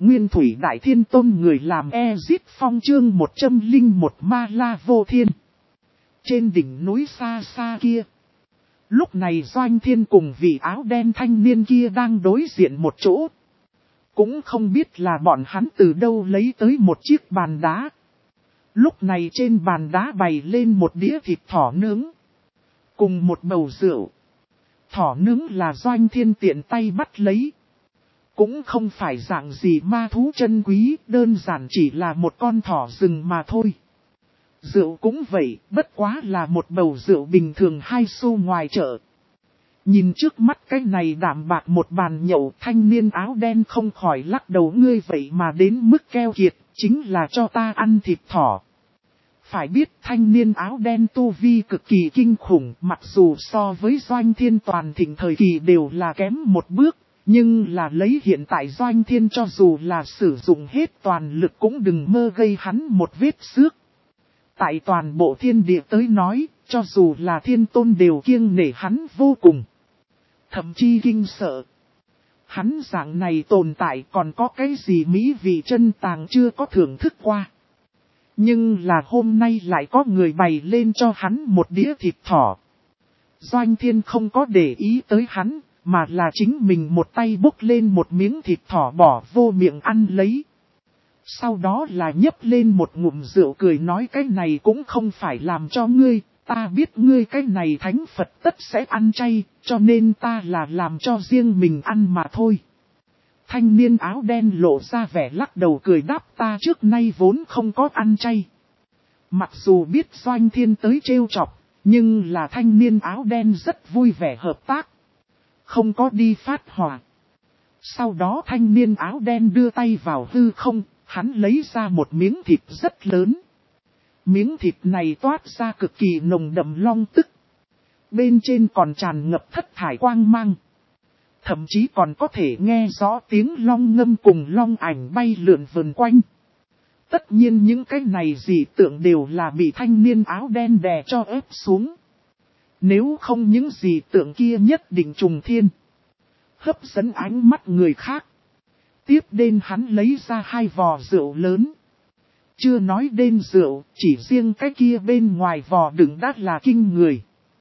Nguyên Thủy Đại Thiên Tôn người làm Ezit Phong chương 101 Ma La Vô Thiên. Trên đỉnh núi xa xa kia. Lúc này Doanh Thiên cùng vị áo đen thanh niên kia đang đối diện một chỗ. Cũng không biết là bọn hắn từ đâu lấy tới một chiếc bàn đá. Lúc này trên bàn đá bày lên một đĩa thịt thỏ nướng. Cùng một bầu rượu. Thỏ nướng là Doanh Thiên tiện tay bắt lấy. Cũng không phải dạng gì ma thú chân quý, đơn giản chỉ là một con thỏ rừng mà thôi. Rượu cũng vậy, bất quá là một bầu rượu bình thường 2 xu ngoài chợ. Nhìn trước mắt cái này đạm bạc một bàn nhậu, thanh niên áo đen không khỏi lắc đầu, ngươi vậy mà đến mức keo kiệt, chính là cho ta ăn thịt thỏ. Phải biết thanh niên áo đen tu vi cực kỳ kinh khủng, mặc dù so với Doanh Thiên toàn thịnh thời kỳ đều là kém một bước, nhưng là lấy hiện tại Doanh Thiên cho dù là sử dụng hết toàn lực cũng đừng mơ gây hắn một vết xước. Tại toàn bộ thiên địa tới nói, cho dù là thiên tôn đều kiêng nể hắn vô cùng. Thậm chí kinh sợ. Hắn dạng này tồn tại còn có cái gì mỹ vị chân tàng chưa có thưởng thức qua. Nhưng là hôm nay lại có người bày lên cho hắn một đĩa thịt thỏ. Doanh Thiên không có để ý tới hắn, mà là chính mình một tay bốc lên một miếng thịt thỏ bỏ vô miệng ăn lấy. Sau đó là nhấp lên một ngụm rượu cười nói, cái này cũng không phải làm cho ngươi, ta biết ngươi cái này thánh Phật tất sẽ ăn chay, cho nên ta là làm cho riêng mình ăn mà thôi. Thanh niên áo đen lộ ra vẻ lắc đầu cười đáp, ta trước nay vốn không có ăn chay. Mặc dù biết Doanh Thiên tới trêu chọc, nhưng là thanh niên áo đen rất vui vẻ hợp tác. Không có đi phát hỏa. Sau đó thanh niên áo đen đưa tay vào hư không, hắn lấy ra một miếng thịt rất lớn. Miếng thịt này toát ra cực kỳ nồng đậm long tức. Bên trên còn tràn ngập thất thải quang mang. Thậm chí còn có thể nghe rõ tiếng long ngâm cùng long ảnh bay lượn vần quanh. Tất nhiên những cái này dị tượng đều là bị thanh niên áo đen đè cho ép xuống. Nếu không những dị tượng kia nhất định trùng thiên. Hấp dẫn ánh mắt người khác. Tiếp đến hắn lấy ra 2 vò rượu lớn. Chưa nói đến rượu, chỉ riêng cái kia bên ngoài vò đựng đã là kinh người.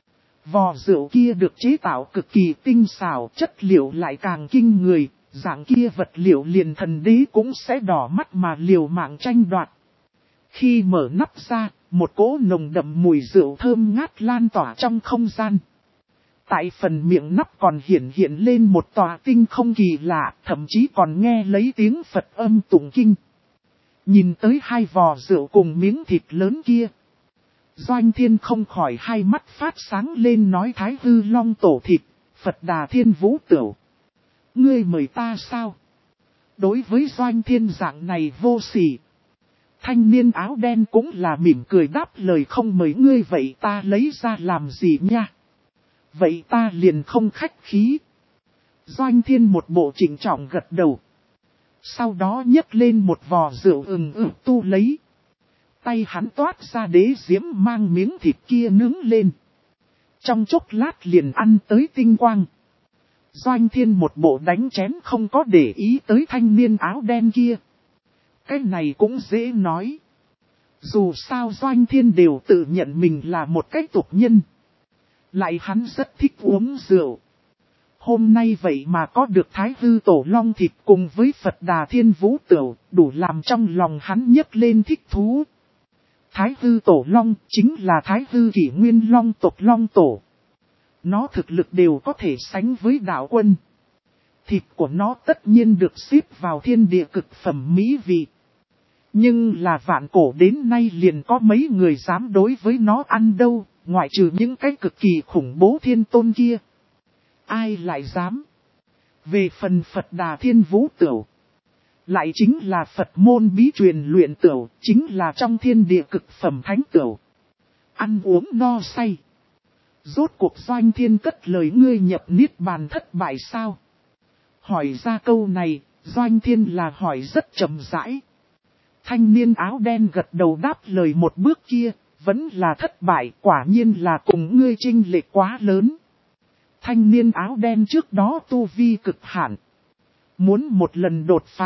Vò rượu kia được chế tạo cực kỳ tinh xảo, chất liệu lại càng kinh người, dạng kia vật liệu liền thần đế cũng sẽ đỏ mắt mà liều mạng tranh đoạt. Khi mở nắp ra, một cỗ nồng đậm mùi rượu thơm ngát lan tỏa trong không gian. Tại phần miệng nắp còn hiện lên một tòa tinh không kỳ lạ, thậm chí còn nghe lấy tiếng Phật âm tụng kinh. Nhìn tới 2 vò rượu cùng miếng thịt lớn kia. Doanh Thiên không khỏi hai mắt phát sáng lên nói, Thái Hư Long tổ thịt, Phật Đà Thiên Vũ tửu. Ngươi mời ta sao? Đối với Doanh Thiên dạng này vô sỉ. Thanh niên áo đen cũng là mỉm cười đáp lời, không mời ngươi vậy ta lấy ra làm gì nha? Vậy ta liền không khách khí. Doanh Thiên một bộ chỉnh trọng gật đầu. Sau đó nhấc lên một vò rượu tu lấy. Tay hắn toát ra đế diễm mang miếng thịt kia nướng lên. Trong chốc lát liền ăn tới tinh quang. Doanh Thiên một bộ đánh chén không có để ý tới thanh niên áo đen kia. Cái này cũng dễ nói. Dù sao Doanh Thiên đều tự nhận mình là một cái tục nhân. Lại hắn rất thích uống rượu. Hôm nay vậy mà có được Thái Hư Tổ Long thịt cùng với Phật Đà Thiên Vũ tửu, đủ làm trong lòng hắn nhấc lên thích thú. Thái Hư Tổ Long chính là Thái Hư Kỷ Nguyên Long tộc Long Tổ. Nó thực lực đều có thể sánh với đạo quân. Thịt của nó tất nhiên được xếp vào thiên địa cực phẩm mỹ vị. Nhưng là vạn cổ đến nay liền có mấy người dám đối với nó ăn đâu, ngoại trừ những cái cực kỳ khủng bố thiên tôn kia. Ai lại dám? Về phần Phật Đà Thiên Vũ tửu, lại chính là Phật môn bí truyền luyện tửu, chính là trong thiên địa cực phẩm thánh tửu. Ăn uống no say. Rốt cuộc Doanh Thiên cất lời, ngươi nhập niết bàn thất bại sao? Hỏi ra câu này, Doanh Thiên là hỏi rất chậm rãi. Thanh niên áo đen gật đầu đáp lời, một bước kia, vẫn là thất bại, quả nhiên là cùng ngươi chênh lệch quá lớn. Thanh niên áo đen trước đó tu vi cực hạn. Muốn một lần đột phá,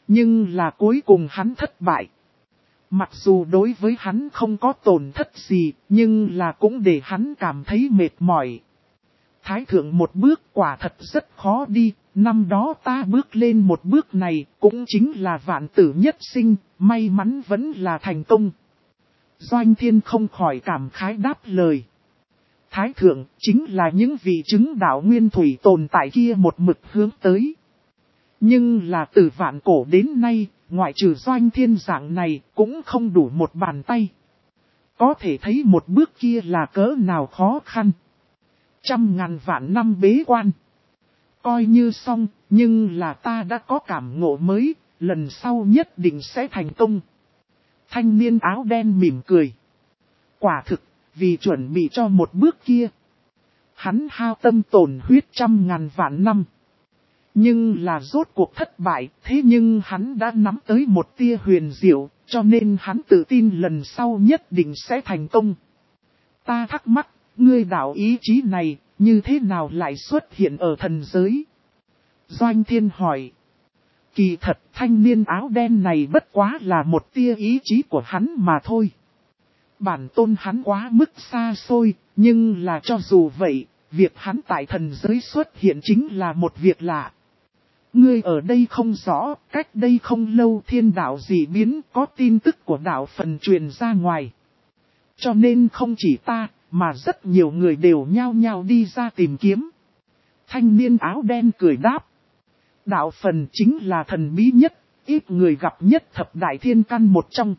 Nhưng là cuối cùng hắn thất bại. Mặc dù đối với hắn không có tổn thất gì, nhưng là cũng để hắn cảm thấy mệt mỏi. Thái thượng một bước quả thật rất khó đi, năm đó ta bước lên một bước này cũng chính là vạn tử nhất sinh, may mắn vẫn là thành công. Doanh Thiên không khỏi cảm khái đáp lời. Thái thượng chính là những vị chứng đạo nguyên thủy tồn tại kia một mực hướng tới. Nhưng là từ vạn cổ đến nay, ngoại trừ Doanh Thiên dạng này cũng không đủ một bàn tay. Có thể thấy một bước kia là cỡ nào khó khăn. 100.000 vạn năm bế quan. Coi như xong, nhưng là ta đã có cảm ngộ mới, lần sau nhất định sẽ thành công. Thanh niên áo đen mỉm cười. Quả thực, vì chuẩn bị cho một bước kia. Hắn hao tâm tổn huyết 100.000 vạn năm. Nhưng là rốt cuộc thất bại, thế nhưng hắn đã nắm tới một tia huyền diệu, cho nên hắn tự tin lần sau nhất định sẽ thành công. Ta thắc mắc, ngươi đạo ý chí này, như thế nào lại xuất hiện ở thần giới? Doanh Thiên hỏi. Kỳ thật thanh niên áo đen này bất quá là một tia ý chí của hắn mà thôi. Bản tôn hắn quá mức xa xôi, nhưng là cho dù vậy, việc hắn tại thần giới xuất hiện chính là một việc lạ. Ngươi ở đây không rõ, cách đây không lâu thiên đạo dị biến có tin tức của đạo phần truyền ra ngoài. Cho nên không chỉ ta, mà rất nhiều người đều nhao nhao đi ra tìm kiếm. Thanh niên áo đen cười đáp. Đạo phần chính là thần bí nhất, ít người gặp nhất thập đại thiên căn một trong.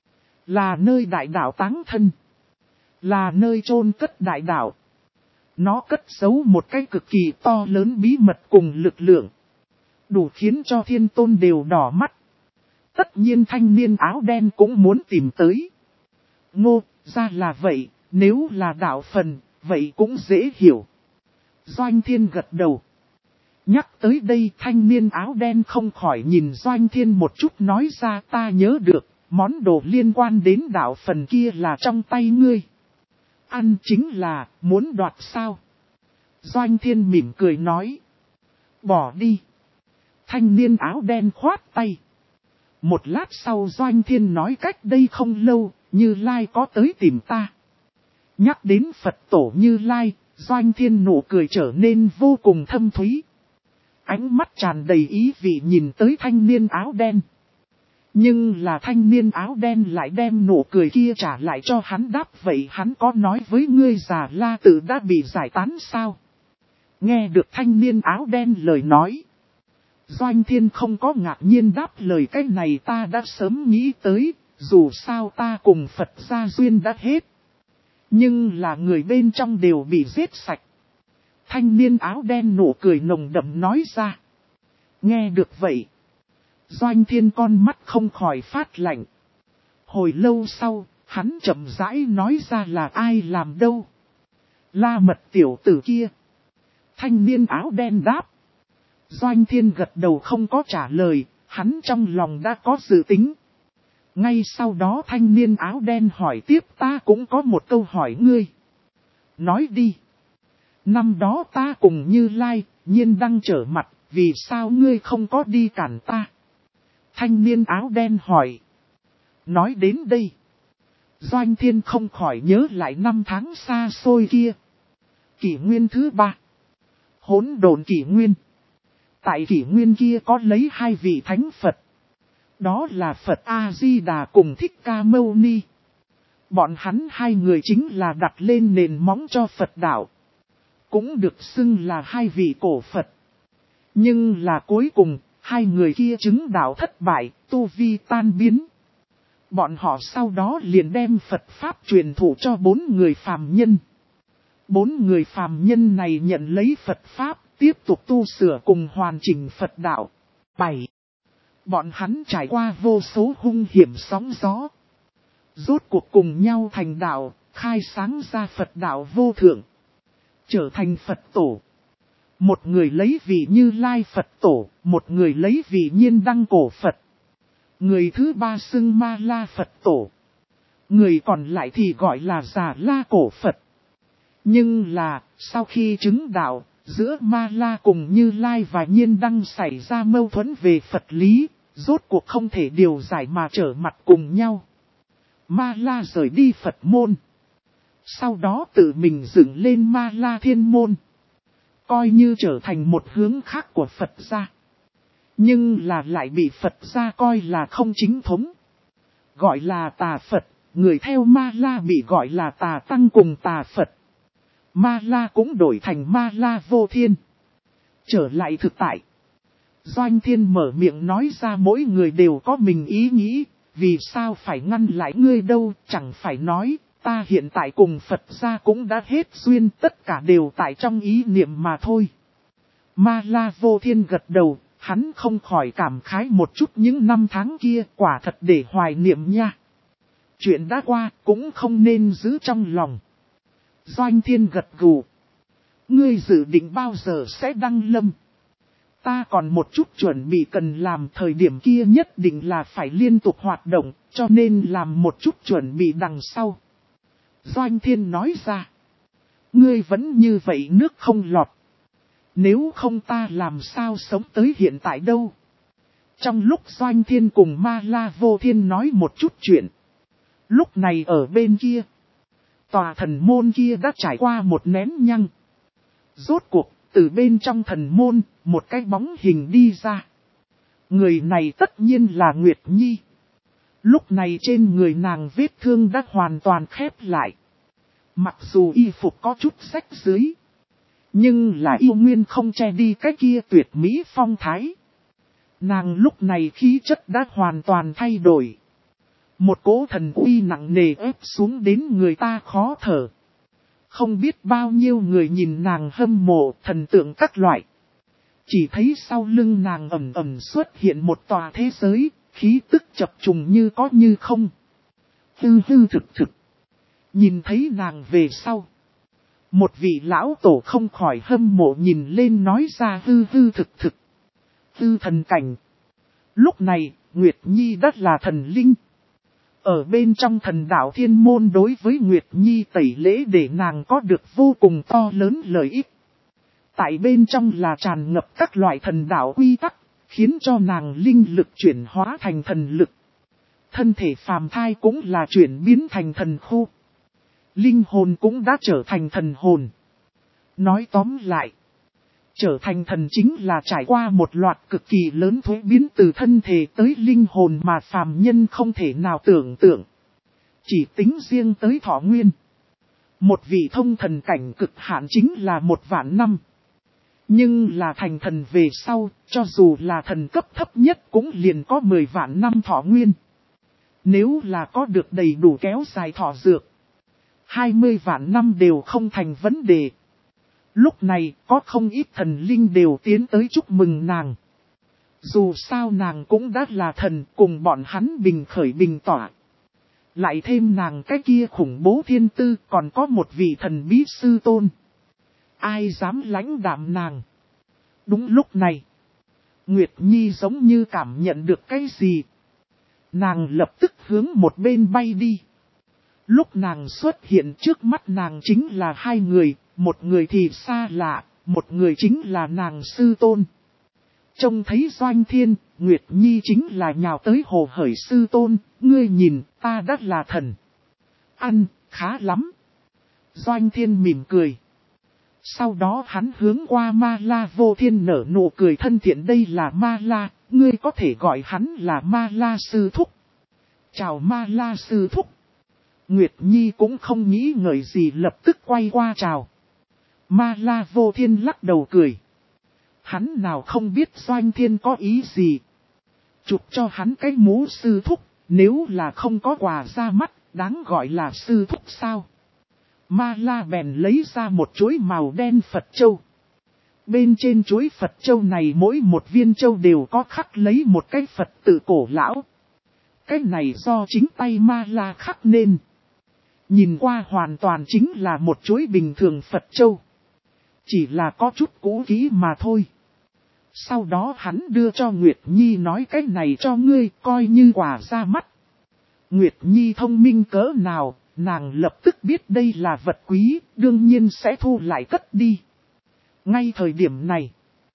Là nơi đại đạo táng thân. Là nơi chôn cất đại đạo. Nó cất giấu một cái cực kỳ to lớn bí mật cùng lực lượng. Đủ khiến cho thiên tôn đều đỏ mắt. Tất nhiên thanh niên áo đen cũng muốn tìm tới. Ngô, ra là vậy, nếu là đạo phần, vậy cũng dễ hiểu. Doanh Thiên gật đầu. Nhắc tới đây thanh niên áo đen không khỏi nhìn Doanh Thiên một chút nói ra ta nhớ được, món đồ liên quan đến đạo phần kia là trong tay ngươi. Ăn chính là, muốn đoạt sao? Doanh Thiên mỉm cười nói. Bỏ đi. Thanh niên áo đen khoát tay. Một lát sau Doanh Thiên nói cách đây không lâu, Như Lai có tới tìm ta. Nhắc đến Phật tổ Như Lai, Doanh Thiên nụ cười trở nên vô cùng thâm thúy. Ánh mắt tràn đầy ý vị nhìn tới thanh niên áo đen. Nhưng là thanh niên áo đen lại đem nụ cười kia trả lại cho hắn đáp vậy hắn có nói với ngươi Già La Tử đã bị giải tán sao? Nghe được thanh niên áo đen lời nói. Doanh Thiên không có ngạc nhiên đáp lời cái này ta đã sớm nghĩ tới, dù sao ta cùng Phật gia duyên đã hết. Nhưng là người bên trong đều bị giết sạch. Thanh niên áo đen nụ cười nồng đậm nói ra. Nghe được vậy. Doanh Thiên con mắt không khỏi phát lạnh. Hồi lâu sau, hắn chậm rãi nói ra là ai làm đâu. La Mật tiểu tử kia. Thanh niên áo đen đáp. Doanh Thiên gật đầu không có trả lời, hắn trong lòng đã có dự tính. Ngay sau đó thanh niên áo đen hỏi tiếp ta cũng có một câu hỏi ngươi. Nói đi. Năm đó ta cùng Như Lai, Nhiên Đăng trở mặt, vì sao ngươi không có đi cản ta? Thanh niên áo đen hỏi. Nói đến đây. Doanh Thiên không khỏi nhớ lại năm tháng xa xôi kia. Kỷ nguyên thứ 3. Hỗn độn kỷ nguyên. Tại kỷ nguyên kia có lấy hai vị thánh Phật. Đó là Phật A-di-đà cùng Thích Ca Mâu Ni. Bọn hắn hai người chính là đặt lên nền móng cho Phật đạo. Cũng được xưng là hai vị cổ Phật. Nhưng là cuối cùng, hai người kia chứng đạo thất bại, tu vi tan biến. Bọn họ sau đó liền đem Phật Pháp truyền thụ cho 4 người phàm nhân. 4 người phàm nhân này nhận lấy Phật Pháp, tiếp tục tu sửa cùng hoàn chỉnh Phật đạo. 7. Bọn hắn trải qua vô số hung hiểm sóng gió. Rốt cuộc cùng nhau thành đạo, khai sáng ra Phật đạo vô thượng. Trở thành Phật tổ. Một người lấy vị Như Lai Phật tổ, một người lấy vị Nhiên Đăng cổ Phật. Người thứ 3 xưng Ma La Phật tổ. Người còn lại thì gọi là Già La cổ Phật. Nhưng là, sau khi chứng đạo, giữa Ma La cùng Như Lai và Nhiên Đăng xảy ra mâu thuẫn về Phật lý, Rốt cuộc không thể điều giải mà trở mặt cùng nhau. Ma La rời đi Phật môn. Sau đó tự mình dựng lên Ma La Thiên môn. Coi như trở thành một hướng khác của Phật gia. Nhưng là lại bị Phật gia coi là không chính thống. Gọi là tà Phật, người theo Ma La bị gọi là tà tăng cùng tà Phật. Ma La cũng đổi thành Ma La Vô Thiên. Trở lại thực tại. Doanh Thiên mở miệng nói ra mỗi người đều có mình ý nghĩ, vì sao phải ngăn lại ngươi đâu, chẳng phải nói, ta hiện tại cùng Phật gia cũng đã hết duyên, tất cả đều tại trong ý niệm mà thôi. Ma La Vô Thiên gật đầu, hắn không khỏi cảm khái một chút những năm tháng kia, quả thật để hoài niệm nha. Chuyện đã qua, cũng không nên giữ trong lòng. Doanh Thiên gật gù. Ngươi dự định bao giờ sẽ đăng lâm? Ta còn một chút chuẩn bị cần làm, thời điểm kia nhất định là phải liên tục hoạt động, cho nên làm một chút chuẩn bị đằng sau. Doanh Thiên nói ra. Ngươi vẫn như vậy nước không lọt. Nếu không ta làm sao sống tới hiện tại đâu? Trong lúc Doanh Thiên cùng Ma La Vô Thiên nói một chút chuyện. Lúc này ở bên kia, tòa thần môn kia đã trải qua một nén nhăng. Rốt cuộc, từ bên trong thần môn, một cái bóng hình đi ra. Người này tất nhiên là Nguyệt Nhi. Lúc này trên người nàng vết thương đã hoàn toàn khép lại. Mặc dù y phục có chút rách dưới, nhưng là yêu nguyên không che đi cái kia tuyệt mỹ phong thái. Nàng lúc này khí chất đã hoàn toàn thay đổi. Một cỗ thần uy nặng nề ép xuống đến người ta khó thở. Không biết bao nhiêu người nhìn nàng hâm mộ thần tượng các loại. Chỉ thấy sau lưng nàng ẩm ẩm xuất hiện một tòa thế giới, khí tức chập trùng như có như không. Hư hư thực thực. Nhìn thấy nàng về sau. Một vị lão tổ không khỏi hâm mộ nhìn lên nói ra hư hư thực thực. Hư thần cảnh. Lúc này, Nguyệt Nhi đã là thần linh. Ở bên trong thần đạo thiên môn đối với Nguyệt Nhi tẩy lễ để nàng có được vô cùng to lớn lợi ích. Tại bên trong là tràn ngập các loại thần đạo quy tắc, khiến cho nàng linh lực chuyển hóa thành thần lực. Thân thể phàm thai cũng là chuyển biến thành thần khu. Linh hồn cũng đã trở thành thần hồn. Nói tóm lại, trở thành thần chính là trải qua một loạt cực kỳ lớn thuế biến từ thân thể tới linh hồn mà phàm nhân không thể nào tưởng tượng. Chỉ tính riêng tới thọ nguyên. Một vị thông thần cảnh cực hạn chính là 1.000.000 năm. Nhưng là thành thần về sau, cho dù là thần cấp thấp nhất cũng liền có 10.000.000 năm thọ nguyên. Nếu là có được đầy đủ kéo dài thọ dược, 20.000.000 năm đều không thành vấn đề. Lúc này có không ít thần linh đều tiến tới chúc mừng nàng. Dù sao nàng cũng đã là thần, cùng bọn hắn bình khởi bình tỏa. Lại thêm nàng cái kia khủng bố thiên tư, còn có một vị thần bí sư tôn. Ai dám lãnh đạm nàng? Đúng lúc này, Nguyệt Nhi giống như cảm nhận được cái gì. Nàng lập tức hướng một bên bay đi. Lúc nàng xuất hiện trước mắt nàng chính là hai người, một người thì xa lạ, một người chính là nàng sư tôn. Trông thấy Doanh Thiên, Nguyệt Nhi chính là nhào tới hồ hởi sư tôn, ngươi nhìn, ta đã là thần. Ăn, khá lắm. Doanh Thiên mỉm cười. Sau đó hắn hướng qua Ma La Vô Thiên nở nụ cười thân thiện, đây là Ma La, ngươi có thể gọi hắn là Ma La sư thúc. Chào Ma La sư thúc. Nguyệt Nhi cũng không nghĩ ngợi gì lập tức quay qua chào. Ma La Vô Thiên lắc đầu cười. Hắn nào không biết Doanh Thiên có ý gì. Chụp cho hắn cái mũ sư thúc, nếu là không có quà ra mắt, đáng gọi là sư thúc sao. Ma La bèn lấy ra một chuỗi màu đen Phật châu. Bên trên chuỗi Phật châu này mỗi một viên châu đều có khắc lấy một cái Phật tự cổ lão. Cái này do chính tay Ma La khắc nên. Nhìn qua hoàn toàn chính là một chuỗi bình thường Phật châu. Chỉ là có chút cũ kỹ mà thôi. Sau đó hắn đưa cho Nguyệt Nhi nói cái này cho ngươi coi như quà ra mắt. Nguyệt Nhi thông minh cỡ nào, nàng lập tức biết đây là vật quý, đương nhiên sẽ thu lại cất đi. Ngay thời điểm này,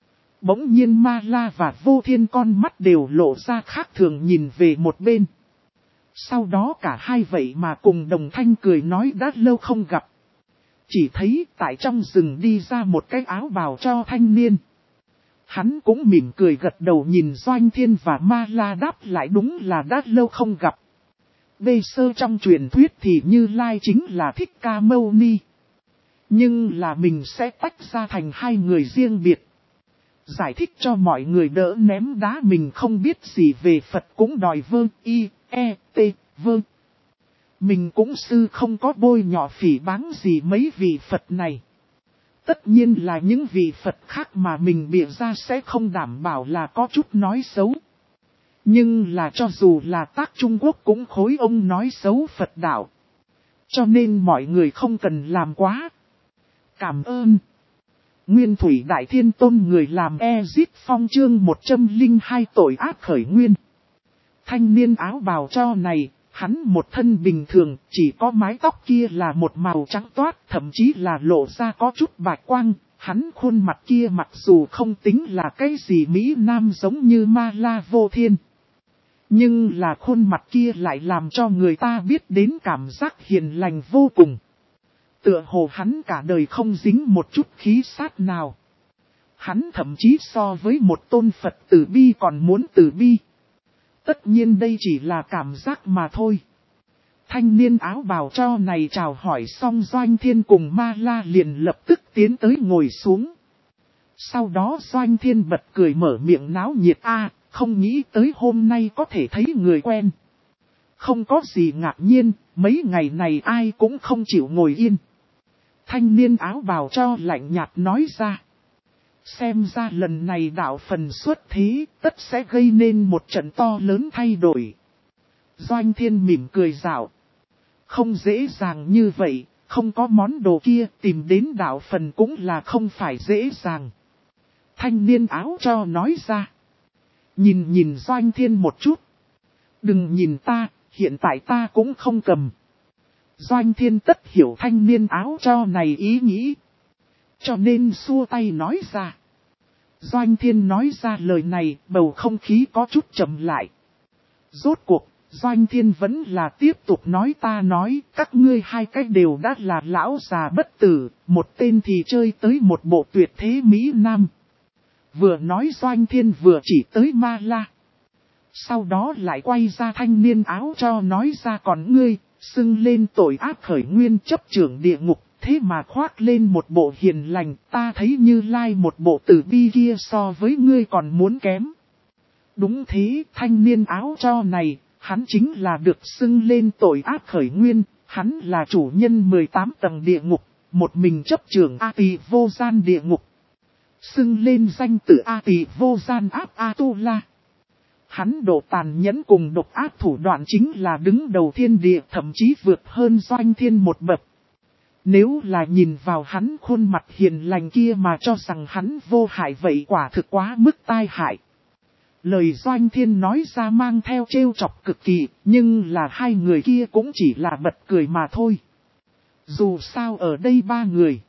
Bỗng nhiên Ma La và Vô Thiên con mắt đều lộ ra khác thường nhìn về một bên. Sau đó cả hai vậy mà cùng đồng thanh cười nói đã lâu không gặp. Chỉ thấy tại trong rừng đi ra một cái áo bào cho thanh niên. Hắn cũng mỉm cười gật đầu nhìn Doanh Thiên và Ma La đáp lại đúng là đã lâu không gặp. Bê sơ trong truyền thuyết thì Như Lai chính là Thích Ca Mâu Ni. Nhưng là mình sẽ tách ra thành hai người riêng biệt. Giải thích cho mọi người đỡ ném đá mình không biết gì về Phật cũng đòi vơ y, e, t, vơ. Mình cũng sư không có bôi nhỏ phỉ báng gì mấy vị Phật này. Tất nhiên là những vị Phật khác mà mình bịa ra sẽ không đảm bảo là có chút nói xấu. Nhưng là cho dù là tác Trung Quốc cũng khối ông nói xấu Phật đạo. Cho nên mọi người không cần làm quá. Cảm ơn. Nguyên Thủy Đại Thiên Tôn người làm Ezit Phong chương 102 tội ác khởi nguyên. Thanh niên áo bào cho này, hắn một thân bình thường, chỉ có mái tóc kia là một màu trắng toát, thậm chí là lộ ra có chút bạch quang. Hắn khuôn mặt kia mặc dù không tính là cái gì Mỹ Nam giống như Ma La Vô Thiên. Nhưng là khuôn mặt kia lại làm cho người ta biết đến cảm giác hiền lành vô cùng. Tựa hồ hắn cả đời không dính một chút khí sát nào. Hắn thậm chí so với một tôn Phật từ bi còn muốn từ bi. Tất nhiên đây chỉ là cảm giác mà thôi. Thanh niên áo bào cho này chào hỏi xong Doanh Thiên cùng Ma La liền lập tức tiến tới ngồi xuống. Sau đó Doanh Thiên bật cười mở miệng náo nhiệt không nghĩ tới hôm nay có thể thấy người quen. Không có gì ngạc nhiên, mấy ngày này ai cũng không chịu ngồi yên. Thanh niên áo bào cho lạnh nhạt nói ra. Xem ra lần này đạo phần xuất thế, tất sẽ gây nên một trận to lớn thay đổi. Doanh Thiên mỉm cười rạo. Không dễ dàng như vậy, không có món đồ kia tìm đến đạo phần cũng là không phải dễ dàng. Thanh niên áo cho nói ra. Nhìn Doanh Thiên một chút. Đừng nhìn ta, hiện tại ta cũng không cầm. Doanh Thiên tất hiểu thanh niên áo cho này ý nghĩ. Cho nên xua tay nói ra. Doanh Thiên nói ra lời này, bầu không khí có chút chậm lại. Rốt cuộc, Doanh Thiên vẫn là tiếp tục nói ta nói, các ngươi hai cách đều đã là lão già bất tử, một tên thì chơi tới một bộ tuyệt thế Mỹ Nam. Vừa nói Doanh Thiên vừa chỉ tới Ma La. Sau đó lại quay ra thanh niên áo cho nói ra còn ngươi, xưng lên tội ác khởi nguyên chấp trưởng địa ngục, thế mà khoác lên một bộ hiền lành, ta thấy Như Lai một bộ tử bi kia so với ngươi còn muốn kém. Đúng thế, thanh niên áo cho này, hắn chính là được xưng lên tội ác khởi nguyên, hắn là chủ nhân 18 tầng địa ngục, một mình chấp trưởng A Tỳ vô gian địa ngục. Xưng lên danh tự A Tỳ vô gian áp A-tu-la. Hắn độ tàn nhẫn cùng độc ác thủ đoạn chính là đứng đầu thiên địa, thậm chí vượt hơn Doanh Thiên một bậc. Nếu là nhìn vào hắn khuôn mặt hiền lành kia mà cho rằng hắn vô hại vậy quả thực quá mức tai hại. Lời Doanh Thiên nói ra mang theo trêu chọc cực kỳ, nhưng là hai người kia cũng chỉ là bật cười mà thôi. Dù sao ở đây ba người,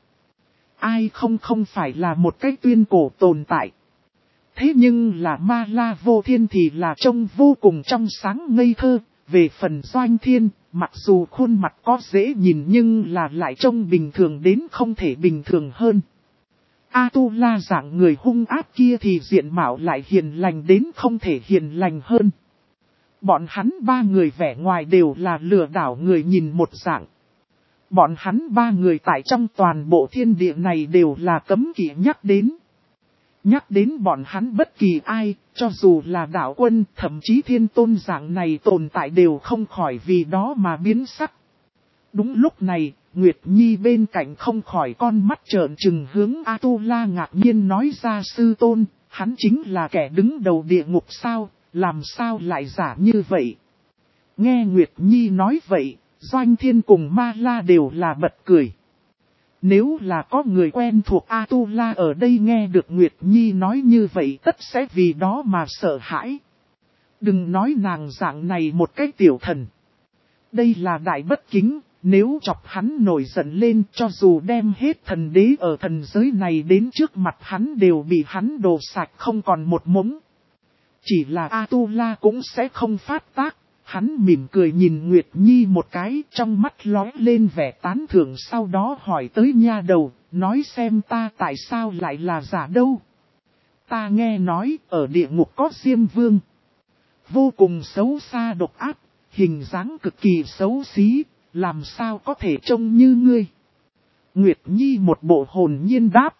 ai không phải là một cái tuyên cổ tồn tại. Thế nhưng là Ma La Vô Thiên thì là trông vô cùng trong sáng ngây thơ, về phần Doanh Thiên, mặc dù khuôn mặt có dễ nhìn nhưng là lại trông bình thường đến không thể bình thường hơn. A-tu-la dạng người hung ác kia thì diện mạo lại hiền lành đến không thể hiền lành hơn. Bọn hắn ba người vẻ ngoài đều là lừa đảo người nhìn một dạng. Bọn hắn ba người tại trong toàn bộ thiên địa này đều là cấm kỵ nhắc đến. Nhắc đến bọn hắn bất kỳ ai, cho dù là đạo quân, thậm chí thiên tôn dạng này tồn tại đều không khỏi vì đó mà biến sắc. Đúng lúc này, Nguyệt Nhi bên cạnh không khỏi con mắt trợn trừng hướng A-tu-la ngạc nhiên nói ra sư tôn, hắn chính là kẻ đứng đầu địa ngục sao, làm sao lại giả như vậy. Nghe Nguyệt Nhi nói vậy, Doanh Thiên cùng Ma La đều là bật cười. Nếu là có người quen thuộc A-tu-la ở đây nghe được Nguyệt Nhi nói như vậy tất sẽ vì đó mà sợ hãi. Đừng nói nàng dạng này một cái tiểu thần. Đây là đại bất kính, nếu chọc hắn nổi giận lên cho dù đem hết thần đế ở thần giới này đến trước mặt hắn đều bị hắn đổ sạch không còn một mống. Chỉ là Atula cũng sẽ không phát tác, hắn mỉm cười nhìn Nguyệt Nhi một cái trong mắt lóe lên vẻ tán thưởng sau đó hỏi tới nha đầu, nói xem ta tại sao lại là giả đâu. Ta nghe nói ở địa ngục có Diêm Vương. Vô cùng xấu xa độc ác, hình dáng cực kỳ xấu xí, làm sao có thể trông như ngươi. Nguyệt Nhi một bộ hồn nhiên đáp.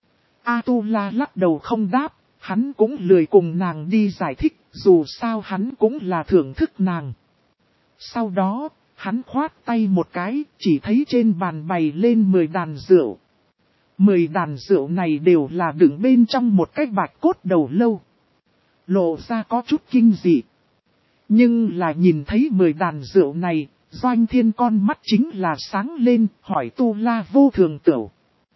Atula lắc đầu không đáp, hắn cũng lười cùng nàng đi giải thích, dù sao hắn cũng là thưởng thức nàng. Sau đó, hắn khoát tay một cái, chỉ thấy trên bàn bày lên 10 đàn rượu. 10 đàn rượu này đều là đựng bên trong một cái bạch cốt đầu lâu. Lộ ra có chút kinh dị. Nhưng là nhìn thấy 10 đàn rượu này, Doanh Thiên con mắt chính là sáng lên, hỏi Tu La vô thường tửu.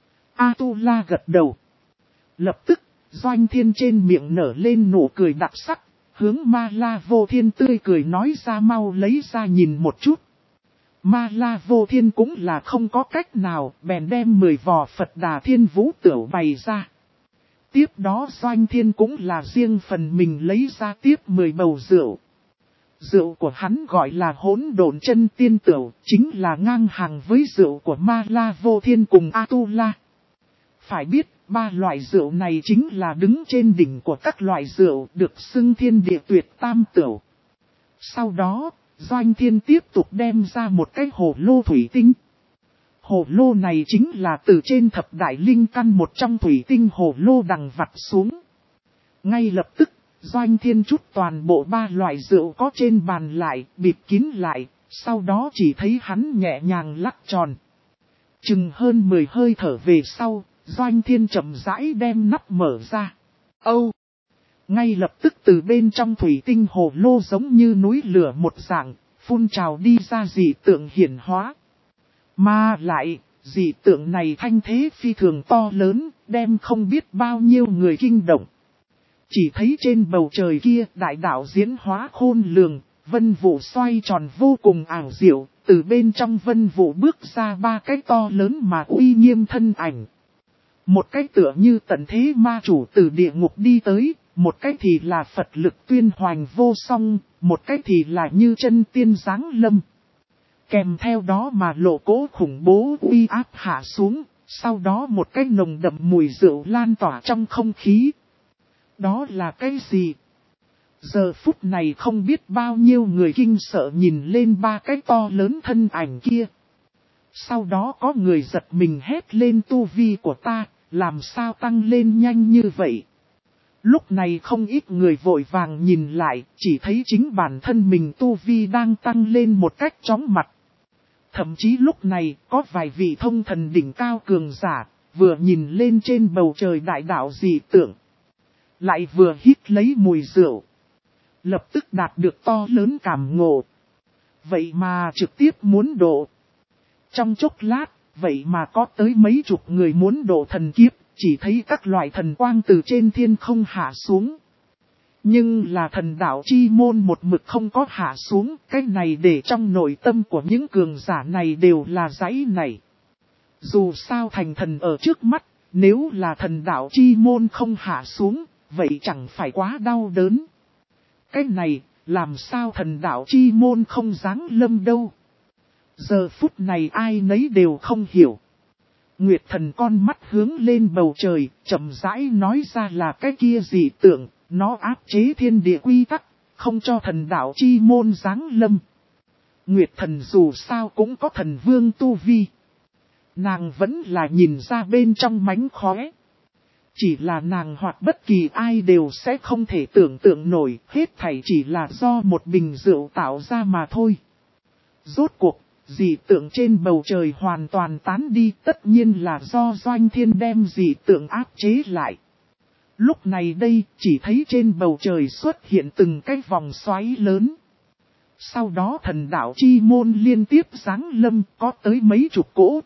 Tu La gật đầu. Lập tức, Doanh Thiên trên miệng nở lên nụ cười đặc sắc, hướng Ma La Vô Thiên tươi cười nói ra mau lấy ra nhìn một chút. Ma La Vô Thiên cũng là không có cách nào, bèn đem 10 vò Phật Đà Thiên Vũ Tửu bày ra. Tiếp đó Doanh Thiên cũng là riêng phần mình lấy ra tiếp 10 bầu rượu. Rượu của hắn gọi là Hỗn Độn Chân Tiên Tửu, chính là ngang hàng với rượu của Ma La Vô Thiên cùng Atula. Phải biết, 3 loại rượu này chính là đứng trên đỉnh của các loại rượu được xưng thiên địa tuyệt tam tửu. Sau đó, Doanh Thiên tiếp tục đem ra một cái hồ lô thủy tinh. Hồ lô này chính là từ trên thập đại linh căn một trong thủy tinh hồ lô đằng vặt xuống. Ngay lập tức, Doanh Thiên chút toàn bộ 3 loại rượu có trên bàn lại, bịt kín lại, sau đó chỉ thấy hắn nhẹ nhàng lắc tròn. Chừng hơn 10 hơi thở về sau, Doanh Thiên chậm rãi đem nắp mở ra. Âu! Ngay lập tức từ bên trong thủy tinh hồ lô giống như núi lửa một dạng, phun trào đi ra dị tượng hiển hóa. Mà lại, dị tượng này thanh thế phi thường to lớn, đem không biết bao nhiêu người kinh động. Chỉ thấy trên bầu trời kia đại đạo diễn hóa khôn lường, vân vụ xoay tròn vô cùng ảo diệu, từ bên trong vân vụ bước ra 3 cái to lớn mà uy nghiêm thân ảnh. Một cái tựa như tận thế ma chủ từ địa ngục đi tới, một cái thì là Phật lực tuyên hoành vô song, một cái thì là như chân tiên giáng lâm. Kèm theo đó mà lộ cố khủng bố uy áp hạ xuống, sau đó một cái nồng đậm mùi rượu lan tỏa trong không khí. Đó là cái gì? Giờ phút này không biết bao nhiêu người kinh sợ nhìn lên 3 cái to lớn thân ảnh kia. Sau đó có người giật mình hét lên tu vi của ta, làm sao tăng lên nhanh như vậy? Lúc này không ít người vội vàng nhìn lại, chỉ thấy chính bản thân mình tu vi đang tăng lên một cách chóng mặt. Thậm chí lúc này có vài vị thông thần đỉnh cao cường giả, vừa nhìn lên trên bầu trời đại đạo dị tượng. Lại vừa hít lấy mùi rượu. Lập tức đạt được to lớn cảm ngộ. Vậy mà trực tiếp muốn độ. Trong chốc lát, vậy mà có tới mấy chục người muốn độ thần kiếp, chỉ thấy các loại thần quang từ trên thiên không hạ xuống. Nhưng là thần đạo chi môn một mực không có hạ xuống, cái này để trong nội tâm của những cường giả này đều là dãy này. Dù sao thành thần ở trước mắt, nếu là thần đạo chi môn không hạ xuống, vậy chẳng phải quá đau đớn. Cái này, làm sao thần đạo chi môn không giáng lâm đâu. Giờ phút này ai nấy đều không hiểu. Nguyệt thần con mắt hướng lên bầu trời, chậm rãi nói ra là cái kia dị tượng, nó áp chế thiên địa quy tắc, không cho thần đạo chi môn giáng lâm. Nguyệt thần dù sao cũng có thần vương tu vi. Nàng vẫn là nhìn ra bên trong mánh khóe. Chỉ là nàng hoặc bất kỳ ai đều sẽ không thể tưởng tượng nổi, hết thảy chỉ là do một bình rượu tạo ra mà thôi. Rốt cuộc, dị tượng trên bầu trời hoàn toàn tán đi, tất nhiên là do Doanh Thiên đem dị tượng áp chế lại. Lúc này đây, chỉ thấy trên bầu trời xuất hiện từng cái vòng xoáy lớn. Sau đó thần đạo chi môn liên tiếp giáng lâm, có tới mấy chục cỗ.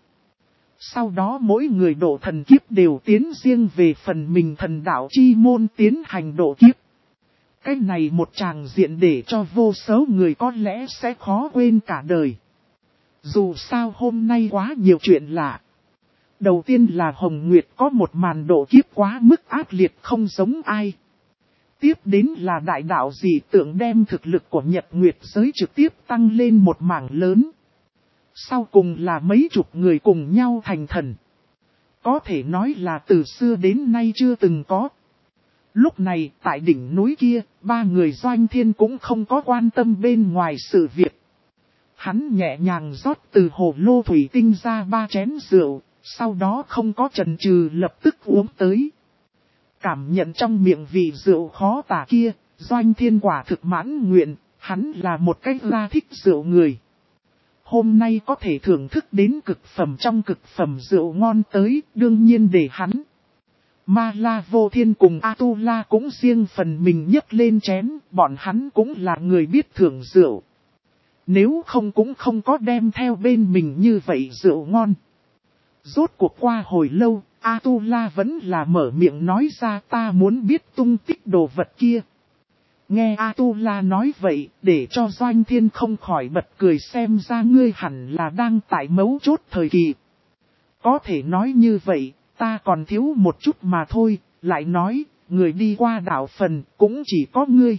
Sau đó mỗi người độ thần kiếp đều tiến riêng về phần mình thần đạo chi môn tiến hành độ kiếp. Cái này một tràng diện để cho vô số người có lẽ sẽ khó quên cả đời. Dù sao hôm nay quá nhiều chuyện lạ. Đầu tiên là Hồng Nguyệt có một màn độ kiếp quá mức ác liệt không giống ai. Tiếp đến là đại đạo dị tượng đem thực lực của Nhật Nguyệt giới trực tiếp tăng lên một mảng lớn. Sau cùng là mấy chục người cùng nhau thành thần. Có thể nói là từ xưa đến nay chưa từng có. Lúc này tại đỉnh núi kia, ba người Doanh Thiên cũng không có quan tâm bên ngoài sự việc. Hắn nhẹ nhàng rót từ hồ lô thủy tinh ra 3 chén rượu, sau đó không có chần chừ lập tức uống tới. Cảm nhận trong miệng vị rượu khó tả kia, Doanh Thiên quả thực mãn nguyện, hắn là một cái ra thích rượu người. Hôm nay có thể thưởng thức đến cực phẩm trong cực phẩm rượu ngon tới, đương nhiên để hắn. Ma La Vô Thiên cùng Atula cũng riêng phần mình nhấc lên chén, bọn hắn cũng là người biết thưởng rượu. Nếu không cũng không có đem theo bên mình như vậy rượu ngon. Rốt cuộc qua hồi lâu, Atula vẫn là mở miệng nói ra ta muốn biết tung tích đồ vật kia. Nghe Atula nói vậy, để cho Doanh Thiên không khỏi bật cười xem ra ngươi hẳn là đang tại mấu chốt thời kỳ. Có thể nói như vậy, ta còn thiếu một chút mà thôi, lại nói, người đi qua đảo phần cũng chỉ có ngươi.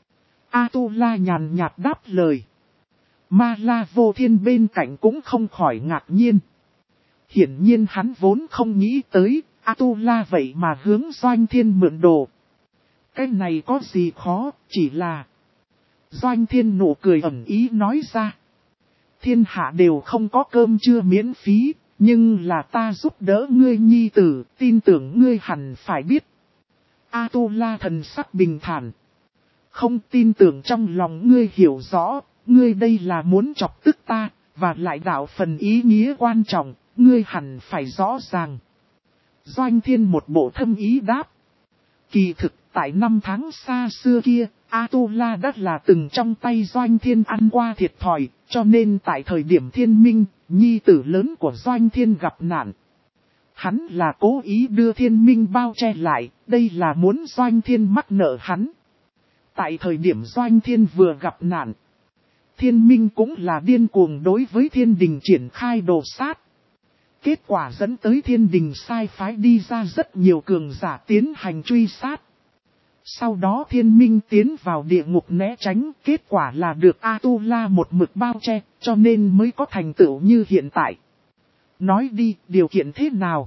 Atula nhàn nhạt đáp lời. Ma La Vô Thiên bên cạnh cũng không khỏi ngạc nhiên. Hiển nhiên hắn vốn không nghĩ tới, Atula vậy mà hướng Doanh Thiên mượn đồ. Cái này có gì khó, chỉ là... Doanh Thiên nụ cười ẩn ý nói ra. Thiên hạ đều không có cơm trưa miễn phí, nhưng là ta giúp đỡ ngươi nhi tử, tin tưởng ngươi hẳn phải biết. Atula thần sắc bình thản. Không tin tưởng trong lòng ngươi hiểu rõ, ngươi đây là muốn chọc tức ta, và lại đạo phần ý nghĩa quan trọng, ngươi hẳn phải rõ ràng. Doanh Thiên một bộ thâm ý đáp. Kỳ thực, tại năm tháng xa xưa kia, Atula đã là từng trong tay Doanh Thiên ăn qua thiệt thòi, cho nên tại thời điểm thiên minh, nhi tử lớn của Doanh Thiên gặp nạn. Hắn là cố ý đưa thiên minh bao che lại, đây là muốn Doanh Thiên mắc nợ hắn. Tại thời điểm Doanh Thiên vừa gặp nạn, thiên minh cũng là điên cuồng đối với thiên đình triển khai đồ sát. Kết quả dẫn tới thiên đình sai phái đi ra rất nhiều cường giả tiến hành truy sát. Sau đó thiên minh tiến vào địa ngục né tránh, kết quả là được Atula một mực bao che, cho nên mới có thành tựu như hiện tại. Nói đi, điều kiện thế nào?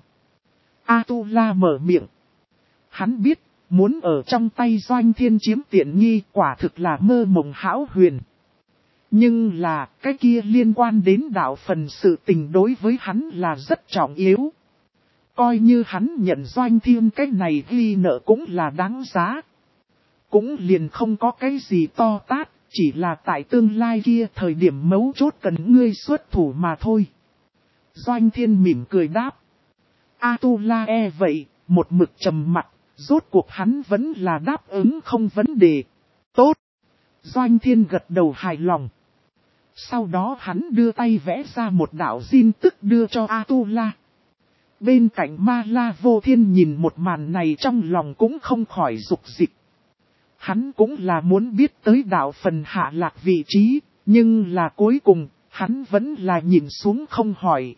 Atula mở miệng. Hắn biết, muốn ở trong tay Doanh Thiên chiếm tiện nghi quả thực là mơ mộng hão huyền. Nhưng là, cái kia liên quan đến đạo phần sự tình đối với hắn là rất trọng yếu. Coi như hắn nhận Doanh Thiên cái này ghi nợ cũng là đáng giá. Cũng liền không có cái gì to tát, chỉ là tại tương lai kia thời điểm mấu chốt cần ngươi xuất thủ mà thôi. Doanh Thiên mỉm cười đáp. Atula vậy, một mực trầm mặt, rốt cuộc hắn vẫn là đáp ứng không vấn đề. Tốt. Doanh Thiên gật đầu hài lòng. Sau đó hắn đưa tay vẽ ra một đạo tin tức đưa cho Atula. Bên cạnh Ma La Vô Thiên nhìn một màn này trong lòng cũng không khỏi rục dịch. Hắn cũng là muốn biết tới đạo phần hạ lạc vị trí, nhưng là cuối cùng, hắn vẫn là nhìn xuống không hỏi.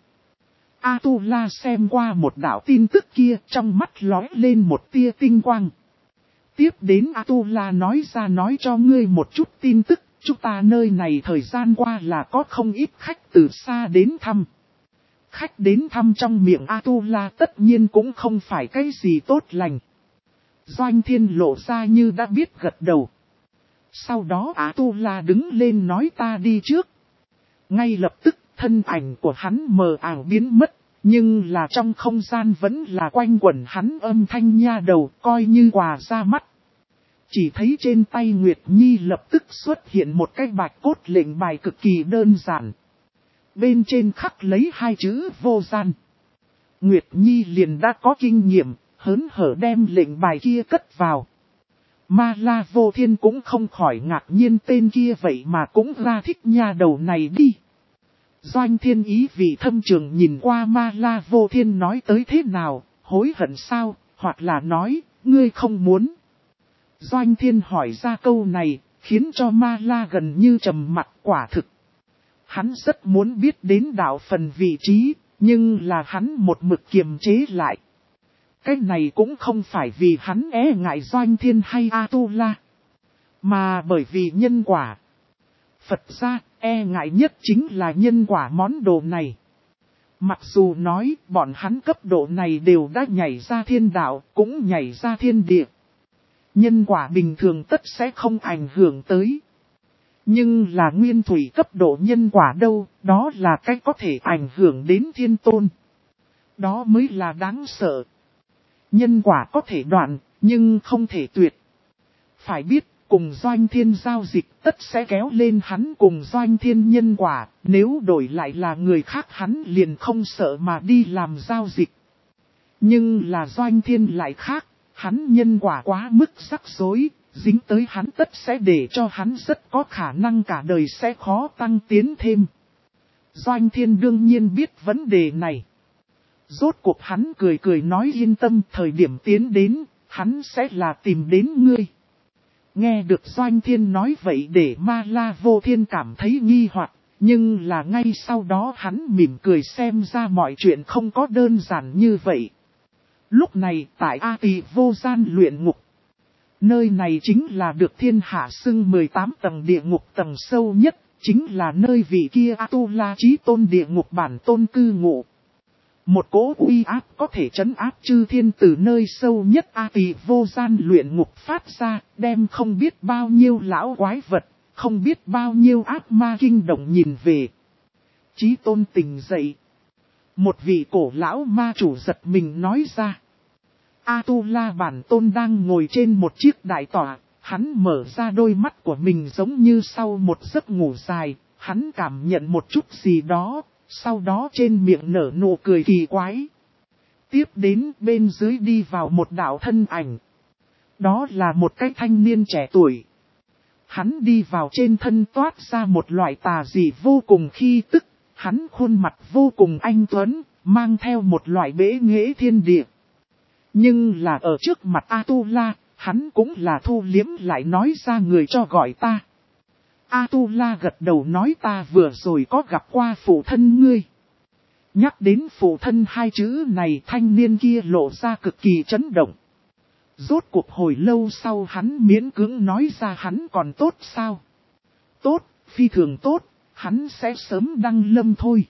Atula xem qua một đạo tin tức kia trong mắt lóe lên một tia tinh quang. Tiếp đến Atula nói ra nói cho ngươi một chút tin tức, chúng ta nơi này thời gian qua là có không ít khách từ xa đến thăm. Khách đến thăm trong miệng Atula tất nhiên cũng không phải cái gì tốt lành. Doanh Thiên lộ ra như đã biết gật đầu. Sau đó Atula đứng lên nói ta đi trước. Ngay lập tức thân ảnh của hắn mờ ảo biến mất, nhưng là trong không gian vẫn là quanh quẩn hắn âm thanh nha đầu coi như quà ra mắt. Chỉ thấy trên tay Nguyệt Nhi lập tức xuất hiện một cái bạch cốt lệnh bài cực kỳ đơn giản. Bên trên khắc lấy 2 chữ vô gian. Nguyệt Nhi liền đã có kinh nghiệm, hớn hở đem lệnh bài kia cất vào. Ma La Vô Thiên cũng không khỏi ngạc nhiên tên kia vậy mà cũng ra thích nha đầu này đi. Doanh Thiên ý vị thâm trường nhìn qua Ma La Vô Thiên nói tới thế nào, hối hận sao, hoặc là nói, ngươi không muốn. Doanh Thiên hỏi ra câu này, khiến cho Ma La gần như trầm mặt quả thực. Hắn rất muốn biết đến đạo phần vị trí, nhưng là hắn một mực kiềm chế lại. Cái này cũng không phải vì hắn e ngại Doanh Thiên hay Atula, mà bởi vì nhân quả. Phật gia e ngại nhất chính là nhân quả món đồ này. Mặc dù nói bọn hắn cấp độ này đều đã nhảy ra thiên đạo, cũng nhảy ra thiên địa. Nhân quả bình thường tất sẽ không ảnh hưởng tới. Nhưng là nguyên thủy cấp độ nhân quả đâu, đó là cái có thể ảnh hưởng đến thiên tôn. Đó mới là đáng sợ. Nhân quả có thể đoạn, nhưng không thể tuyệt. Phải biết, cùng Doanh Thiên giao dịch tất sẽ kéo lên hắn cùng Doanh Thiên nhân quả, nếu đổi lại là người khác hắn liền không sợ mà đi làm giao dịch. Nhưng là Doanh Thiên lại khác, hắn nhân quả quá mức rắc rối, dính tới hắn tất sẽ để cho hắn rất có khả năng cả đời sẽ khó tăng tiến thêm. Doanh Thiên đương nhiên biết vấn đề này. Rốt cuộc hắn cười cười nói yên tâm, thời điểm tiến đến, hắn sẽ là tìm đến ngươi. Nghe được Doanh Thiên nói vậy để Ma La Vô Thiên cảm thấy nghi hoặc, nhưng là ngay sau đó hắn mỉm cười xem ra mọi chuyện không có đơn giản như vậy. Lúc này tại A Tỳ Vô Gian luyện ngục. Nơi này chính là được thiên hạ xưng 18 tầng địa ngục tầng sâu nhất, chính là nơi vị kia Atula Chí Tôn địa ngục bản tôn cư ngụ. Một cỗ uy áp có thể trấn áp chư thiên từ nơi sâu nhất A Tỳ Vô Gian luyện ngục phát ra, đem không biết bao nhiêu lão quái vật, không biết bao nhiêu ác ma kinh động nhìn về. Chí Tôn tỉnh dậy. Một vị cổ lão ma chủ giật mình nói ra. Atula bản tôn đang ngồi trên một chiếc đại tọa, hắn mở ra đôi mắt của mình giống như sau một giấc ngủ dài, hắn cảm nhận một chút gì đó, sau đó trên miệng nở nụ cười kỳ quái. Tiếp đến bên dưới đi vào một đạo thân ảnh. Đó là một cái thanh niên trẻ tuổi. Hắn đi vào trên thân toát ra một loại tà dị vô cùng khí tức, hắn khuôn mặt vô cùng anh tuấn, mang theo một loại bế nghệ thiên địa. Nhưng là ở trước mặt Atula, hắn cũng là thu liếm lại nói ra người cho gọi ta. Atula gật đầu nói ta vừa rồi có gặp qua phụ thân ngươi. Nhắc đến phụ thân hai chữ này thanh niên kia lộ ra cực kỳ chấn động. Rốt cuộc hồi lâu sau hắn miễn cưỡng nói ra hắn còn tốt sao? Tốt, phi thường tốt, hắn sẽ sớm đăng lâm thôi.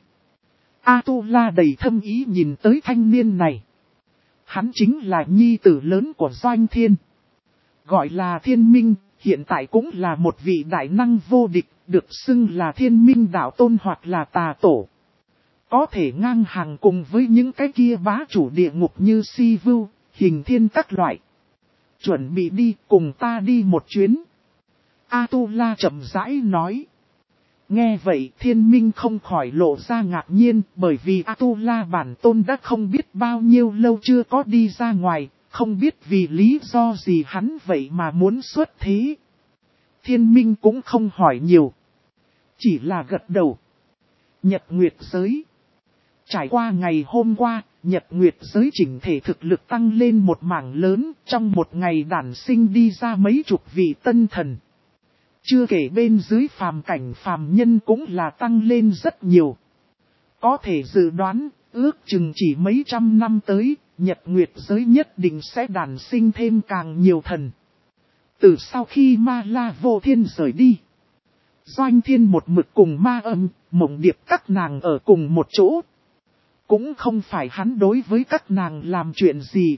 Atula đầy thâm ý nhìn tới thanh niên này. Hắn chính là nhi tử lớn của Doanh Thiên. Gọi là Thiên Minh, hiện tại cũng là một vị đại năng vô địch, được xưng là Thiên Minh đạo tôn hoặc là tà tổ. Có thể ngang hàng cùng với những cái kia bá chủ địa ngục như Si Vưu, Hình Thiên các loại. Chuẩn bị đi cùng ta đi một chuyến. Atula chậm rãi nói. Nghe vậy Thiên Minh không khỏi lộ ra ngạc nhiên bởi vì Atula bản tôn đã không biết bao nhiêu lâu chưa có đi ra ngoài, không biết vì lý do gì hắn vậy mà muốn xuất thế. Thiên Minh cũng không hỏi nhiều. Chỉ là gật đầu. Nhật Nguyệt giới. Trải qua ngày hôm qua, Nhật Nguyệt giới chỉnh thể thực lực tăng lên một mảng lớn, trong một ngày đản sinh đi ra mấy chục vị tân thần. Chưa kể bên dưới phàm cảnh phàm nhân cũng là tăng lên rất nhiều. Có thể dự đoán, ước chừng chỉ mấy trăm năm tới, Nhật Nguyệt giới nhất định sẽ đản sinh thêm càng nhiều thần. Từ sau khi Ma La Vô Thiên rời đi, Doanh Thiên một mực cùng Ma Âm, Mộng Điệp các nàng ở cùng một chỗ. Cũng không phải hắn đối với các nàng làm chuyện gì,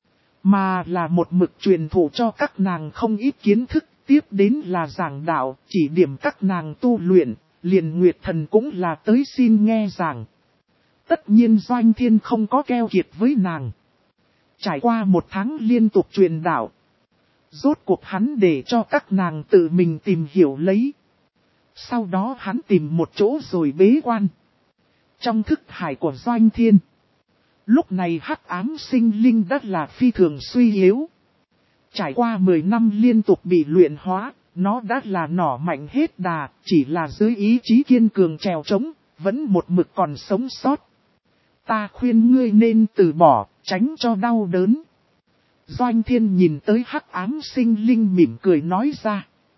mà là một mực truyền thụ cho các nàng không ít kiến thức. Tiếp đến là giảng đạo, chỉ điểm các nàng tu luyện, liền Nguyệt Thần cũng là tới xin nghe giảng. Tất nhiên Doanh Thiên không có keo kiệt với nàng. Trải qua một tháng liên tục truyền đạo. Rốt cuộc hắn để cho các nàng tự mình tìm hiểu lấy. Sau đó hắn tìm một chỗ rồi bế quan. Trong thức hải của Doanh Thiên. Lúc này hắc ám sinh linh đã là phi thường suy yếu. Trải qua 10 năm liên tục bị luyện hóa, nó đã là nỏ mạnh hết đà, chỉ là dưới ý chí kiên cường trèo trống, vẫn một mực còn sống sót. Ta khuyên ngươi nên từ bỏ, tránh cho đau đớn. Doanh Thiên nhìn tới hắc ám sinh linh mỉm cười nói ra.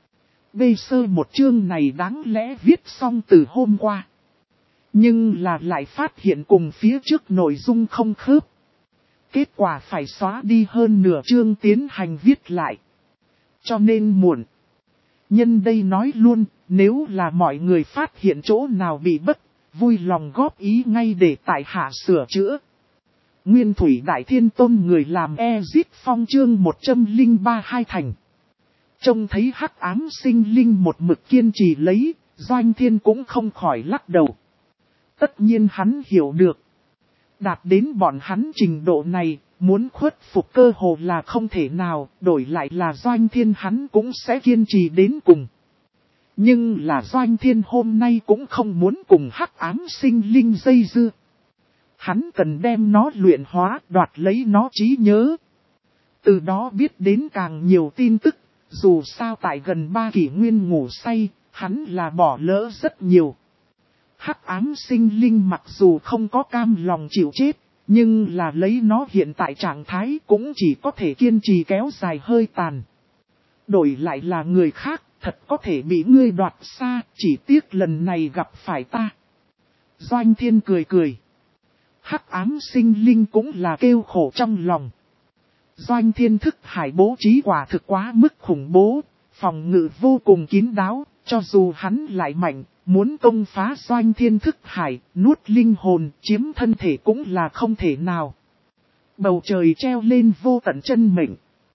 Bê sơ một chương này đáng lẽ viết xong từ hôm qua. Nhưng là lại phát hiện cùng phía trước nội dung không khớp. Kết quả phải xóa đi hơn nửa chương tiến hành viết lại. Cho nên muộn. Nhân đây nói luôn, nếu là mọi người phát hiện chỗ nào bị bất, vui lòng góp ý ngay để tại hạ sửa chữa. Nguyên Thủy Đại Thiên Tôn người làm Ezit Phong chương 103 hai thành. Trông thấy hắc ám sinh linh một mực kiên trì lấy, Doanh Thiên cũng không khỏi lắc đầu. Tất nhiên hắn hiểu được. Đạt đến bọn hắn trình độ này, muốn khuất phục cơ hồ là không thể nào, đổi lại là Doanh Thiên hắn cũng sẽ kiên trì đến cùng. Nhưng là Doanh Thiên hôm nay cũng không muốn cùng hắc ám sinh linh dây dưa. Hắn cần đem nó luyện hóa, đoạt lấy nó trí nhớ. Từ đó biết đến càng nhiều tin tức, dù sao tại gần 3 kỷ nguyên ngủ say, hắn là bỏ lỡ rất nhiều. Hắc ám sinh linh mặc dù không có cam lòng chịu chết, nhưng là lấy nó hiện tại trạng thái cũng chỉ có thể kiên trì kéo dài hơi tàn. Đổi lại là người khác, thật có thể bị ngươi đoạt xa, chỉ tiếc lần này gặp phải ta. Doanh Thiên cười cười. Hắc ám sinh linh cũng là kêu khổ trong lòng. Doanh Thiên thức hải bố trí quả thực quá mức khủng bố, phòng ngự vô cùng kín đáo, cho dù hắn lại mạnh, muốn công phá Doanh Thiên thức hải, nuốt linh hồn, chiếm thân thể cũng là không thể nào. Bầu trời treo lên vô tận chân mệnh.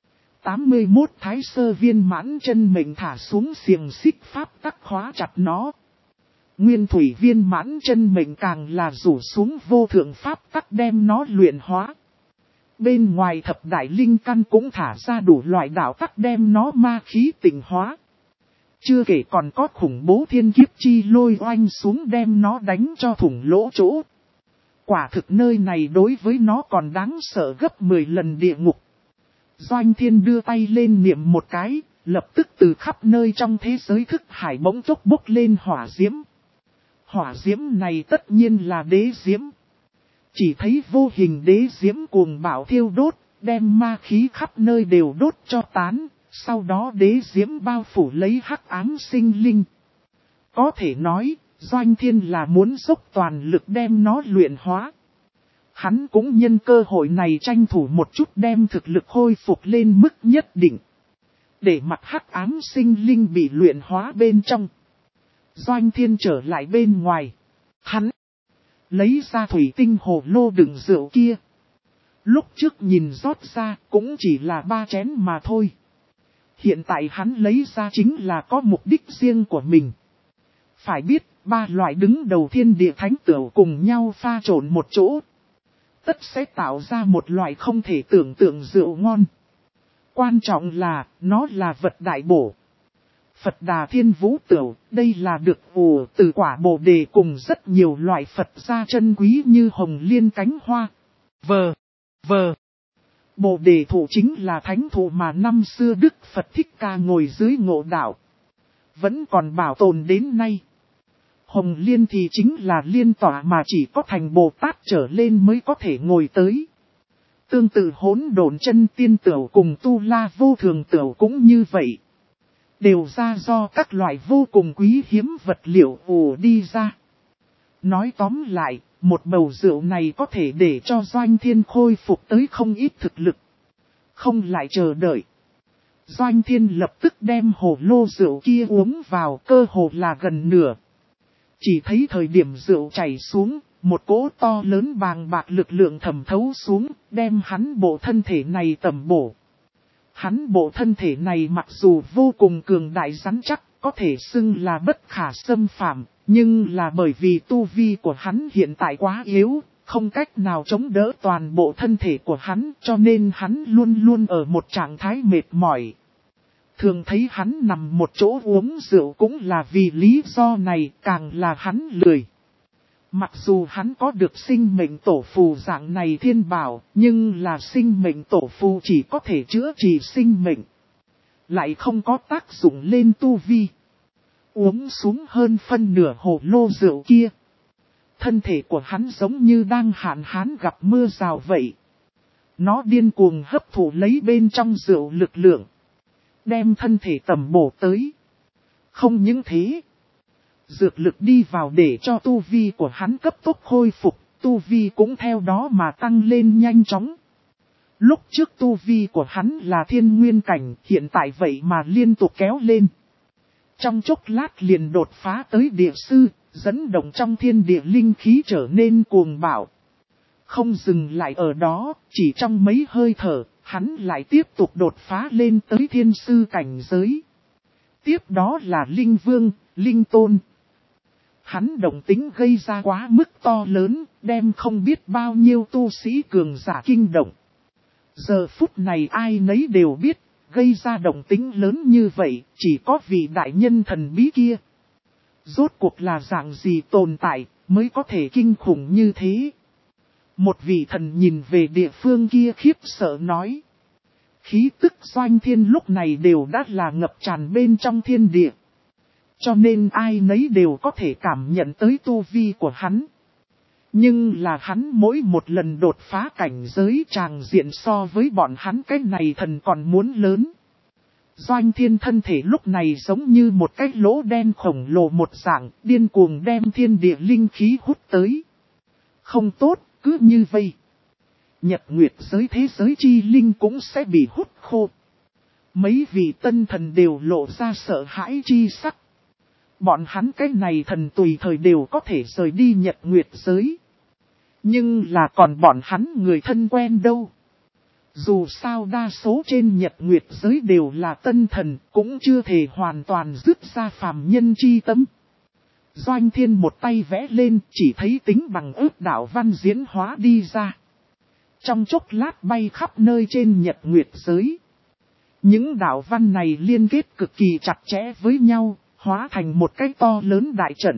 81 thái sơ viên mãn chân mệnh thả xuống xiềng xích pháp tắc khóa chặt nó. Nguyên thủy viên mãn chân mệnh càng là rủ xuống vô thượng pháp tắc đem nó luyện hóa. Bên ngoài thập đại linh căn cũng thả ra đủ loại đạo tắc đem nó ma khí tịnh hóa. Chưa kể còn có khủng bố thiên kiếp chi lôi oanh xuống đem nó đánh cho thủng lỗ chỗ. Quả thực nơi này đối với nó còn đáng sợ gấp 10 lần địa ngục. Doanh Thiên đưa tay lên niệm một cái, lập tức từ khắp nơi trong thế giới thức hải bỗng chốc bốc lên hỏa diễm. Hỏa diễm này tất nhiên là đế diễm. Chỉ thấy vô hình đế diễm cuồng bạo thiêu đốt, đem ma khí khắp nơi đều đốt cho tán, sau đó đế diễm bao phủ lấy hắc ám sinh linh. Có thể nói, Doanh Thiên là muốn dốc toàn lực đem nó luyện hóa. Hắn cũng nhân cơ hội này tranh thủ một chút đem thực lực khôi phục lên mức nhất định. Để mặt hắc ám sinh linh bị luyện hóa bên trong. Doanh Thiên trở lại bên ngoài. Hắn lấy ra thủy tinh hồ lô đựng rượu kia. Lúc trước nhìn rót ra cũng chỉ là 3 chén mà thôi. Hiện tại hắn lấy ra chính là có mục đích riêng của mình. Phải biết, 3 loại đứng đầu thiên địa thánh tửu cùng nhau pha trộn một chỗ. Tất sẽ tạo ra một loại không thể tưởng tượng rượu ngon. Quan trọng là, nó là vật đại bổ. Phật Đà Thiên Vũ Tửu, đây là được ủ từ quả bồ đề cùng rất nhiều loại Phật gia chân quý như hồng liên cánh hoa. Bồ đề thụ chính là thánh thụ mà năm xưa Đức Phật Thích Ca ngồi dưới ngộ đạo. Vẫn còn bảo tồn đến nay. Hồng liên thì chính là liên tỏa mà chỉ có thành Bồ Tát trở lên mới có thể ngồi tới. Tương tự hỗn độn chân tiên tửu cùng tu la vô thường tửu cũng như vậy. Đều ra do các loại vô cùng quý hiếm vật liệu ủ đi ra. Nói tóm lại, một bầu rượu này có thể để cho Doanh Thiên khôi phục tới không ít thực lực. Không lại chờ đợi. Doanh Thiên lập tức đem hồ lô rượu kia uống vào, cơ hồ là gần nửa. Chỉ thấy thời điểm rượu chảy xuống, một cỗ to lớn bàng bạc lực lượng thẩm thấu xuống, đem hắn bộ thân thể này tẩm bổ. Hắn bộ thân thể này mặc dù vô cùng cường đại rắn chắc, có thể xưng là bất khả xâm phạm, nhưng là bởi vì tu vi của hắn hiện tại quá yếu, không cách nào chống đỡ toàn bộ thân thể của hắn, cho nên hắn luôn luôn ở một trạng thái mệt mỏi. Thường thấy hắn nằm một chỗ uống rượu cũng là vì lý do này, càng là hắn lười. Mặc dù hắn có được sinh mệnh tổ phù dạng này thiên bảo, nhưng là sinh mệnh tổ phù chỉ có thể chữa trị sinh mệnh. Lại không có tác dụng lên tu vi. Uống xuống hơn phân nửa hồ lô rượu kia. Thân thể của hắn giống như đang hạn hán gặp mưa rào vậy. Nó điên cuồng hấp thụ lấy bên trong rượu lực lượng. Đem thân thể tẩm bổ tới. Không những thế, dược lực đi vào để cho tu vi của hắn cấp tốc khôi phục, tu vi cũng theo đó mà tăng lên nhanh chóng. Lúc trước tu vi của hắn là thiên nguyên cảnh, hiện tại vậy mà liên tục kéo lên. Trong chốc lát liền đột phá tới địa sư, dẫn động trong thiên địa linh khí trở nên cuồng bạo. Không dừng lại ở đó, chỉ trong mấy hơi thở, hắn lại tiếp tục đột phá lên tới thiên sư cảnh giới. Tiếp đó là linh vương, linh tôn. Hắn động tính gây ra quá mức to lớn, đem không biết bao nhiêu tu sĩ cường giả kinh động. Giờ phút này ai nấy đều biết, gây ra động tính lớn như vậy, chỉ có vị đại nhân thần bí kia. Rốt cuộc là dạng gì tồn tại, mới có thể kinh khủng như thế. Một vị thần nhìn về địa phương kia khiếp sợ nói. Khí tức Doanh Thiên lúc này đều đã là ngập tràn bên trong thiên địa. Cho nên ai nấy đều có thể cảm nhận tới tu vi của hắn. Nhưng là hắn mỗi một lần đột phá cảnh giới tràng diện so với bọn hắn cái này thần còn muốn lớn. Doanh Thiên thân thể lúc này giống như một cái lỗ đen khổng lồ một dạng, điên cuồng đem thiên địa linh khí hút tới. Không tốt, cứ như vây. Nhật nguyệt giới thế giới chi linh cũng sẽ bị hút khô. Mấy vị tân thần đều lộ ra sợ hãi chi sắc. Bọn hắn cái này thần tùy thời đều có thể rời đi nhật nguyệt giới. Nhưng là còn bọn hắn người thân quen đâu. Dù sao đa số trên nhật nguyệt giới đều là tân thần, cũng chưa thể hoàn toàn dứt ra phàm nhân chi tâm. Doanh Thiên một tay vẽ lên, chỉ thấy tính bằng ước đạo văn diễn hóa đi ra. Trong chốc lát bay khắp nơi trên nhật nguyệt giới. Những đạo văn này liên kết cực kỳ chặt chẽ với nhau, hóa thành một cái to lớn đại trận.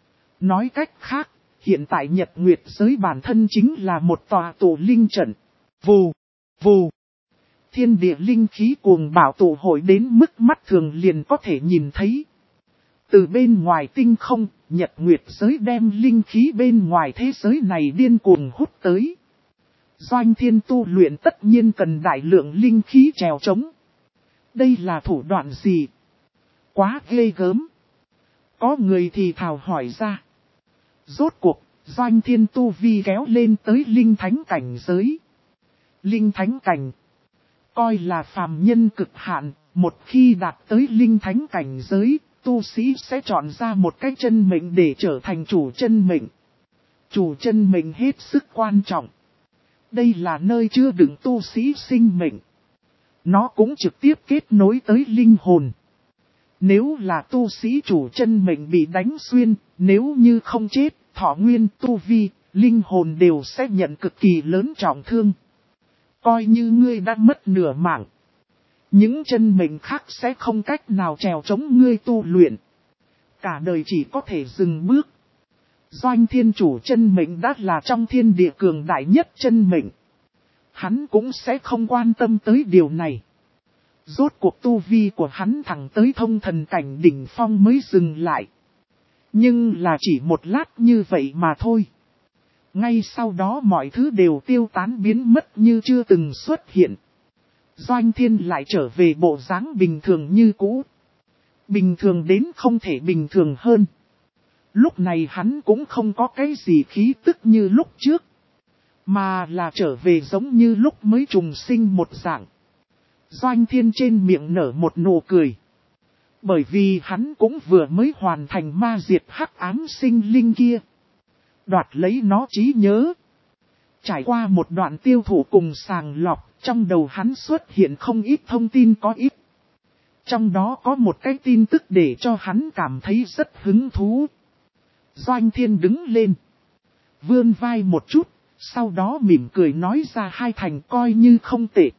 Nói cách khác, hiện tại nhật nguyệt giới bản thân chính là một tòa tổ linh trận. Vù, vù. Thiên địa linh khí cuồng bạo tụ hội đến mức mắt thường liền có thể nhìn thấy. Từ bên ngoài tinh không, nhật nguyệt giới đem linh khí bên ngoài thế giới này điên cuồng hút tới. Doanh Thiên tu luyện tất nhiên cần đại lượng linh khí trèo trống. Đây là thủ đoạn gì? Quá ghê gớm. Có người thì thào hỏi ra. Rốt cuộc, Doanh Thiên tu vi kéo lên tới linh thánh cảnh giới. Linh thánh cảnh. Coi là phàm nhân cực hạn, một khi đạt tới linh thánh cảnh giới, tu sĩ sẽ chọn ra một cái chân mệnh để trở thành chủ chân mệnh. Chủ chân mệnh hết sức quan trọng. Đây là nơi chứa đựng tu sĩ sinh mệnh. Nó cũng trực tiếp kết nối tới linh hồn. Nếu là tu sĩ chủ chân mệnh bị đánh xuyên, nếu như không chết, thọ nguyên, tu vi, linh hồn đều sẽ nhận cực kỳ lớn trọng thương. Coi như ngươi đã mất nửa mạng. Những chân mệnh khác sẽ không cách nào trèo chống ngươi tu luyện. Cả đời chỉ có thể dừng bước. Doanh Thiên chủ chân mệnh đã là trong thiên địa cường đại nhất chân mệnh. Hắn cũng sẽ không quan tâm tới điều này. Rốt cuộc tu vi của hắn thẳng tới thông thần cảnh đỉnh phong mới dừng lại. Nhưng là chỉ một lát như vậy mà thôi. Ngay sau đó mọi thứ đều tiêu tán biến mất như chưa từng xuất hiện. Doanh Thiên lại trở về bộ dáng bình thường như cũ. Bình thường đến không thể bình thường hơn. Lúc này hắn cũng không có cái gì khí tức như lúc trước. Mà là trở về giống như lúc mới trùng sinh một dạng. Doanh Thiên trên miệng nở một nụ cười. Bởi vì hắn cũng vừa mới hoàn thành ma diệt hắc ám sinh linh kia. Đoạt lấy nó trí nhớ. Trải qua một đoạn tiêu thụ cùng sàng lọc, trong đầu hắn xuất hiện không ít thông tin có ích. Trong đó có một cái tin tức để cho hắn cảm thấy rất hứng thú. Doanh Thiên đứng lên. Vươn vai một chút, sau đó mỉm cười nói ra 2 thành coi như không tệ.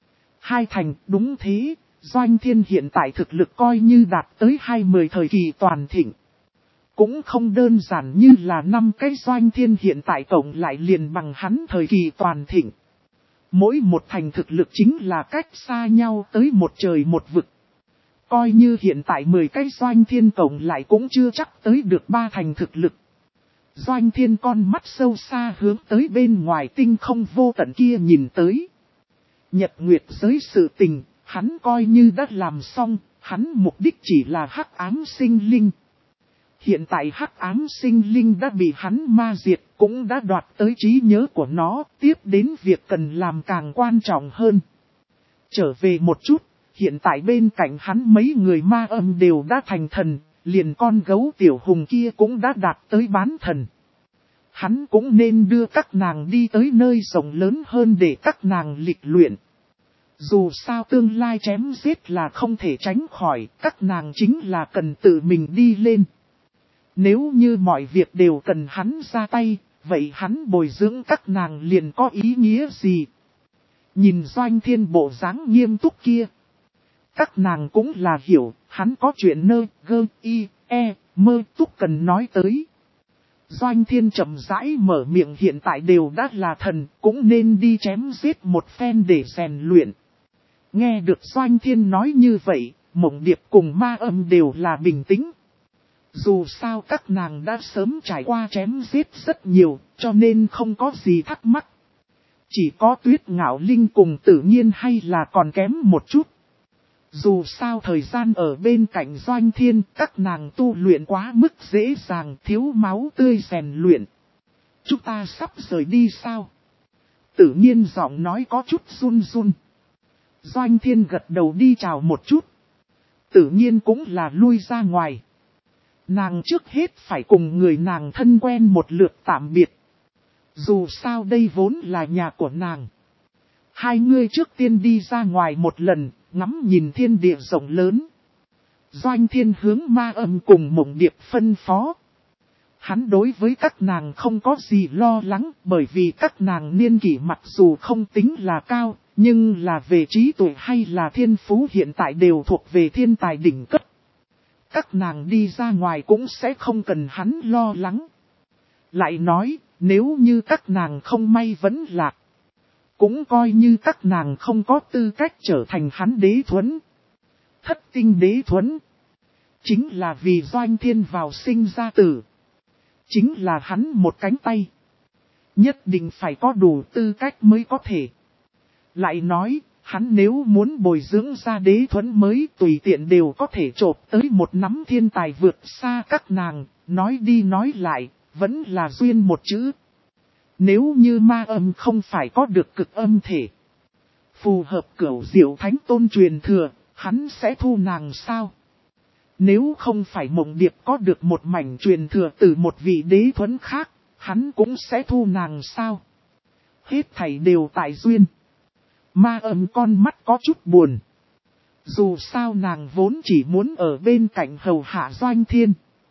2 thành, đúng thế, Doanh Thiên hiện tại thực lực coi như đạt tới 20 thời kỳ toàn thịnh. Cũng không đơn giản như là 5 cái Doanh Thiên hiện tại tổng lại liền bằng hắn thời kỳ toàn thịnh. Mỗi một thành thực lực chính là cách xa nhau tới một trời một vực. Coi như hiện tại 10 cái Doanh Thiên tổng lại cũng chưa chắc tới được 3 thành thực lực. Doanh Thiên con mắt sâu xa hướng tới bên ngoài tinh không vô tận kia nhìn tới. Nhật nguyệt giới sự tình, hắn coi như đã làm xong, Hắn mục đích chỉ là hắc ám sinh linh. Hiện tại hắc ám sinh linh đã bị hắn ma diệt, cũng đã đoạt tới trí nhớ của nó, tiếp đến việc cần làm càng quan trọng hơn. Trở về một chút, hiện tại bên cạnh hắn mấy người ma âm đều đã thành thần, liền con gấu tiểu hùng kia cũng đã đạt tới bán thần. Hắn cũng nên đưa các nàng đi tới nơi rộng lớn hơn để các nàng lịch luyện. Dù sao tương lai chém giết là không thể tránh khỏi, các nàng chính là cần tự mình đi lên. Nếu như mọi việc đều cần hắn ra tay, vậy hắn bồi dưỡng các nàng liền có ý nghĩa gì? Nhìn Doanh Thiên bộ dáng nghiêm túc kia. Các nàng cũng là hiểu, hắn có chuyện nơ, gơ, y, e, mơ túc cần nói tới. Doanh Thiên chậm rãi mở miệng hiện tại đều đã là thần, cũng nên đi chém giết một phen để rèn luyện. Nghe được Doanh Thiên nói như vậy, Mộng Điệp cùng ma âm đều là bình tĩnh. Dù sao các nàng đã sớm trải qua chém giết rất nhiều, cho nên không có gì thắc mắc. Chỉ có Tuyết Ngạo Linh cùng Tự Nhiên hay là còn kém một chút. Dù sao thời gian ở bên cạnh Doanh Thiên, các nàng tu luyện quá mức dễ dàng, thiếu máu tươi rèn luyện. Chúng ta sắp rời đi sao? Tự Nhiên giọng nói có chút run run. Doanh Thiên gật đầu đi chào một chút. Tự Nhiên cũng là lui ra ngoài. Nàng trước hết phải cùng người nàng thân quen một lượt tạm biệt. Dù sao đây vốn là nhà của nàng. Hai người trước tiên đi ra ngoài một lần, ngắm nhìn thiên địa rộng lớn. Doanh Thiên hướng ma âm cùng Mộng Điệp phân phó. Hắn đối với các nàng không có gì lo lắng, bởi vì các nàng niên kỷ mặc dù không tính là cao, nhưng là về trí tuệ hay là thiên phú hiện tại đều thuộc về thiên tài đỉnh cấp. Các nàng đi ra ngoài cũng sẽ không cần hắn lo lắng. Lại nói, nếu như các nàng không may vẫn lạc, cũng coi như các nàng không có tư cách trở thành hắn đế thuẫn. Thất tinh đế thuẫn, chính là vì Doanh Thiên vào sinh ra tử. Chính là hắn một cánh tay. Nhất định phải có đủ tư cách mới có thể. Lại nói, hắn nếu muốn bồi dưỡng ra đế thuẫn mới tùy tiện đều có thể chộp tới một nắm thiên tài vượt xa các nàng, nói đi nói lại, vẫn là duyên một chữ. Nếu như ma âm không phải có được cực âm thể, phù hợp cửu diệu thánh tôn truyền thừa, hắn sẽ thu nàng sao? Nếu không phải Mộng Điệp có được một mảnh truyền thừa từ một vị đế thuẫn khác, hắn cũng sẽ thu nàng sao? Hết thảy đều tại duyên. Ma âm con mắt có chút buồn. Dù sao nàng vốn chỉ muốn ở bên cạnh hầu hạ Doanh Thiên.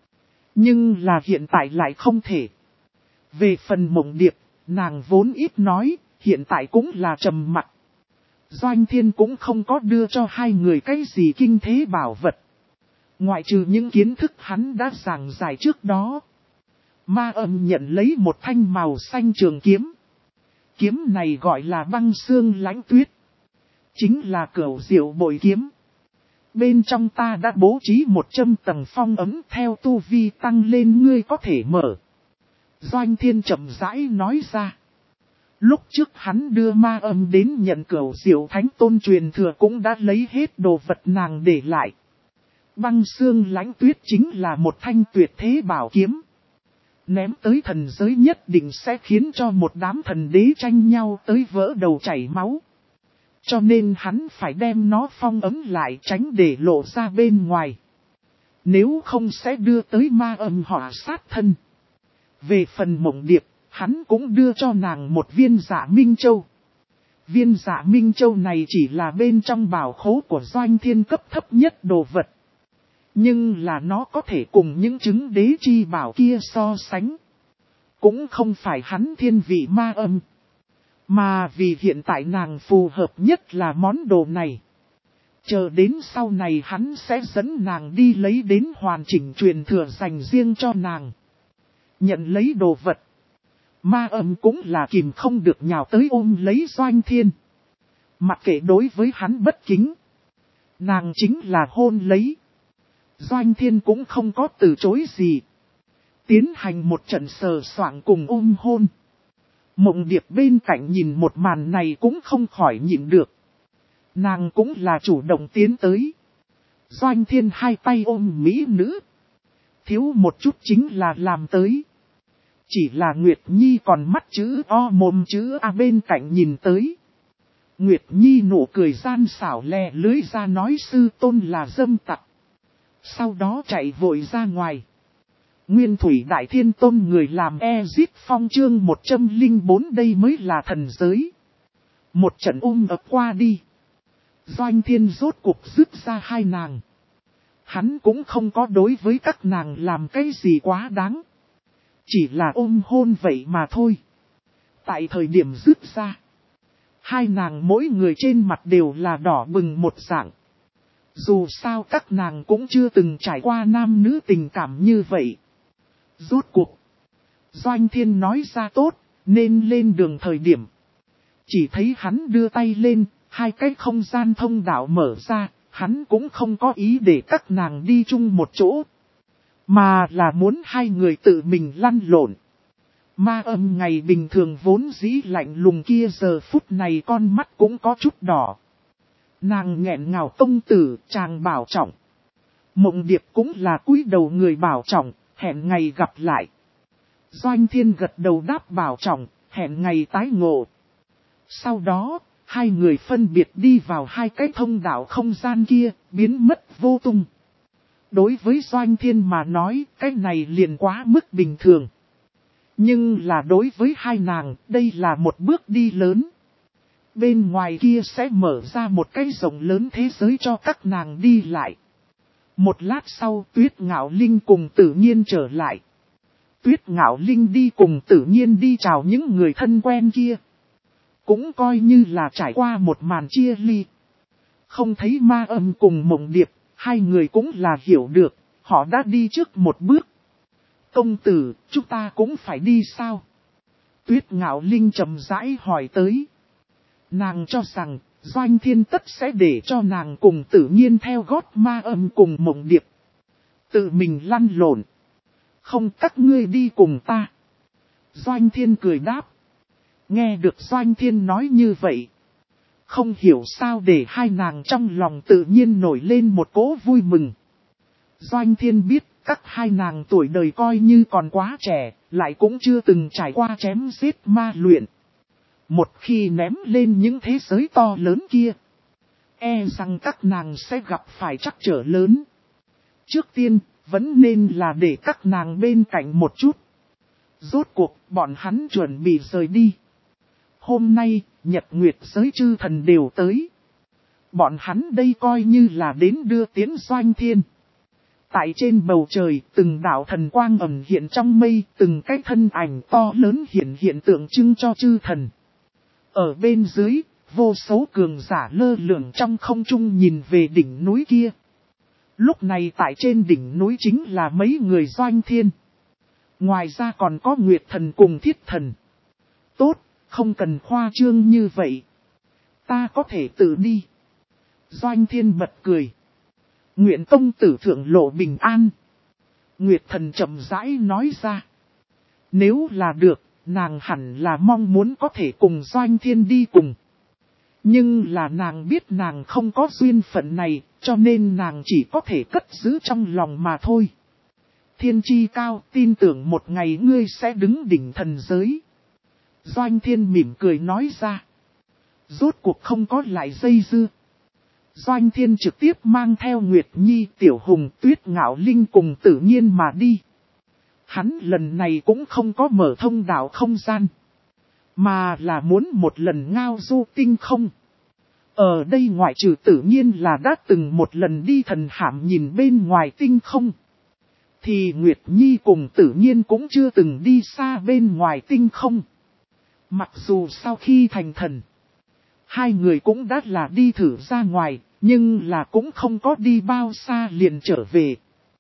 Nhưng là hiện tại lại không thể. Về phần Mộng Điệp, nàng vốn ít nói, hiện tại cũng là trầm mặc. Doanh Thiên cũng không có đưa cho hai người cái gì kinh thế bảo vật. Ngoại trừ những kiến thức hắn đã giảng giải trước đó. Ma âm nhận lấy một thanh màu xanh trường kiếm. Kiếm này gọi là băng xương lãnh tuyết. Chính là cửu diệu bội kiếm. Bên trong ta đã bố trí 100 tầng phong ấm theo tu vi tăng lên ngươi có thể mở. Doanh Thiên chậm rãi nói ra. Lúc trước hắn đưa ma âm đến nhận cửu diệu thánh tôn truyền thừa cũng đã lấy hết đồ vật nàng để lại. Băng xương lãnh tuyết chính là một thanh tuyệt thế bảo kiếm. Ném tới thần giới nhất định sẽ khiến cho một đám thần đế tranh nhau tới vỡ đầu chảy máu. Cho nên hắn phải đem nó phong ấm lại tránh để lộ ra bên ngoài. Nếu không sẽ đưa tới ma âm họa sát thân. Về phần Mộng Điệp, hắn cũng đưa cho nàng một viên Dạ Minh Châu. Viên Dạ Minh Châu này chỉ là bên trong bảo khố của Doanh Thiên cấp thấp nhất đồ vật. Nhưng là nó có thể cùng những chứng đế chi bảo kia so sánh. Cũng không phải hắn thiên vị ma âm. Mà vì hiện tại nàng phù hợp nhất là món đồ này. Chờ đến sau này hắn sẽ dẫn nàng đi lấy đến hoàn chỉnh truyền thừa dành riêng cho nàng. Nhận lấy đồ vật. Ma âm cũng là kìm không được nhào tới ôm lấy Doanh Thiên. Mặc kệ đối với hắn bất kính. Nàng chính là hôn lấy. Doanh Thiên cũng không có từ chối gì. Tiến hành một trận sờ soạng cùng ôm hôn. Mộng Điệp bên cạnh nhìn một màn này cũng không khỏi nhịn được. Nàng cũng là chủ động tiến tới. Doanh Thiên hai tay ôm mỹ nữ. Thiếu một chút chính là làm tới. Chỉ là Nguyệt Nhi còn mắt chữ O mồm chữ A bên cạnh nhìn tới. Nguyệt Nhi nụ cười gian xảo lè lưới ra nói sư tôn là dâm tặc. Sau đó chạy vội ra ngoài. Nguyên Thủy Đại Thiên Tôn người làm Ezit Phong chương 104 đây mới là thần giới. Một trận ập qua đi. Doanh Thiên rốt cuộc dứt ra hai nàng. Hắn cũng không có đối với các nàng làm cái gì quá đáng. Chỉ là ôm hôn vậy mà thôi. Tại thời điểm dứt ra. Hai nàng mỗi người trên mặt đều là đỏ bừng một dạng. Dù sao các nàng cũng chưa từng trải qua nam nữ tình cảm như vậy. Rốt cuộc. Doanh Thiên nói ra tốt, nên lên đường thời điểm. Chỉ thấy hắn đưa tay lên, hai cái không gian thông đạo mở ra, hắn cũng không có ý để các nàng đi chung một chỗ. Mà là muốn hai người tự mình lăn lộn. Ma Âm ngày bình thường vốn dĩ lạnh lùng kia giờ phút này con mắt cũng có chút đỏ. Nàng nghẹn ngào công tử, chàng bảo trọng. Mộng Điệp cũng là cúi đầu người bảo trọng, hẹn ngày gặp lại. Doanh Thiên gật đầu đáp bảo trọng, hẹn ngày tái ngộ. Sau đó, hai người phân biệt đi vào hai cái thông đạo không gian kia, biến mất vô tung. Đối với Doanh Thiên mà nói, cái này liền quá mức bình thường. Nhưng là đối với hai nàng, đây là một bước đi lớn. Bên ngoài kia sẽ mở ra một cái rộng lớn thế giới cho các nàng đi lại. Một lát sau Tuyết Ngạo Linh cùng Tự Nhiên trở lại. Tuyết Ngạo Linh đi cùng Tự Nhiên đi chào những người thân quen kia. Cũng coi như là trải qua một màn chia ly. Không thấy Ma Âm cùng Mộng Điệp, hai người cũng là hiểu được, họ đã đi trước một bước. Công tử, chúng ta cũng phải đi sao? Tuyết Ngạo Linh chậm rãi hỏi tới. Nàng cho rằng, Doanh Thiên tất sẽ để cho nàng cùng Tự Nhiên theo gót Ma Âm cùng Mộng Điệp. Tự mình lăn lộn. Không các ngươi đi cùng ta. Doanh Thiên cười đáp. Nghe được Doanh Thiên nói như vậy. Không hiểu sao để hai nàng trong lòng tự nhiên nổi lên một cỗ vui mừng. Doanh Thiên biết các hai nàng tuổi đời coi như còn quá trẻ, lại cũng chưa từng trải qua chém giết ma luyện. Một khi ném lên những thế giới to lớn kia, e rằng các nàng sẽ gặp phải trắc trở lớn. Trước tiên, vẫn nên là để các nàng bên cạnh một chút. Rốt cuộc, bọn hắn chuẩn bị rời đi. Hôm nay, Nhật Nguyệt giới chư thần đều tới. Bọn hắn đây coi như là đến đưa tiến Doanh Thiên. Tại trên bầu trời, từng đạo thần quang ẩn hiện trong mây, từng cái thân ảnh to lớn hiện tượng trưng cho chư thần. Ở bên dưới, vô số cường giả lơ lửng trong không trung nhìn về đỉnh núi kia. Lúc này tại trên đỉnh núi chính là mấy người Doanh Thiên. Ngoài ra còn có Nguyệt Thần cùng Thiết Thần. Tốt, không cần khoa trương như vậy. Ta có thể tự đi. Doanh Thiên bật cười. Nguyện công tử thượng lộ bình an. Nguyệt Thần chậm rãi nói ra. Nếu là được, nàng hẳn là mong muốn có thể cùng Doanh Thiên đi cùng. Nhưng là nàng biết nàng không có duyên phận này, cho nên nàng chỉ có thể cất giữ trong lòng mà thôi. Thiên chi cao, tin tưởng một ngày ngươi sẽ đứng đỉnh thần giới. Doanh Thiên mỉm cười nói ra. Rốt cuộc không có lại dây dưa. Doanh Thiên trực tiếp mang theo Nguyệt Nhi, Tiểu Hùng, Tuyết Ngạo Linh cùng Tự Nhiên mà đi. Hắn lần này cũng không có mở thông đạo không gian. Mà là muốn một lần ngao du tinh không. Ở đây ngoại trừ Tự Nhiên là đã từng một lần đi thần hạm nhìn bên ngoài tinh không. Thì Nguyệt Nhi cùng Tự Nhiên cũng chưa từng đi xa bên ngoài tinh không. Mặc dù sau khi thành thần, hai người cũng đã là đi thử ra ngoài, nhưng là cũng không có đi bao xa liền trở về.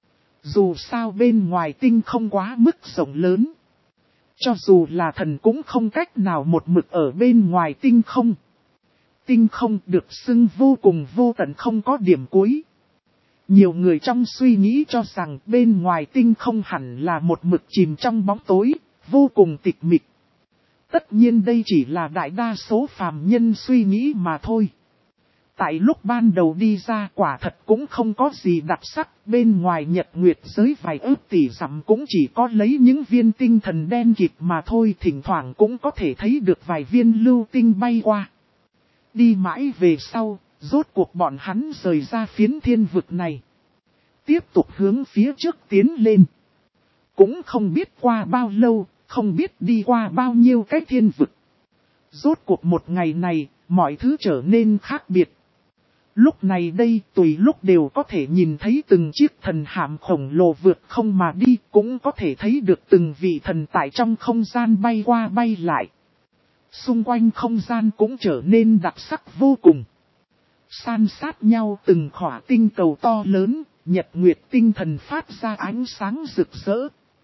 Dù sao bên ngoài tinh không quá mức rộng lớn. Cho dù là thần cũng không cách nào một mực ở bên ngoài tinh không. Tinh không được xưng vô cùng vô tận không có điểm cuối. Nhiều người trong suy nghĩ cho rằng bên ngoài tinh không hẳn là một mực chìm trong bóng tối, vô cùng tịch mịch. Tất nhiên đây chỉ là đại đa số phàm nhân suy nghĩ mà thôi. Tại lúc ban đầu đi ra quả thật cũng không có gì đặc sắc, bên ngoài nhật nguyệt giới vài ước tỷ dặm cũng chỉ có lấy những viên tinh thần đen kịt mà thôi, thỉnh thoảng cũng có thể thấy được vài viên lưu tinh bay qua. Đi mãi về sau, rốt cuộc bọn hắn rời ra phiến thiên vực này. Tiếp tục hướng phía trước tiến lên. Cũng không biết qua bao lâu, không biết đi qua bao nhiêu cái thiên vực. Rốt cuộc một ngày này, mọi thứ trở nên khác biệt. Lúc này đây tùy lúc đều có thể nhìn thấy từng chiếc thần hạm khổng lồ vượt không mà đi, cũng có thể thấy được từng vị thần tại trong không gian bay qua bay lại. Xung quanh không gian cũng trở nên đặc sắc vô cùng. San sát nhau từng khỏa tinh cầu to lớn, nhật nguyệt tinh thần phát ra ánh sáng rực rỡ.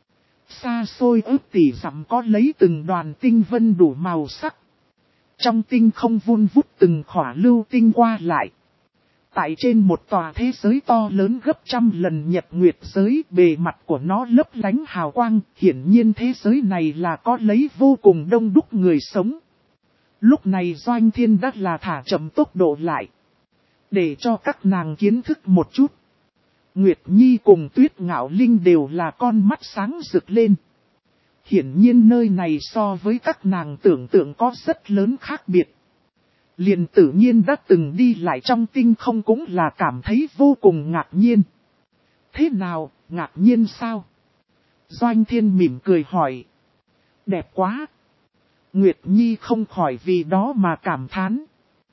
Xa xôi ước tỷ dặm có lấy từng đoàn tinh vân đủ màu sắc. Trong tinh không vun vút từng khỏa lưu tinh qua lại. Tại trên một tòa thế giới to lớn gấp trăm lần nhật nguyệt giới, bề mặt của nó lấp lánh hào quang, hiển nhiên thế giới này là có lấy vô cùng đông đúc người sống. Lúc này Doanh Thiên đã là thả chậm tốc độ lại, để cho các nàng kiến thức một chút. Nguyệt Nhi cùng Tuyết Ngạo Linh đều là con mắt sáng rực lên. Hiển nhiên nơi này so với các nàng tưởng tượng có rất lớn khác biệt. Liền tự nhiên đã từng đi lại trong tinh không cũng là cảm thấy vô cùng ngạc nhiên. Thế nào, ngạc nhiên sao? Doanh Thiên mỉm cười hỏi. Đẹp quá. Nguyệt Nhi không khỏi vì đó mà cảm thán.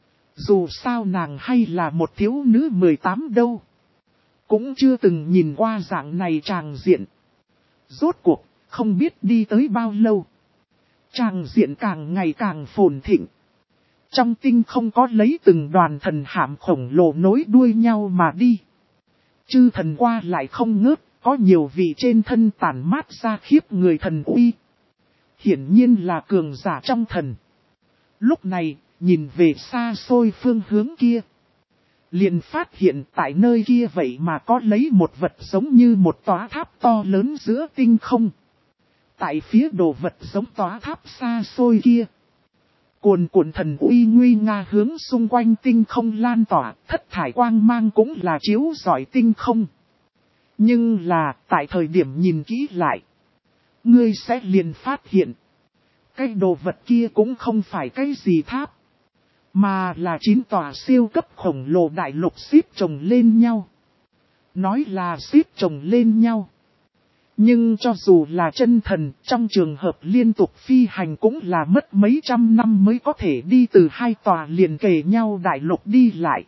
Dù sao nàng hay là một thiếu nữ 18 đâu. Cũng chưa từng nhìn qua dạng này tràng diện. Rốt cuộc, không biết đi tới bao lâu. Tràng diện càng ngày càng phồn thịnh. Trong tinh không có lấy từng đoàn thần hạm khổng lồ nối đuôi nhau mà đi. Chư thần qua lại không ngớt, có nhiều vị trên thân tản mát ra khiếp người thần uy. Hiển nhiên là cường giả trong thần. Lúc này, nhìn về xa xôi phương hướng kia. Liền phát hiện tại nơi kia vậy mà có lấy một vật giống như một tòa tháp to lớn giữa tinh không. Tại phía đồ vật giống tòa tháp xa xôi kia. Cuồn cuộn thần uy nguy nga hướng xung quanh tinh không lan tỏa, thất thải quang mang cũng là chiếu rọi tinh không. Nhưng là, tại thời điểm nhìn kỹ lại, ngươi sẽ liền phát hiện, cái đồ vật kia cũng không phải cái gì tháp, mà là 9 tòa siêu cấp khổng lồ đại lục xếp chồng lên nhau. Nói là xếp chồng lên nhau. Nhưng cho dù là chân thần, trong trường hợp liên tục phi hành cũng là mất mấy trăm năm mới có thể đi từ 2 tòa liền kề nhau đại lục đi lại.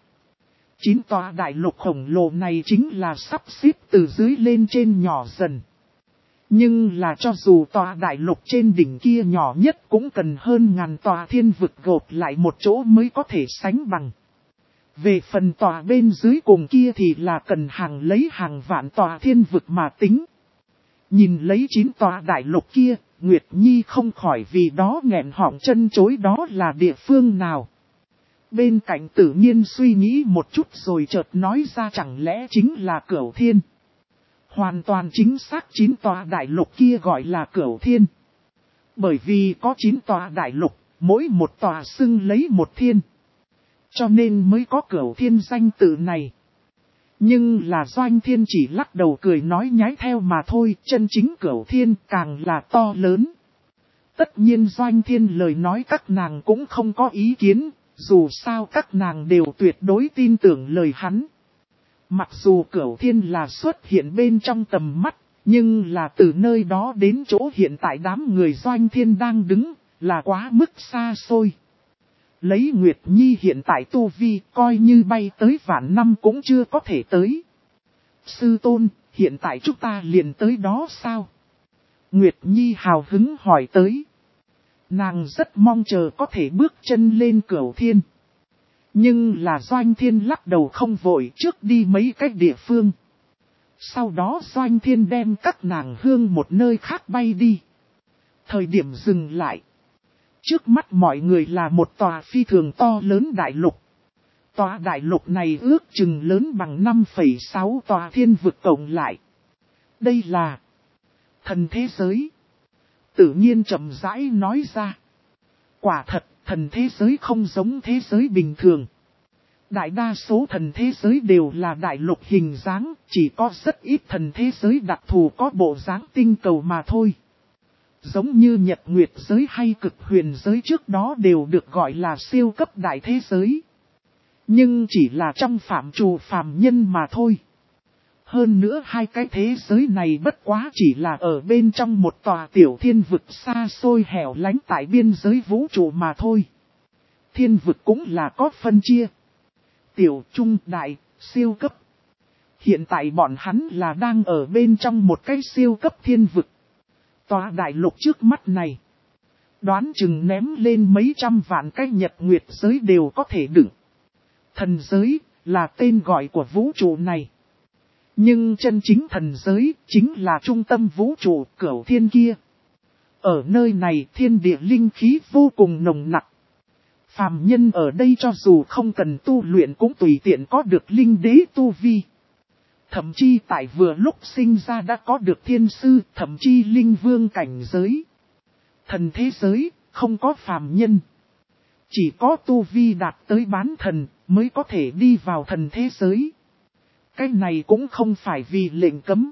9 tòa đại lục khổng lồ này chính là sắp xếp từ dưới lên trên nhỏ dần. Nhưng là cho dù tòa đại lục trên đỉnh kia nhỏ nhất cũng cần hơn ngàn tòa thiên vực gộp lại một chỗ mới có thể sánh bằng. Về phần tòa bên dưới cùng kia thì là cần hàng lấy hàng vạn tòa thiên vực mà tính. Nhìn lấy 9 tòa đại lục kia, Nguyệt Nhi không khỏi vì đó nghẹn họng chân chối, đó là địa phương nào. Bên cạnh tự nhiên suy nghĩ một chút rồi chợt nói ra chẳng lẽ chính là Cửu Thiên. Hoàn toàn chính xác 9 tòa đại lục kia gọi là Cửu Thiên. Bởi vì có 9 tòa đại lục, mỗi một tòa xưng lấy một thiên. Cho nên mới có Cửu Thiên danh tự này. Nhưng là Doanh Thiên chỉ lắc đầu cười nói nhái theo mà thôi, chân chính Cửu Thiên càng là to lớn. Tất nhiên Doanh Thiên lời nói các nàng cũng không có ý kiến, dù sao các nàng đều tuyệt đối tin tưởng lời hắn. Mặc dù Cửu Thiên là xuất hiện bên trong tầm mắt, nhưng là từ nơi đó đến chỗ hiện tại đám người Doanh Thiên đang đứng, là quá mức xa xôi. Lấy Nguyệt Nhi hiện tại tu vi, coi như bay tới vạn năm cũng chưa có thể tới. Sư tôn, hiện tại chúng ta liền tới đó sao? Nguyệt Nhi hào hứng hỏi tới. Nàng rất mong chờ có thể bước chân lên Cửu Thiên. Nhưng là Doanh Thiên lắc đầu không vội, trước đi mấy cách địa phương. Sau đó Doanh Thiên đem các nàng hương một nơi khác bay đi. Thời điểm dừng lại. Trước mắt mọi người là một tòa phi thường to lớn đại lục. Tòa đại lục này ước chừng lớn bằng 5,6 tòa thiên vực cộng lại. Đây là thần thế giới. Tự nhiên chậm rãi nói ra. Quả thật, thần thế giới không giống thế giới bình thường. Đại đa số thần thế giới đều là đại lục hình dáng, chỉ có rất ít thần thế giới đặc thù có bộ dáng tinh cầu mà thôi. Giống như Nhật Nguyệt giới hay Cực Huyền giới trước đó đều được gọi là siêu cấp đại thế giới. Nhưng chỉ là trong phạm trù phàm nhân mà thôi. Hơn nữa hai cái thế giới này bất quá chỉ là ở bên trong một tòa tiểu thiên vực xa xôi hẻo lánh tại biên giới vũ trụ mà thôi. Thiên vực cũng là có phân chia. Tiểu, trung, đại, siêu cấp. Hiện tại bọn hắn là đang ở bên trong một cái siêu cấp thiên vực. Tòa đại lục trước mắt này. Đoán chừng ném lên mấy trăm vạn cái Nhật Nguyệt giới đều có thể đựng. Thần giới là tên gọi của vũ trụ này. Nhưng chân chính thần giới chính là trung tâm vũ trụ Cửu Thiên kia. Ở nơi này thiên địa linh khí vô cùng nồng nặc. Phàm nhân ở đây cho dù không cần tu luyện cũng tùy tiện có được linh đế tu vi. Thậm chí tại vừa lúc sinh ra đã có được thiên sư, thậm chí linh vương cảnh giới. Thần thế giới, không có phàm nhân. Chỉ có tu vi đạt tới bán thần, mới có thể đi vào thần thế giới. Cái này cũng không phải vì lệnh cấm,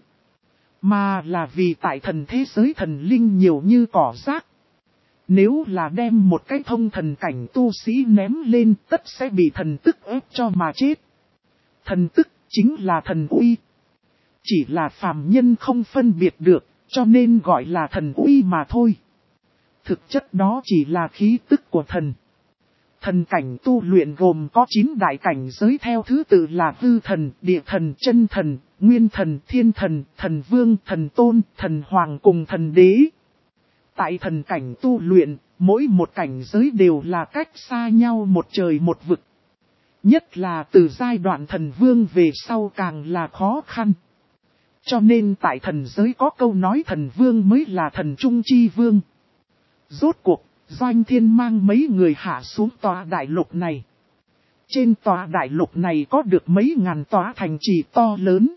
mà là vì tại thần thế giới thần linh nhiều như cỏ rác. Nếu là đem một cái thông thần cảnh tu sĩ ném lên tất sẽ bị thần tức ép cho mà chết. Thần tức chính là thần uy. Chỉ là phàm nhân không phân biệt được, cho nên gọi là thần uy mà thôi. Thực chất đó chỉ là khí tức của thần. Thần cảnh tu luyện gồm có 9 đại cảnh giới theo thứ tự là hư thần, địa thần, chân thần, nguyên thần, thiên thần, thần vương, thần tôn, thần hoàng cùng thần đế. Tại thần cảnh tu luyện, mỗi một cảnh giới đều là cách xa nhau một trời một vực. Nhất là từ giai đoạn thần vương về sau càng là khó khăn. Cho nên tại thần giới có câu nói thần vương mới là thần trung chi vương. Rốt cuộc, Doanh Thiên mang mấy người hạ xuống tòa đại lục này. Trên tòa đại lục này có được mấy ngàn tòa thành trì to lớn.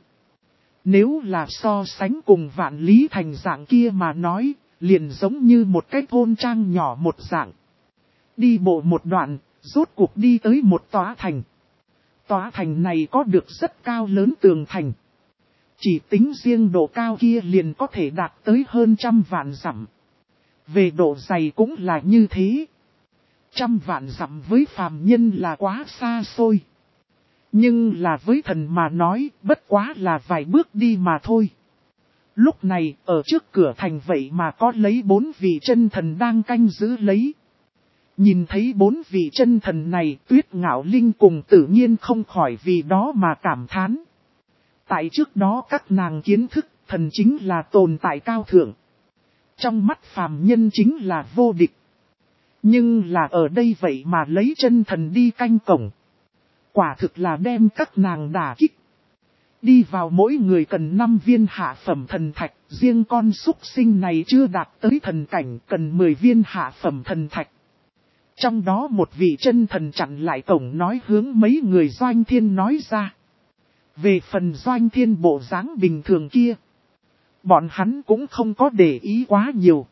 Nếu là so sánh cùng Vạn Lý Thành dạng kia mà nói, liền giống như một cái thôn trang nhỏ một dạng. Đi bộ một đoạn, rốt cuộc đi tới một tòa thành. Tòa thành này có được rất cao lớn tường thành. Chỉ tính riêng độ cao kia liền có thể đạt tới hơn 100 vạn dặm. Về độ dày cũng là như thế. 100 vạn dặm với phàm nhân là quá xa xôi. Nhưng là với thần mà nói, bất quá là vài bước đi mà thôi. Lúc này, ở trước cửa thành vậy mà có lấy 4 vị chân thần đang canh giữ lấy. Nhìn thấy 4 vị chân thần này, Tuyết Ngạo Linh cùng tự nhiên không khỏi vì đó mà cảm thán. Tại trước đó các nàng kiến thức, thần chính là tồn tại cao thượng. Trong mắt phàm nhân chính là vô địch. Nhưng là ở đây vậy mà lấy chân thần đi canh cổng. Quả thực là đem các nàng đả kích. Đi vào mỗi người cần 5 viên hạ phẩm thần thạch, riêng con súc sinh này chưa đạt tới thần cảnh cần 10 viên hạ phẩm thần thạch. Trong đó một vị chân thần chặn lại cổng nói hướng mấy người Doanh Thiên nói ra. Về phần Doanh Thiên bộ dáng bình thường kia, bọn hắn cũng không có để ý quá nhiều.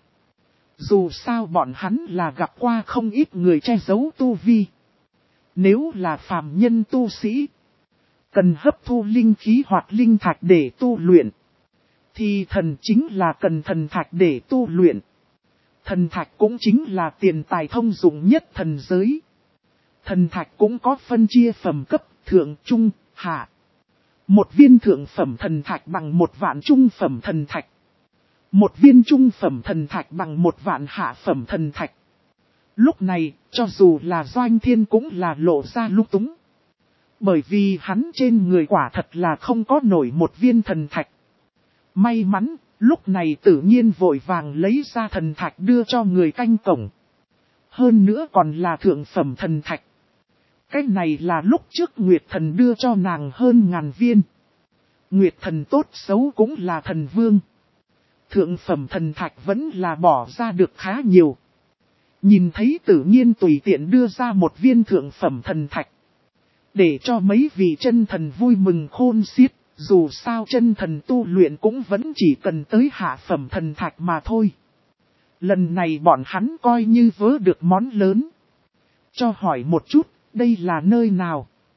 Dù sao bọn hắn là gặp qua không ít người che giấu tu vi. Nếu là phàm nhân tu sĩ, cần hấp thu linh khí hoặc linh thạch để tu luyện, thì thần chính là cần thần thạch để tu luyện. Thần thạch cũng chính là tiền tài thông dụng nhất thần giới. Thần thạch cũng có phân chia phẩm cấp, thượng, trung, hạ. Một viên thượng phẩm thần thạch bằng 1 vạn trung phẩm thần thạch. Một viên trung phẩm thần thạch bằng 1 vạn hạ phẩm thần thạch. Lúc này, cho dù là Doanh Thiên cũng là lộ ra lung túng. Bởi vì hắn trên người quả thật là không có nổi một viên thần thạch. May mắn, lúc này tự nhiên vội vàng lấy ra thần thạch đưa cho người canh cổng. Hơn nữa còn là thượng phẩm thần thạch. Cái này là lúc trước Nguyệt Thần đưa cho nàng hơn 1000 viên. Nguyệt Thần tốt xấu cũng là thần vương. Thượng phẩm thần thạch vẫn là bỏ ra được khá nhiều. Nhìn thấy tự nhiên tùy tiện đưa ra một viên thượng phẩm thần thạch. Để cho mấy vị chân thần vui mừng khôn xiết, dù sao chân thần tu luyện cũng vẫn chỉ cần tới hạ phẩm thần thạch mà thôi. Lần này bọn hắn coi như vớ được món lớn. Cho hỏi một chút, đây là nơi nào?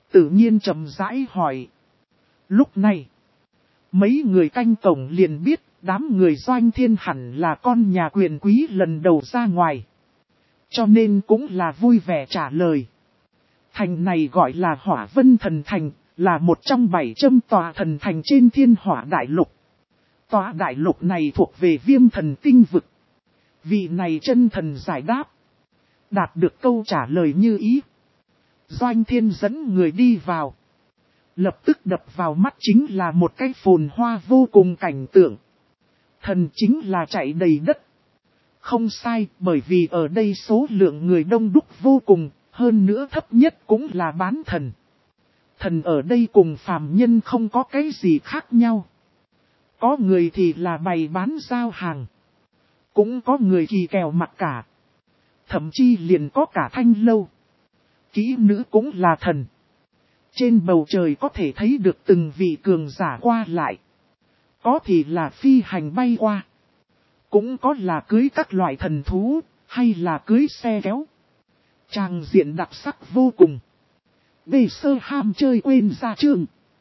Tự nhiên trầm rãi hỏi. Lúc này, mấy người canh cổng liền biết đám người Doanh Thiên hẳn là con nhà quyền quý lần đầu ra ngoài. Cho nên cũng là vui vẻ trả lời. Thành này gọi là Hỏa Vân Thần Thành, là một trong 700 tòa thần thành trên Thiên Hỏa Đại Lục. Tòa đại lục này thuộc về Viêm Thần Tinh Vực. Vị này chân thần giải đáp. Đạt được câu trả lời như ý. Doanh Thiên dẫn người đi vào. Lập tức đập vào mắt chính là một cái phồn hoa vô cùng cảnh tượng. Thần chính là chạy đầy đất. Không sai, bởi vì ở đây số lượng người đông đúc vô cùng, hơn nữa thấp nhất cũng là bán thần. Thần ở đây cùng phàm nhân không có cái gì khác nhau. Có người thì là bày bán giao hàng. Cũng có người kỳ kèo mặt cả. Thậm chí liền có cả thanh lâu. Kỹ nữ cũng là thần. Trên bầu trời có thể thấy được từng vị cường giả qua lại. Có thì là phi hành bay qua. Cũng có là cưới các loại thần thú, hay là cưới xe kéo. Tràng diện đặc sắc vô cùng. Về sơ ham chơi quên ra trường.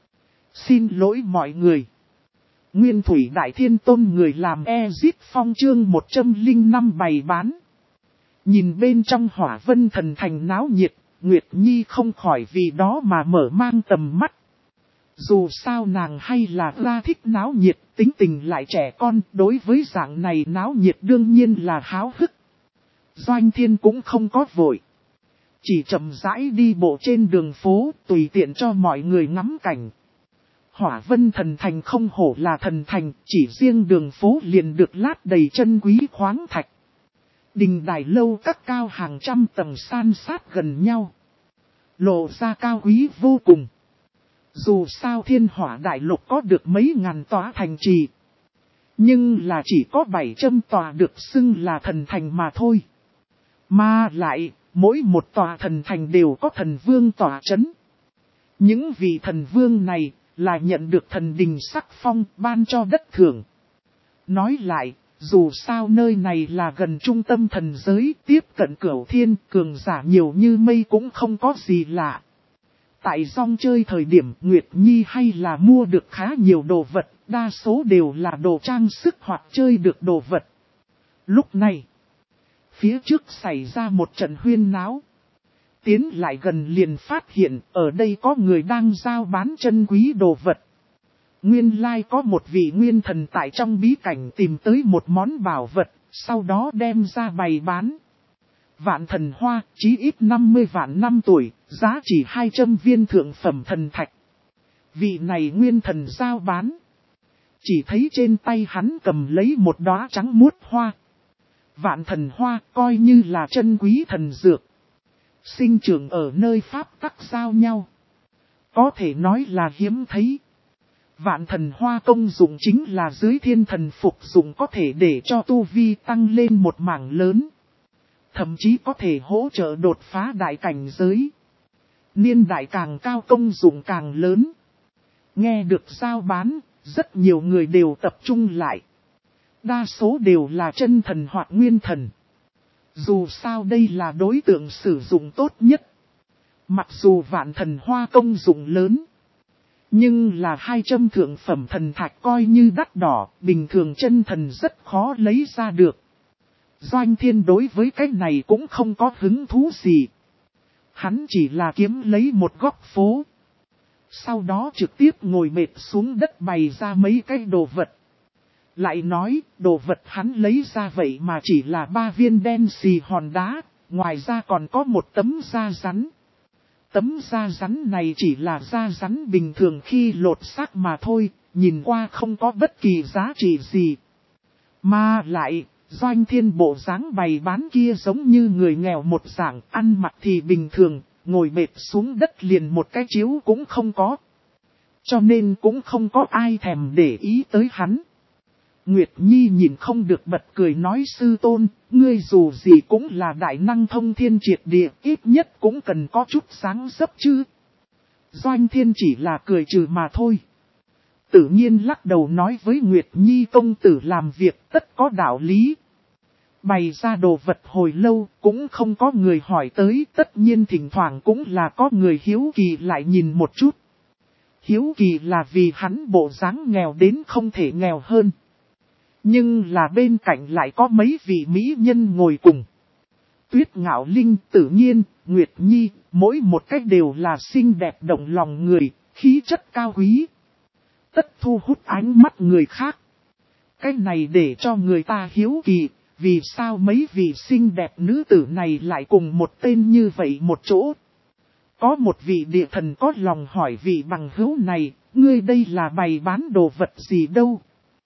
Xin lỗi mọi người. Nguyên Thủy Đại Thiên Tôn người làm Ezit Phong chương 105 bày bán. Nhìn bên trong Hỏa Vân Thần Thành náo nhiệt, Nguyệt Nhi không khỏi vì đó mà mở mang tầm mắt. Dù sao nàng hay là ra thích náo nhiệt, tính tình lại trẻ con, đối với dạng này náo nhiệt đương nhiên là háo hức. Doanh Thiên cũng không có vội. Chỉ chậm rãi đi bộ trên đường phố, tùy tiện cho mọi người ngắm cảnh. Hỏa Vân Thần Thành không hổ là thần thành, chỉ riêng đường phố liền được lát đầy chân quý khoáng thạch. Đình đài lâu các cao hàng trăm tầng san sát gần nhau. Lộ ra cao quý vô cùng. Dù sao Thiên Hỏa Đại Lục có được mấy ngàn tòa thành trì. Nhưng là chỉ có 700 tòa được xưng là thần thành mà thôi. Mà lại, mỗi một tòa thần thành đều có thần vương tòa chấn. Những vị thần vương này là nhận được thần đình sắc phong ban cho đất thưởng. Nói lại, dù sao nơi này là gần trung tâm thần giới, tiếp cận Cửu Thiên, cường giả nhiều như mây cũng không có gì lạ. Tại rong chơi thời điểm Nguyệt Nhi hay là mua được khá nhiều đồ vật, đa số đều là đồ trang sức hoặc chơi được đồ vật. Lúc này, phía trước xảy ra một trận huyên náo. Tiến lại gần liền phát hiện ở đây có người đang giao bán chân quý đồ vật. Nguyên lai có một vị nguyên thần tại trong bí cảnh tìm tới một món bảo vật, sau đó đem ra bày bán. Vạn thần hoa, chí ít 50 vạn năm tuổi, giá chỉ 200 viên thượng phẩm thần thạch. Vị này nguyên thần giao bán. Chỉ thấy trên tay hắn cầm lấy một đóa trắng muốt hoa. Vạn thần hoa coi như là chân quý thần dược. Sinh trưởng ở nơi pháp tắc giao nhau. Có thể nói là hiếm thấy. Vạn thần hoa công dụng chính là dưới thiên thần phục dụng có thể để cho tu vi tăng lên một mảng lớn. Thậm chí có thể hỗ trợ đột phá đại cảnh giới. Niên đại càng cao công dụng càng lớn. Nghe được giao bán, rất nhiều người đều tập trung lại. Đa số đều là chân thần hoặc nguyên thần. Dù sao đây là đối tượng sử dụng tốt nhất. Mặc dù vạn thần hoa công dụng lớn. Nhưng là 200 thượng phẩm thần thạch coi như đắt đỏ, bình thường chân thần rất khó lấy ra được. Doanh Thiên đối với cái này cũng không có hứng thú gì. Hắn chỉ là kiếm lấy một góc phố. Sau đó trực tiếp ngồi mệt xuống đất bày ra mấy cái đồ vật. Lại nói, đồ vật hắn lấy ra vậy mà chỉ là 3 viên đen xì hòn đá, ngoài ra còn có một tấm da rắn. Tấm da rắn này chỉ là da rắn bình thường khi lột xác mà thôi, nhìn qua không có bất kỳ giá trị gì. Mà lại, Doanh Thiên bộ dáng bày bán kia giống như người nghèo một dạng, ăn mặc thì bình thường, ngồi bệt xuống đất liền một cái chiếu cũng không có. Cho nên cũng không có ai thèm để ý tới hắn. Nguyệt Nhi nhìn không được bật cười nói sư tôn, ngươi dù gì cũng là đại năng thông thiên triệt địa, ít nhất cũng cần có chút sáng dấp chứ. Doanh Thiên chỉ là cười trừ mà thôi. Tự nhiên lắc đầu nói với Nguyệt Nhi công tử làm việc tất có đạo lý. bày ra đồ vật hồi lâu, cũng không có người hỏi tới, tất nhiên thỉnh thoảng cũng là có người hiếu kỳ lại nhìn một chút. Hiếu kỳ là vì hắn bộ dáng nghèo đến không thể nghèo hơn. Nhưng là bên cạnh lại có mấy vị mỹ nhân ngồi cùng. Tuyết Ngạo Linh, Tử Nhiên, Nguyệt Nhi, mỗi một cách đều là xinh đẹp động lòng người, khí chất cao quý. Tất thu hút ánh mắt người khác. Cái này để cho người ta hiếu kỳ, vì sao mấy vị xinh đẹp nữ tử này lại cùng một tên như vậy một chỗ. Có một vị địa thần có lòng hỏi vị bằng hữu này, ngươi đây là bày bán đồ vật gì đâu?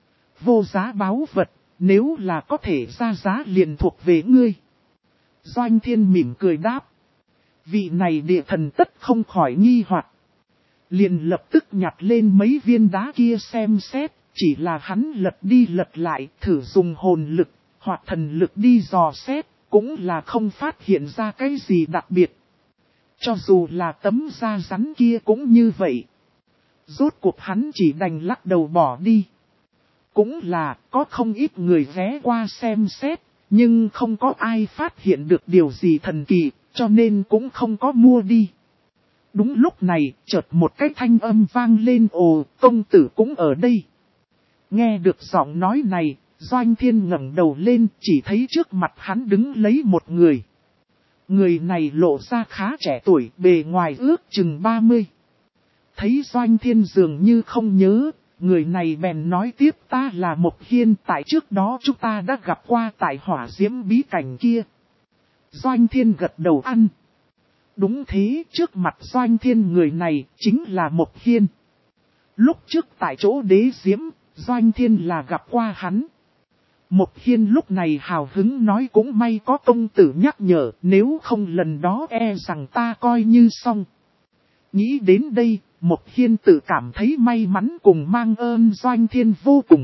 Vô giá báu vật, nếu là có thể ra giá liền thuộc về ngươi. Doanh Thiên mỉm cười đáp. Vị này địa thần tất không khỏi nghi hoặc, liền lập tức nhặt lên mấy viên đá kia xem xét, chỉ là hắn lật đi lật lại, thử dùng hồn lực, hoặc thần lực đi dò xét, cũng là không phát hiện ra cái gì đặc biệt. Cho dù là tấm da rắn kia cũng như vậy. Rốt cuộc hắn chỉ đành lắc đầu bỏ đi. Cũng là có không ít người ghé qua xem xét, nhưng không có ai phát hiện được điều gì thần kỳ, cho nên cũng không có mua đi. Đúng lúc này, chợt một cái thanh âm vang lên, ồ, công tử cũng ở đây. Nghe được giọng nói này, Doanh Thiên ngẩng đầu lên, chỉ thấy trước mặt hắn đứng lấy một người. Người này lộ ra khá trẻ tuổi, bề ngoài ước chừng 30. Thấy Doanh Thiên dường như không nhớ, người này bèn nói tiếp, ta là Mộc Hiên, tại trước đó chúng ta đã gặp qua tại hỏa diễm bí cảnh kia. Doanh Thiên gật đầu ăn. Đúng thế, trước mặt Doanh Thiên người này chính là Mộc Hiên. Lúc trước tại chỗ đế diễm, Doanh Thiên là gặp qua hắn. Mộc Hiên lúc này hào hứng nói cũng may có công tử nhắc nhở, nếu không lần đó e rằng ta coi như xong. Nghĩ đến đây, Mộc Hiên tự cảm thấy may mắn cùng mang ơn Doanh Thiên vô cùng.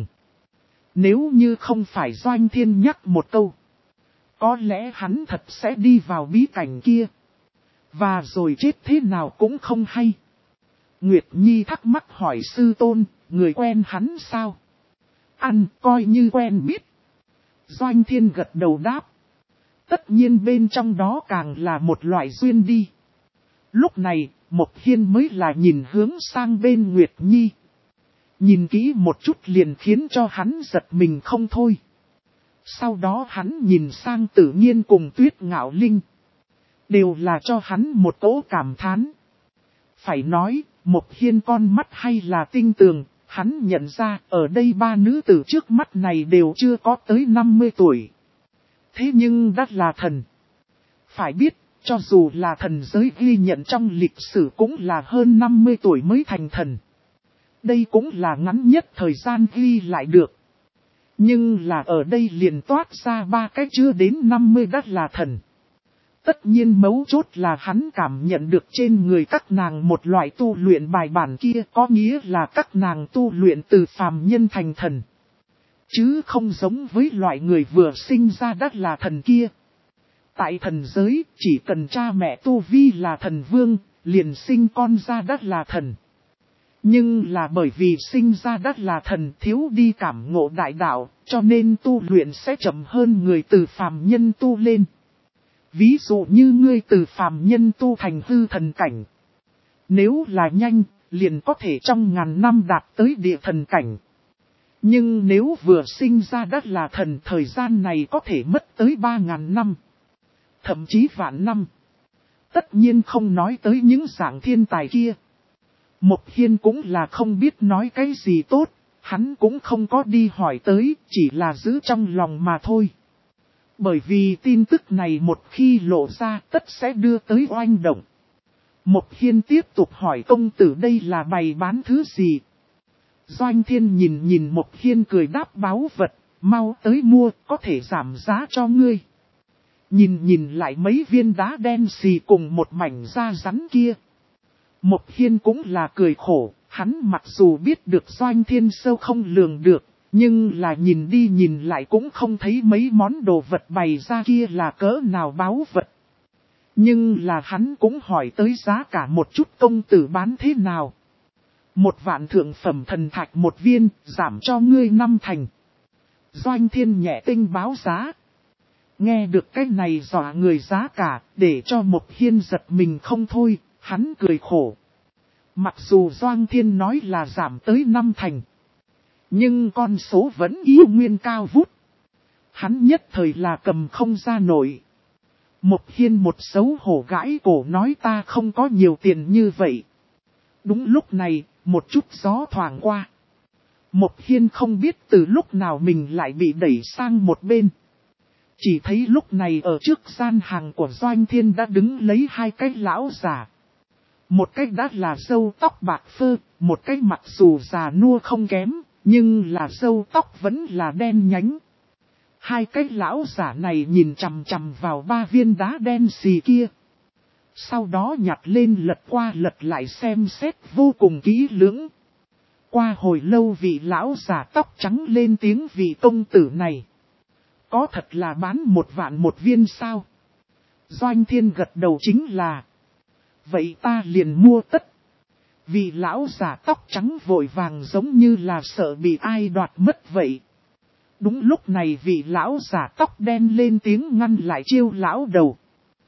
Nếu như không phải Doanh Thiên nhắc một câu, có lẽ hắn thật sẽ đi vào bí cảnh kia. Và rồi chết thế nào cũng không hay. Nguyệt Nhi thắc mắc hỏi sư tôn, người quen hắn sao? Ăn coi như quen biết. Doanh Thiên gật đầu đáp. Tất nhiên bên trong đó càng là một loại duyên đi. Lúc này, Mộc Hiên mới là nhìn hướng sang bên Nguyệt Nhi. Nhìn kỹ một chút liền khiến cho hắn giật mình không thôi. Sau đó hắn nhìn sang Tử Nhiên cùng Tuyết Ngạo Linh. Đều là cho hắn một cỗ cảm thán. Phải nói, Mộc Hiên con mắt hay là tinh tường, hắn nhận ra ở đây ba nữ tử trước mắt này đều chưa có tới 50 tuổi. Thế nhưng đã là thần. Phải biết, cho dù là thần giới ghi nhận trong lịch sử cũng là hơn 50 tuổi mới thành thần. Đây cũng là ngắn nhất thời gian ghi lại được. Nhưng là ở đây liền toát ra ba cái chưa đến 50 đã là thần. Tất nhiên mấu chốt là hắn cảm nhận được trên người các nàng một loại tu luyện bài bản kia, có nghĩa là các nàng tu luyện từ phàm nhân thành thần. Chứ không giống với loại người vừa sinh ra đã là thần kia. Tại thần giới, chỉ cần cha mẹ tu vi là thần vương, liền sinh con ra đã là thần. Nhưng là bởi vì sinh ra đã là thần thiếu đi cảm ngộ đại đạo, cho nên tu luyện sẽ chậm hơn người từ phàm nhân tu lên. Ví dụ như ngươi từ phàm nhân tu thành hư thần cảnh. Nếu là nhanh, liền có thể trong ngàn năm đạt tới địa thần cảnh. Nhưng nếu vừa sinh ra đã là thần, thời gian này có thể mất tới 3.000 năm. Thậm chí vạn năm. Tất nhiên không nói tới những dạng thiên tài kia. Mộc Hiên cũng là không biết nói cái gì tốt, hắn cũng không có đi hỏi tới, chỉ là giữ trong lòng mà thôi. Bởi vì tin tức này một khi lộ ra tất sẽ đưa tới oanh động. Mộc Hiên tiếp tục hỏi công tử đây là bày bán thứ gì? Doanh Thiên nhìn Mộc Hiên cười đáp báu vật, mau tới mua, có thể giảm giá cho ngươi. Nhìn lại mấy viên đá đen xì cùng một mảnh da rắn kia. Mộc Hiên cũng là cười khổ, hắn mặc dù biết được Doanh Thiên sâu không lường được, nhưng là nhìn đi nhìn lại cũng không thấy mấy món đồ vật bày ra kia là cỡ nào báu vật. Nhưng là hắn cũng hỏi tới giá cả một chút công tử bán thế nào. 1 vạn thượng phẩm thần thạch một viên, giảm cho ngươi 5 thành. Doanh Thiên nhẹ tinh báo giá. Nghe được cái này dọa người giá cả, để cho Mộc Hiên giật mình không thôi, hắn cười khổ. Mặc dù Doan Thiên nói là giảm tới 5 thành, nhưng con số vẫn y nguyên cao vút. Hắn nhất thời là cầm không ra nổi. Mộc Hiên một xấu hổ gãi cổ nói ta không có nhiều tiền như vậy. Đúng lúc này, một chút gió thoảng qua. Mộc Hiên không biết từ lúc nào mình lại bị đẩy sang một bên. Chỉ thấy lúc này ở trước gian hàng của Doanh Thiên đã đứng lấy hai cái lão già. Một cái đã là râu tóc bạc phơ, một cái mặc dù già nua không kém, nhưng là râu tóc vẫn là đen nhánh. Hai cái lão giả này nhìn chằm chằm vào 3 viên đá đen xì kia. Sau đó nhặt lên lật qua lật lại xem xét vô cùng kỹ lưỡng. Qua hồi lâu vị lão giả tóc trắng lên tiếng vị công tử này. Có thật là bán 1 vạn 1 viên sao? Doanh Thiên gật đầu chính là. Vậy ta liền mua tất. Vị lão giả tóc trắng vội vàng giống như là sợ bị ai đoạt mất vậy. Đúng lúc này vị lão giả tóc đen lên tiếng ngăn lại Chiêu lão đầu.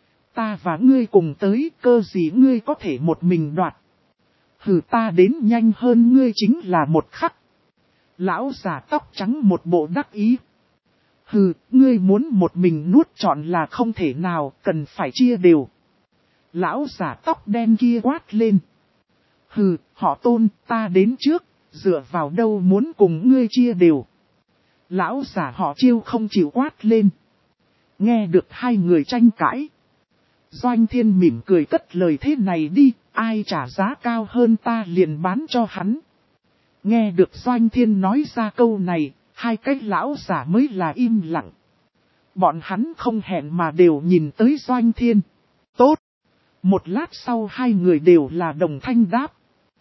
Ta và ngươi cùng tới, cơ gì ngươi có thể một mình đoạt. Hừ, ta đến nhanh hơn ngươi chính là một khắc. Lão giả tóc trắng một bộ đắc ý. Hừ, ngươi muốn một mình nuốt trọn là không thể nào, cần phải chia đều. Lão giả tóc đen kia quát lên. Hừ, họ Tôn, ta đến trước, dựa vào đâu muốn cùng ngươi chia đều. Lão giả họ Chiêu không chịu quát lên. Nghe được hai người tranh cãi. Doanh Thiên mỉm cười cất lời thế này đi, ai trả giá cao hơn ta liền bán cho hắn. Nghe được Doanh Thiên nói ra câu này, hai cái lão giả mới là im lặng. Bọn hắn không hẹn mà đều nhìn tới Doanh Thiên. Tốt. Một lát sau hai người đều là đồng thanh đáp.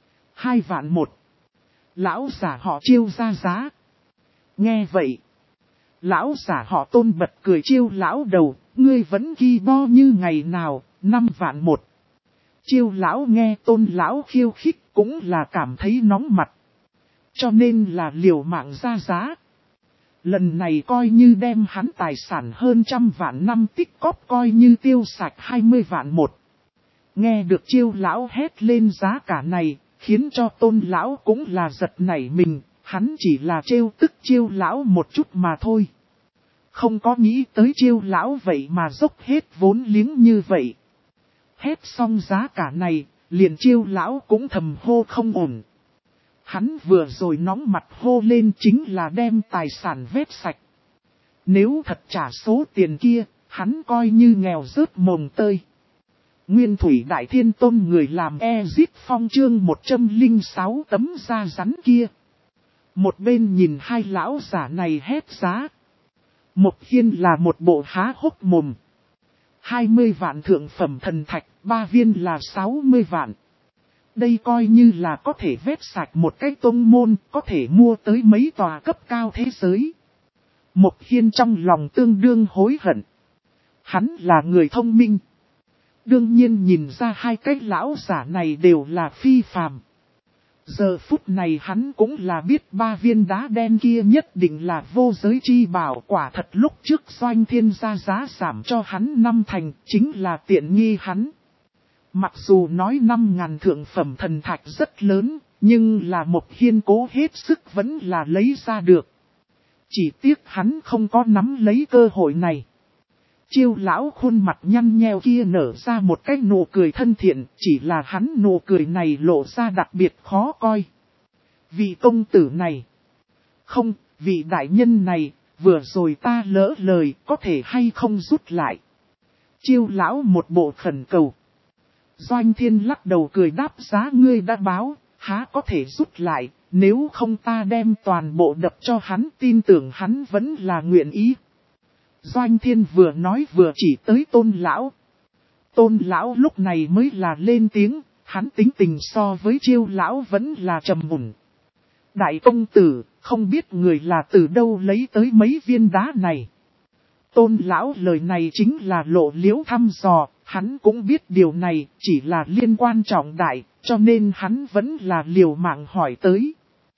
2 vạn 1. Lão giả họ Chiêu ra giá. Nghe vậy. Lão giả họ Tôn bật cười Chiêu lão đầu, ngươi vẫn ghi bo như ngày nào, 5 vạn 1. Chiêu lão nghe Tôn lão khiêu khích cũng là cảm thấy nóng mặt. Cho nên là liều mạng ra giá. Lần này coi như đem hắn tài sản hơn 100 vạn năm tích cóp coi như tiêu sạch 20 vạn 1. Nghe được Chiêu lão hét lên giá cả này, khiến cho Tôn lão cũng là giật nảy mình, hắn chỉ là trêu tức Chiêu lão một chút mà thôi. Không có nghĩ tới Chiêu lão vậy mà dốc hết vốn liếng như vậy. Hét xong giá cả này, liền Chiêu lão cũng thầm hô không ổn. Hắn vừa rồi nóng mặt hô lên chính là đem tài sản vét sạch. Nếu thật trả số tiền kia, hắn coi như nghèo rớt mồng tơi. Nguyên Thủy Đại Thiên Tôn người làm Ezit Phong chương 106 tấm da rắn kia. Một bên nhìn hai lão giả này hét giá. Mộc Hiên là một bộ há hốc mồm. 20 vạn thượng phẩm thần thạch, 3 viên là 60 vạn. Đây coi như là có thể vét sạch một cái tông môn, có thể mua tới mấy tòa cấp cao thế giới. Mộc Hiên trong lòng tương đương hối hận. Hắn là người thông minh. Đương nhiên nhìn ra hai cái lão giả này đều là phi phàm. Giờ phút này hắn cũng là biết 3 viên đá đen kia nhất định là vô giới chi bảo, quả thật lúc trước Doanh Thiên ra giá giảm cho hắn 5 thành, chính là tiện nghi hắn. Mặc dù nói 5.000 thượng phẩm thần thạch rất lớn, nhưng là Mộc Hiên cố hết sức vẫn là lấy ra được. Chỉ tiếc hắn không có nắm lấy cơ hội này. Chiêu lão khuôn mặt nhăn nheo kia nở ra một cái nụ cười thân thiện, chỉ là hắn nụ cười này lộ ra đặc biệt khó coi. Vị công tử này, không, vị đại nhân này, vừa rồi ta lỡ lời, có thể hay không rút lại. Chiêu lão một bộ khẩn cầu. Doanh Thiên lắc đầu cười đáp giá ngươi đã báo, há có thể rút lại, nếu không ta đem toàn bộ đập cho hắn, tin tưởng hắn vẫn là nguyện ý. Doanh Thiên vừa nói vừa chỉ tới Tôn lão. Tôn lão lúc này mới là lên tiếng, hắn tính tình so với Chiêu lão vẫn là trầm mùn. Đại công tử, không biết người là từ đâu lấy tới mấy viên đá này. Tôn lão lời này chính là lộ liễu thăm dò, hắn cũng biết điều này chỉ là liên quan trọng đại, cho nên hắn vẫn là liều mạng hỏi tới.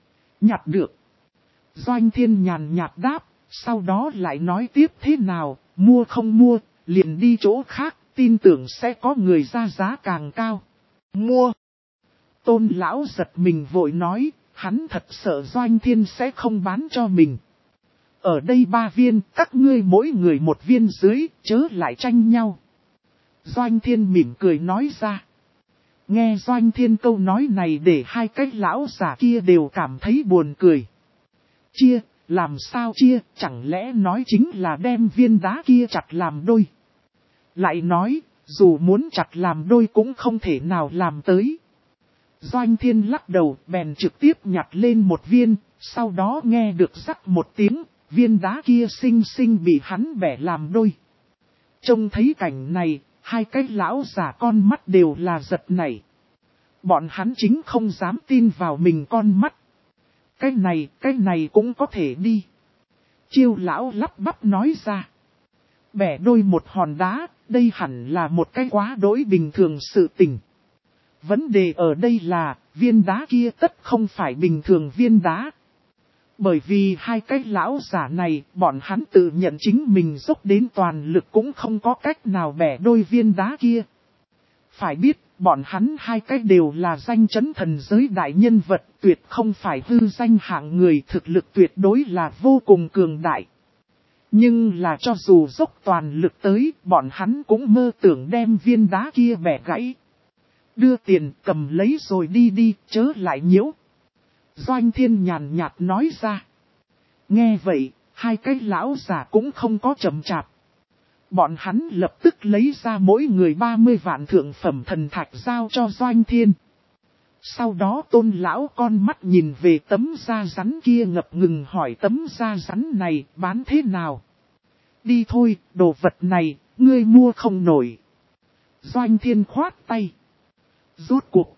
Nhặt được. Doanh Thiên nhàn nhạt đáp, sau đó lại nói tiếp thế nào, mua không mua, liền đi chỗ khác, tin tưởng sẽ có người ra giá càng cao. Mua. Tôn lão giật mình vội nói, hắn thật sợ Doanh Thiên sẽ không bán cho mình. Ở đây 3 viên, các ngươi mỗi người 1 viên dưới, chớ lại tranh nhau. Doanh Thiên mỉm cười nói ra. Nghe Doanh Thiên câu nói này để 2 cái lão giả kia đều cảm thấy buồn cười. Chia, làm sao chia, chẳng lẽ nói chính là đem viên đá kia chặt làm đôi. Lại nói, dù muốn chặt làm đôi cũng không thể nào làm tới. Doanh Thiên lắc đầu, bèn trực tiếp nhặt lên 1 viên, sau đó nghe được rắc một tiếng, viên đá kia xinh xinh bị hắn bẻ làm đôi. Trông thấy cảnh này, 2 cái lão giả con mắt đều là giật nảy. Bọn hắn chính không dám tin vào mình con mắt. Cái này cũng có thể đi. Chiêu lão lắp bắp nói ra. Bẻ đôi một hòn đá, đây hẳn là một cái quá đỗi bình thường sự tình. Vấn đề ở đây là, viên đá kia tất không phải bình thường viên đá. Bởi vì 2 cái lão giả này, bọn hắn tự nhận chính mình dốc đến toàn lực cũng không có cách nào bẻ đôi viên đá kia. Phải biết, bọn hắn 2 cái đều là danh chấn thần giới đại nhân vật, tuyệt không phải hư danh hạng người, thực lực tuyệt đối là vô cùng cường đại. Nhưng là cho dù dốc toàn lực tới, bọn hắn cũng mơ tưởng đem viên đá kia bẻ gãy. Đưa tiền cầm lấy rồi đi đi, chớ lại nhiễu. Doanh Thiên nhàn nhạt nói ra. Nghe vậy, 2 cái lão giả cũng không có chậm chạp. Bọn hắn lập tức lấy ra mỗi người 30 vạn thượng phẩm thần thạch giao cho Doanh Thiên. Sau đó Tôn lão con mắt nhìn về tấm da rắn kia ngập ngừng hỏi tấm da rắn này bán thế nào. Đi thôi, đồ vật này, ngươi mua không nổi. Doanh Thiên khoát tay. Rốt cuộc.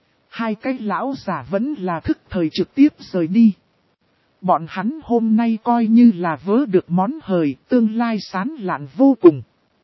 2 cái lão giả vẫn là thức thời trực tiếp rời đi. Bọn hắn hôm nay coi như là vớ được món hời, tương lai sán lạn vô cùng.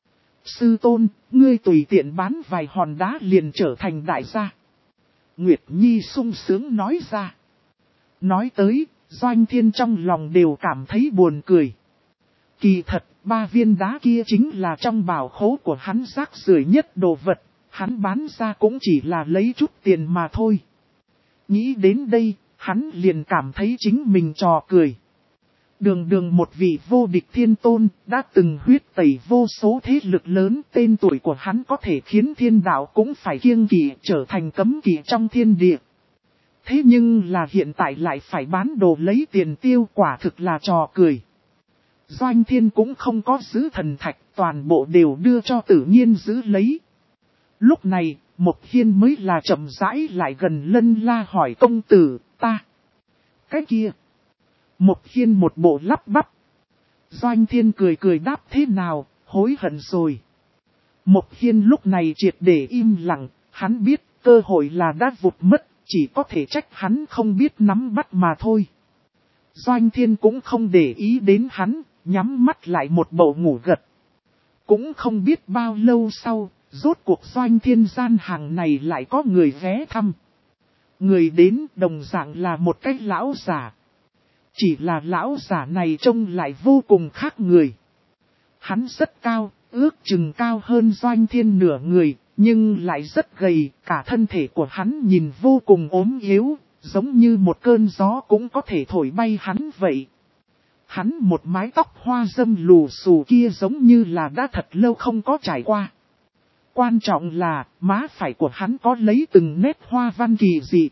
Sư Tôn, ngươi tùy tiện bán vài hòn đá liền trở thành đại gia. Nguyệt Nhi sung sướng nói ra. Nói tới, Doanh Thiên trong lòng đều cảm thấy buồn cười. Kỳ thật, 3 viên đá kia chính là trong bảo khố của hắn rác rưởi nhất đồ vật, hắn bán ra cũng chỉ là lấy chút tiền mà thôi. Nghĩ đến đây, hắn liền cảm thấy chính mình trò cười. Đường một vị vô địch thiên tôn, đã từng huyết tẩy vô số thế lực lớn, tên tuổi của hắn có thể khiến thiên đạo cũng phải kiêng kỵ, trở thành cấm kỵ trong thiên địa. Thế nhưng là hiện tại lại phải bán đồ lấy tiền tiêu, quả thực là trò cười. Doanh Thiên cũng không có giữ thần thạch, toàn bộ đều đưa cho Tử Nhiên giữ lấy. Lúc này, Mộc Hiên mới là chậm rãi lại gần Lân La hỏi công tử, ta. Cái kia. Mộc Hiên một bộ lắp bắp. Doanh Thiên cười đáp thế nào, hối hận rồi. Mộc Hiên lúc này triệt để im lặng, hắn biết cơ hội là đã vụt mất, chỉ có thể trách hắn không biết nắm bắt mà thôi. Doanh Thiên cũng không để ý đến hắn, nhắm mắt lại một bầu ngủ gật. Cũng không biết bao lâu sau, rốt cuộc Doanh Thiên gian hàng này lại có người ghé thăm. Người đến đồng dạng là một cái lão giả. Chỉ là lão giả này trông lại vô cùng khác người. Hắn rất cao, ước chừng cao hơn Doanh Thiên nửa người, nhưng lại rất gầy, cả thân thể của hắn nhìn vô cùng ốm yếu, giống như một cơn gió cũng có thể thổi bay hắn vậy. Hắn một mái tóc hoa râm lù xù kia giống như là đã thật lâu không có trải qua. Quan trọng là, má phải của hắn có lấy từng nét hoa văn kỳ dị.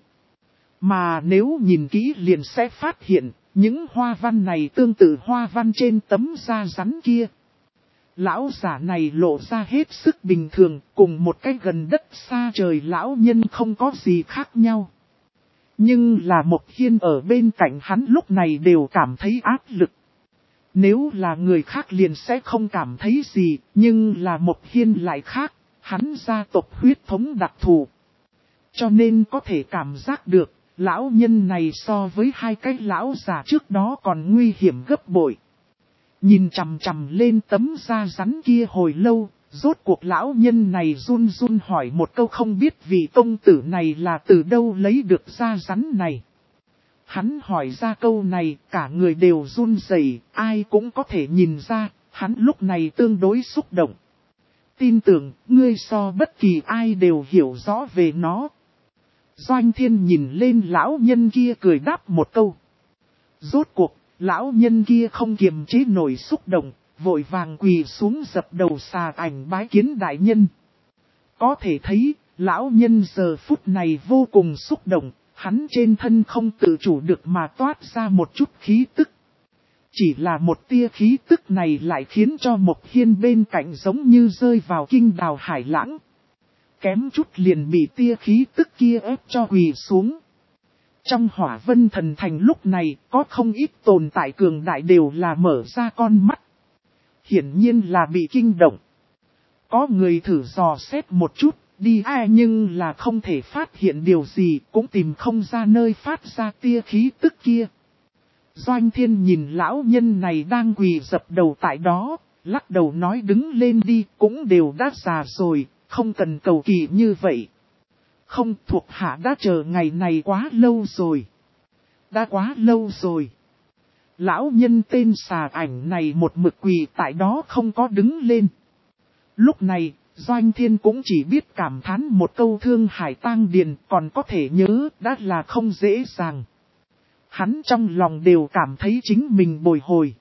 Mà nếu nhìn kỹ liền sẽ phát hiện, những hoa văn này tương tự hoa văn trên tấm da rắn kia. Lão giả này lộ ra hết sức bình thường, cùng một cái gần đất xa trời lão nhân không có gì khác nhau. Nhưng là Mộc Hiên ở bên cạnh hắn lúc này đều cảm thấy áp lực. Nếu là người khác liền sẽ không cảm thấy gì, nhưng là Mộc Hiên lại khác, hắn gia tộc huyết thống đặc thù. Cho nên có thể cảm giác được, lão nhân này so với 2 cái lão già trước đó còn nguy hiểm gấp bội. Nhìn chằm chằm lên tấm da rắn kia hồi lâu, rốt cuộc lão nhân này run run hỏi một câu không biết vị công tử này là từ đâu lấy được da rắn này. Hắn hỏi ra câu này, cả người đều run rẩy, ai cũng có thể nhìn ra, hắn lúc này tương đối xúc động. Tin tưởng, ngươi so bất kỳ ai đều hiểu rõ về nó. Doanh Thiên nhìn lên lão nhân kia cười đáp một câu. Rốt cuộc, lão nhân kia không kiềm chế nổi xúc động, vội vàng quỳ xuống dập đầu xà ảnh bái kiến đại nhân. Có thể thấy, lão nhân giờ phút này vô cùng xúc động, hắn trên thân không tự chủ được mà toát ra một chút khí tức. Chỉ là một tia khí tức này lại khiến cho Mộc Hiên bên cạnh giống như rơi vào kinh đào hải lãng. Kém chút liền bị tia khí tức kia ép cho quỳ xuống. Trong Hỏa Vân Thần Thành lúc này có không ít tồn tại cường đại đều là mở ra con mắt. Hiển nhiên là bị kinh động. Có người thử dò xét một chút, đi nhưng là không thể phát hiện điều gì, cũng tìm không ra nơi phát ra tia khí tức kia. Doanh Thiên nhìn lão nhân này đang quỳ dập đầu tại đó, lắc đầu nói đứng lên đi, cũng đều đã già rồi, không cần cầu kỳ như vậy. Không, thuộc hạ đã chờ ngày này quá lâu rồi. Đã quá lâu rồi. Lão nhân tên xà ảnh này một mực quỳ tại đó không có đứng lên. Lúc này, Doanh Thiên cũng chỉ biết cảm thán một câu thương hải tang điền, còn có thể nhớ đã là không dễ dàng. Hắn trong lòng đều cảm thấy chính mình bồi hồi.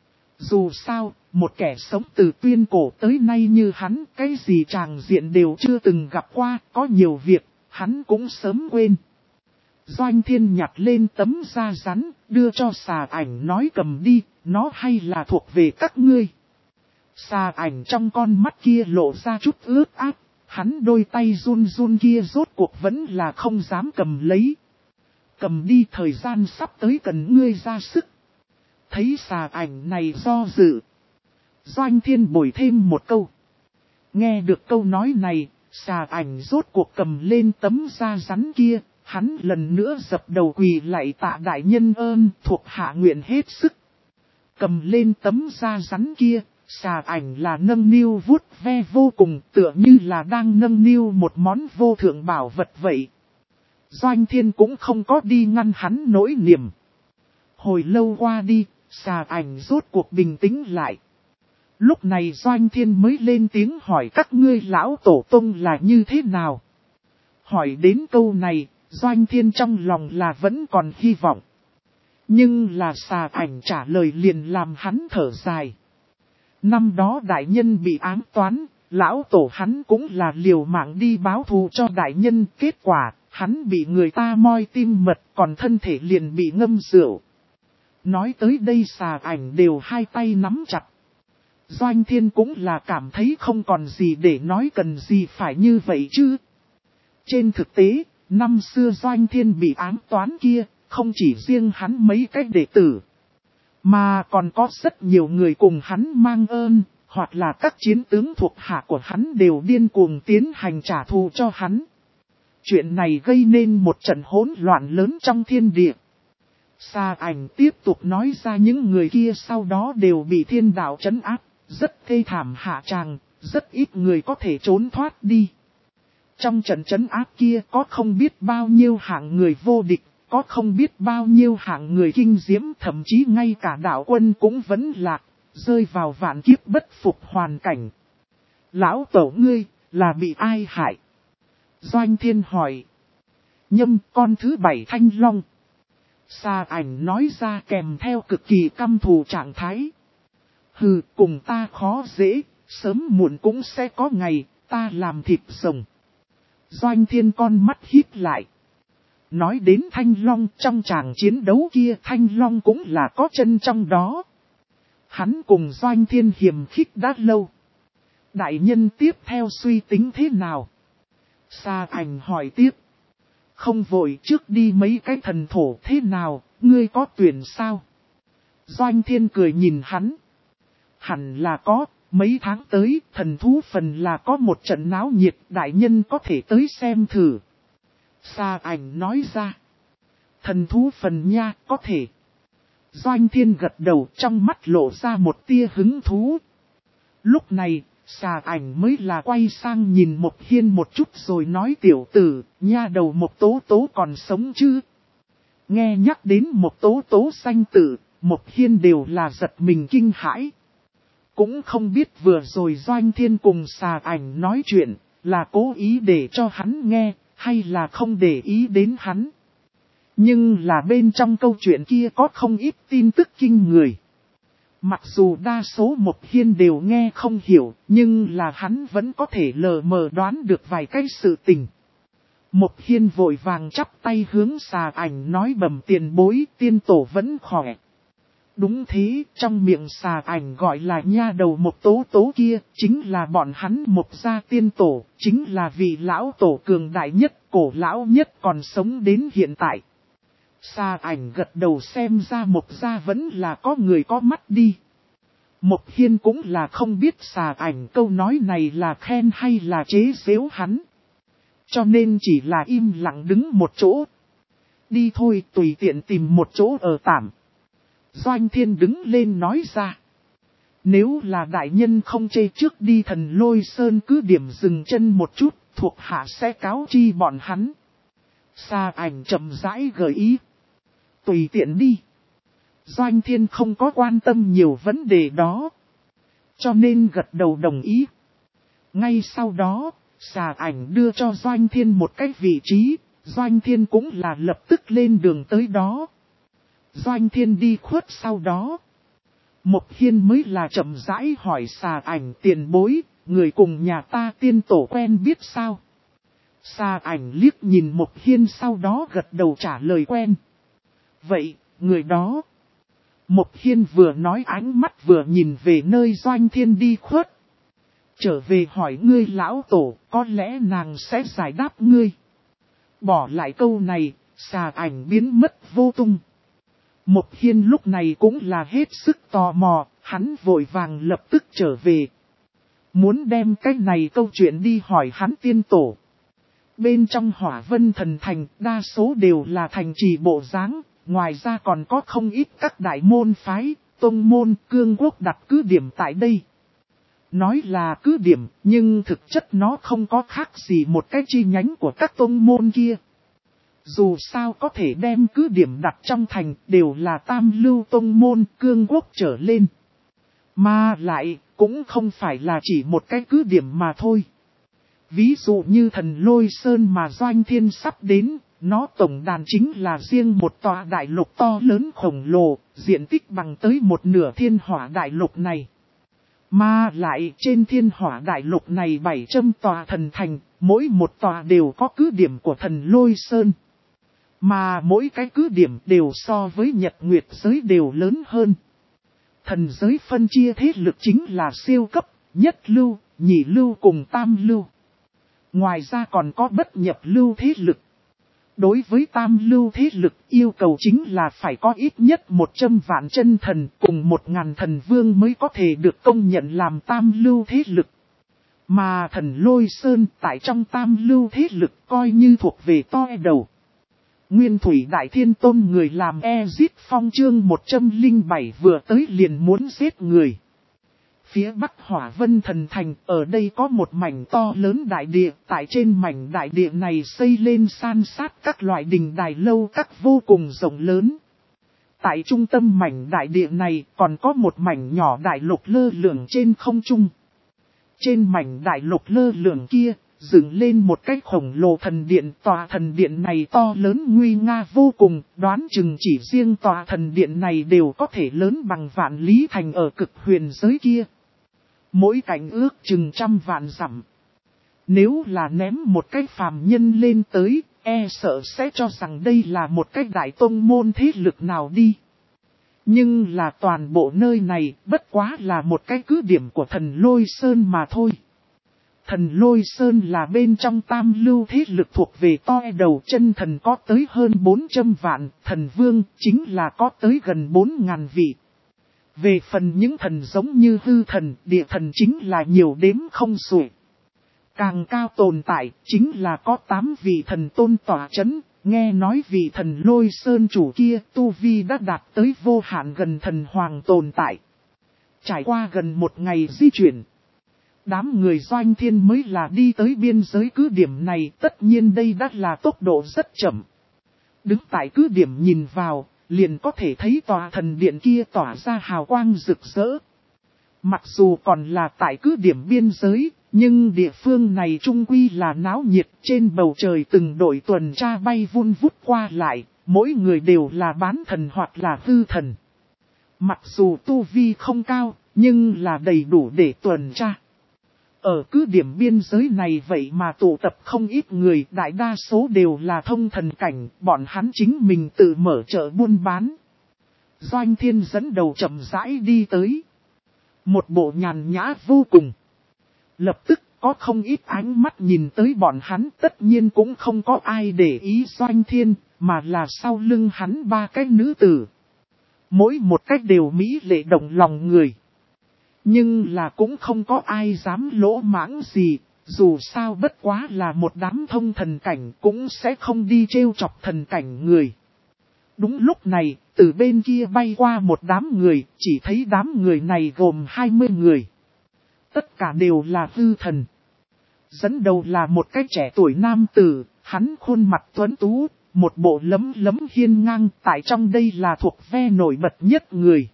Dù sao, một kẻ sống từ tuyên cổ tới nay như hắn, cái gì tràng diện đều chưa từng gặp qua, có nhiều việc, hắn cũng sớm quên. Doanh Thiên nhặt lên tấm da rắn, đưa cho xà ảnh nói cầm đi, nó hay là thuộc về các ngươi. Xà ảnh trong con mắt kia lộ ra chút ướt át, hắn đôi tay run run kia rốt cuộc vẫn là không dám cầm lấy. Cầm đi, thời gian sắp tới cần ngươi ra sức. Thấy xà ảnh này do dự. Doanh Thiên bồi thêm một câu. Nghe được câu nói này, xà ảnh rốt cuộc cầm lên tấm da rắn kia, hắn lần nữa dập đầu quỳ lạy tạ đại nhân ơn, thuộc hạ nguyện hết sức. Cầm lên tấm da rắn kia, xà ảnh là nâng niu vuốt ve vô cùng, tựa như là đang nâng niu một món vô thượng bảo vật vậy. Doanh Thiên cũng không có đi ngăn hắn nỗi niềm. Hồi lâu qua đi, xà ảnh rốt cuộc bình tĩnh lại. Lúc này Doanh Thiên mới lên tiếng hỏi các ngươi lão tổ tông là như thế nào. Hỏi đến câu này, Doanh Thiên trong lòng là vẫn còn hy vọng. Nhưng là xà ảnh trả lời liền làm hắn thở dài. Năm đó đại nhân bị ám toán, lão tổ hắn cũng là liều mạng đi báo thù cho đại nhân, kết quả, hắn bị người ta moi tim mật còn thân thể liền bị ngâm rượu. Nói tới đây xà ảnh đều hai tay nắm chặt. Doanh Thiên cũng là cảm thấy không còn gì để nói, cần gì phải như vậy chứ. Trên thực tế, năm xưa Doanh Thiên bị ám toán kia, không chỉ riêng hắn mấy cái đệ tử, mà còn có rất nhiều người cùng hắn mang ơn, hoặc là các chiến tướng thuộc hạ của hắn đều điên cuồng tiến hành trả thù cho hắn. Chuyện này gây nên một trận hỗn loạn lớn trong thiên địa. Xà ảnh tiếp tục nói ra những người kia sau đó đều bị thiên đạo trấn áp, rất thê thảm hạ tràng, rất ít người có thể trốn thoát đi. Trong trận trấn áp kia có không biết bao nhiêu hạng người vô địch, có không biết bao nhiêu hạng người kinh diễm, thậm chí ngay cả đạo quân cũng vẫn lạc, rơi vào vạn kiếp bất phục hoàn cảnh. Lão tổ ngươi, là bị ai hại? Doanh Thiên hỏi. Nhâm, con thứ 7 Thanh Long. Xà ảnh nói ra kèm theo cực kỳ căm thù trạng thái. Hừ, cùng ta khó dễ, sớm muộn cũng sẽ có ngày, ta làm thịt rồng. Doanh Thiên con mắt híp lại. Nói đến Thanh Long, trong tràng chiến đấu kia Thanh Long cũng là có chân trong đó. Hắn cùng Doanh Thiên hiềm khích đã lâu. Đại nhân tiếp theo suy tính thế nào? Xà ảnh hỏi tiếp. Không vội, trước đi mấy cái thần thổ thế nào, ngươi có tuyển sao? Doanh Thiên cười nhìn hắn. Hẳn là có, mấy tháng tới, thần thú phần là có một trận náo nhiệt, đại nhân có thể tới xem thử. Xà ảnh nói ra. Thần thú phần nha, có thể. Doanh Thiên gật đầu, trong mắt lộ ra một tia hứng thú. Lúc này, xà ảnh mới là quay sang nhìn Mộc Hiên một chút rồi nói tiểu tử, nha đầu Mộc Tố Tố còn sống chứ? Nghe nhắc đến Mộc Tố Tố sanh tử, Mộc Hiên đều là giật mình kinh hãi. cũng không biết vừa rồi Doanh Thiên cùng xà ảnh nói chuyện, là cố ý để cho hắn nghe, hay là không để ý đến hắn. Nhưng là bên trong câu chuyện kia có không ít tin tức kinh người. Mặc dù đa số Mộc Hiên đều nghe không hiểu, nhưng là hắn vẫn có thể lờ mờ đoán được vài cái sự tình. Mộc Hiên vội vàng chắp tay hướng xà ảnh nói bẩm tiền bối, tiên tổ vẫn khỏe. Đúng thế, trong miệng xà ảnh gọi là nha đầu Mộc Tố Tố kia, chính là bọn hắn Mộc gia tiên tổ, chính là vị lão tổ cường đại nhất, cổ lão nhất còn sống đến hiện tại. Xà ảnh gật đầu xem ra Mộc gia vẫn là có người có mắt đi. Mộc Hiên cũng là không biết xà ảnh câu nói này là khen hay là chế giễu hắn. Cho nên chỉ là im lặng đứng một chỗ. Đi thôi, tùy tiện tìm một chỗ ở tạm. Doanh Thiên đứng lên nói ra. Nếu là đại nhân không chê trước đi Thần Lôi Sơn cứ điểm dừng chân một chút, thuộc hạ sẽ cáo chi bọn hắn. Xà ảnh chậm rãi gợi ý. Tùy tiện đi. Doanh Thiên không có quan tâm nhiều vấn đề đó. Cho nên gật đầu đồng ý. Ngay sau đó, xà ảnh đưa cho Doanh Thiên một cái vị trí, Doanh Thiên cũng là lập tức lên đường tới đó. Doanh Thiên đi khuất sau đó. Mộc Hiên mới là chậm rãi hỏi xà ảnh tiền bối, người cùng nhà ta tiên tổ quen biết sao? Xà ảnh liếc nhìn Mộc Hiên sau đó gật đầu trả lời quen. Vậy, người đó. Mộc Hiên vừa nói ánh mắt vừa nhìn về nơi Doanh Thiên đi khuất. Trở về hỏi ngươi lão tổ, có lẽ nàng sẽ giải đáp ngươi. Bỏ lại câu này, xà ảnh biến mất vô tung. Mộc Hiên lúc này cũng là hết sức tò mò, hắn vội vàng lập tức trở về. Muốn đem cái này câu chuyện đi hỏi hắn tiên tổ. Bên trong Hỏa Vân Thần Thành, đa số đều là thành trì bộ dáng, ngoài ra còn có không ít các đại môn phái, tông môn, cương quốc đặt cứ điểm tại đây. Nói là cứ điểm, nhưng thực chất nó không có khác gì một cái chi nhánh của các tông môn kia. Dù sao có thể đem cứ điểm đặt trong thành đều là tam lưu tông môn cương quốc trở lên. Mà lại cũng không phải là chỉ một cái cứ điểm mà thôi. Ví dụ như Thần Lôi Sơn mà Doanh Thiên sắp đến, nó tổng đàn chính là riêng một tòa đại lục to lớn khổng lồ, diện tích bằng tới một nửa thiên hỏa đại lục này. Mà lại trên thiên hỏa đại lục này 700 tòa thần thành, mỗi một tòa đều có cứ điểm của Thần Lôi Sơn. Mà mỗi cái cứ điểm đều so với Nhật Nguyệt giới đều lớn hơn. Thần giới phân chia thế lực chính là siêu cấp, nhất lưu, nhị lưu cùng tam lưu. Ngoài ra còn có bất nhập lưu thế lực. Đối với tam lưu thế lực yêu cầu chính là phải có ít nhất 100 vạn chân thần cùng 1000 thần vương mới có thể được công nhận làm tam lưu thế lực. Mà Thần Lôi Sơn tại trong tam lưu thế lực coi như thuộc về to đầu. Nguyên Thủy Đại Thiên Tôn người làm Ezit Phong chương 107 vừa tới liền muốn giết người. Phía Bắc Hỏa Vân Thần Thành, ở đây có một mảnh to lớn đại địa, tại trên mảnh đại địa này xây lên san sát các loại đình đài lâu các vô cùng rộng lớn. Tại trung tâm mảnh đại địa này còn có một mảnh nhỏ đại lục lơ lửng trên không trung. Trên mảnh đại lục lơ lửng kia, dựng lên một cái khổng lồ thần điện. Tòa thần điện này to lớn nguy nga vô cùng, đoán chừng chỉ riêng tòa thần điện này đều có thể lớn bằng vạn lý thành ở cực huyền giới kia. Mỗi cạnh ước chừng 100 vạn dặm. Nếu là ném một cái phàm nhân lên tới, e sợ sẽ cho rằng đây là một cái đại tông môn thế lực nào đi. Nhưng là toàn bộ nơi này bất quá là một cái cứ điểm của Thần Lôi Sơn mà thôi. Thần Lôi Sơn là bên trong tam lưu thế lực thuộc về to đầu chân thần có tới hơn 400 vạn, thần vương chính là có tới gần 4.000 vị. Về phần những thần giống như hư thần, địa thần chính là nhiều đếm không xuể. Càng cao tồn tại chính là có 8 vị thần tôn tỏa chấn, nghe nói vị thần Lôi Sơn chủ kia tu vi đã đạt tới vô hạn gần thần hoàng tồn tại. Trải qua gần một ngày di chuyển, đám người Doanh Thiên mới là đi tới biên giới cứ điểm này, tất nhiên đây đã là tốc độ rất chậm. Đứng tại cứ điểm nhìn vào, liền có thể thấy tòa thần điện kia tỏa ra hào quang rực rỡ. Mặc dù còn là tại cứ điểm biên giới, nhưng địa phương này trung quy là náo nhiệt, trên bầu trời từng đội tuần tra bay vun vút qua lại, mỗi người đều là bán thần hoặc là hư thần. Mặc dù tu vi không cao, nhưng là đầy đủ để tuần tra. Ở cứ điểm biên giới này vậy mà tụ tập không ít người, đại đa số đều là thông thần cảnh, bọn hắn chính mình tự mở chợ buôn bán. Doanh Thiên dẫn đầu chậm rãi đi tới. Một bộ nhàn nhã vô cùng. Lập tức có không ít ánh mắt nhìn tới bọn hắn, tất nhiên cũng không có ai để ý Doanh Thiên, mà là sau lưng hắn ba cái nữ tử. Mỗi một cách đều mỹ lệ động lòng người. Nhưng là cũng không có ai dám lỗ mãng gì, dù sao bất quá là một đám thông thần cảnh cũng sẽ không đi trêu chọc thần cảnh người. Đúng lúc này, từ bên kia bay qua một đám người, chỉ thấy đám người này gồm 20 người. Tất cả đều là hư thần. Dẫn đầu là một cái trẻ tuổi nam tử, hắn khuôn mặt tuấn tú, một bộ lấm lấm hiên ngang, tại trong đây là thuộc ve nổi bật nhất người.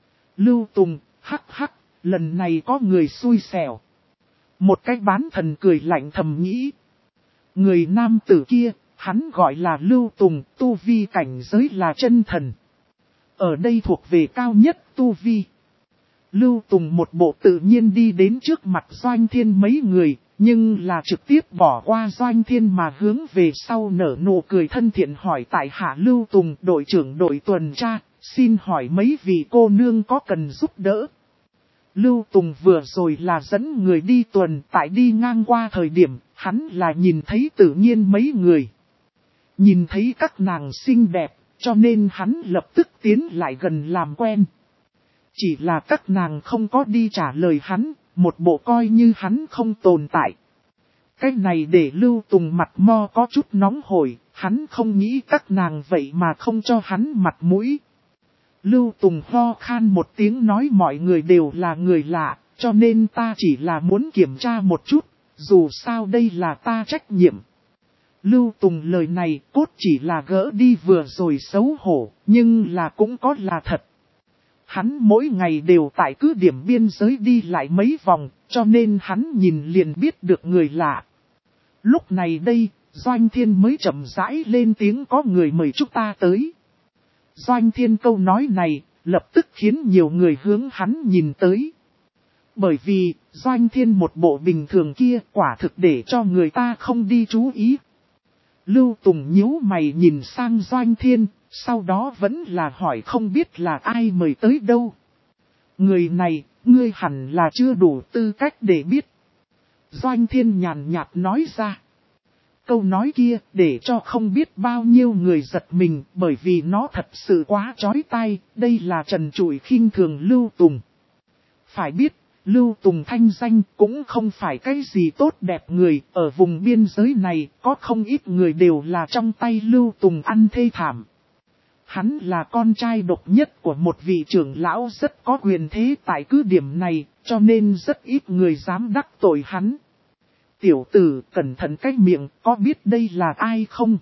Lưu Tùng, hắc hắc, lần này có người xui xẻo. Một cái bán thần cười lạnh thầm nghĩ. Người nam tử kia, hắn gọi là Lưu Tùng, tu vi cảnh giới là chân thần. Ở đây thuộc về cao nhất tu vi. Lưu Tùng một bộ tự nhiên đi đến trước mặt Doanh Thiên mấy người, nhưng là trực tiếp bỏ qua Doanh Thiên mà hướng về sau nở nụ cười thân thiện hỏi tại hạ Lưu Tùng, đội trưởng đội tuần tra, xin hỏi mấy vị cô nương có cần giúp đỡ. Lưu Tùng vừa rồi là dẫn người đi tuần, tại đi ngang qua thời điểm, hắn là nhìn thấy tự nhiên mấy người. Nhìn thấy các nàng xinh đẹp, cho nên hắn lập tức tiến lại gần làm quen. Chỉ là các nàng không có đi trả lời hắn, một bộ coi như hắn không tồn tại. Cái này để Lưu Tùng mặt mo có chút nóng hổi, hắn không nghĩ các nàng vậy mà không cho hắn mặt mũi. Lưu Tùng ho khan một tiếng nói mọi người đều là người lạ, cho nên ta chỉ là muốn kiểm tra một chút, dù sao đây là ta trách nhiệm. Lưu Tùng lời này cốt chỉ là gỡ đi vừa rồi xấu hổ, nhưng là cũng có là thật. Hắn mỗi ngày đều tại cứ điểm biên giới đi lại mấy vòng, cho nên hắn nhìn liền biết được người lạ. Lúc này đây, Doanh Thiên mới chậm rãi lên tiếng có người mời chúng ta tới. Doanh Thiên câu nói này, lập tức khiến nhiều người hướng hắn nhìn tới. Bởi vì, Doanh Thiên một bộ bình thường kia quả thực để cho người ta không đi chú ý. Lưu Tùng nhíu mày nhìn sang Doanh Thiên, sau đó vẫn là hỏi không biết là ai mời tới đâu. Người này, ngươi hẳn là chưa đủ tư cách để biết. Doanh Thiên nhàn nhạt nói ra. Câu nói kia để cho không biết bao nhiêu người giật mình bởi vì nó thật sự quá chói tai, đây là trần trụi khinh thường Lưu Tùng. Phải biết, Lưu Tùng thanh danh cũng không phải cái gì tốt đẹp người, ở vùng biên giới này có không ít người đều là trong tay Lưu Tùng ăn thê thảm. Hắn là con trai độc nhất của một vị trưởng lão rất có quyền thế tại cứ điểm này, cho nên rất ít người dám đắc tội hắn. Tiểu tử cẩn thận cách miệng, có biết đây là ai không?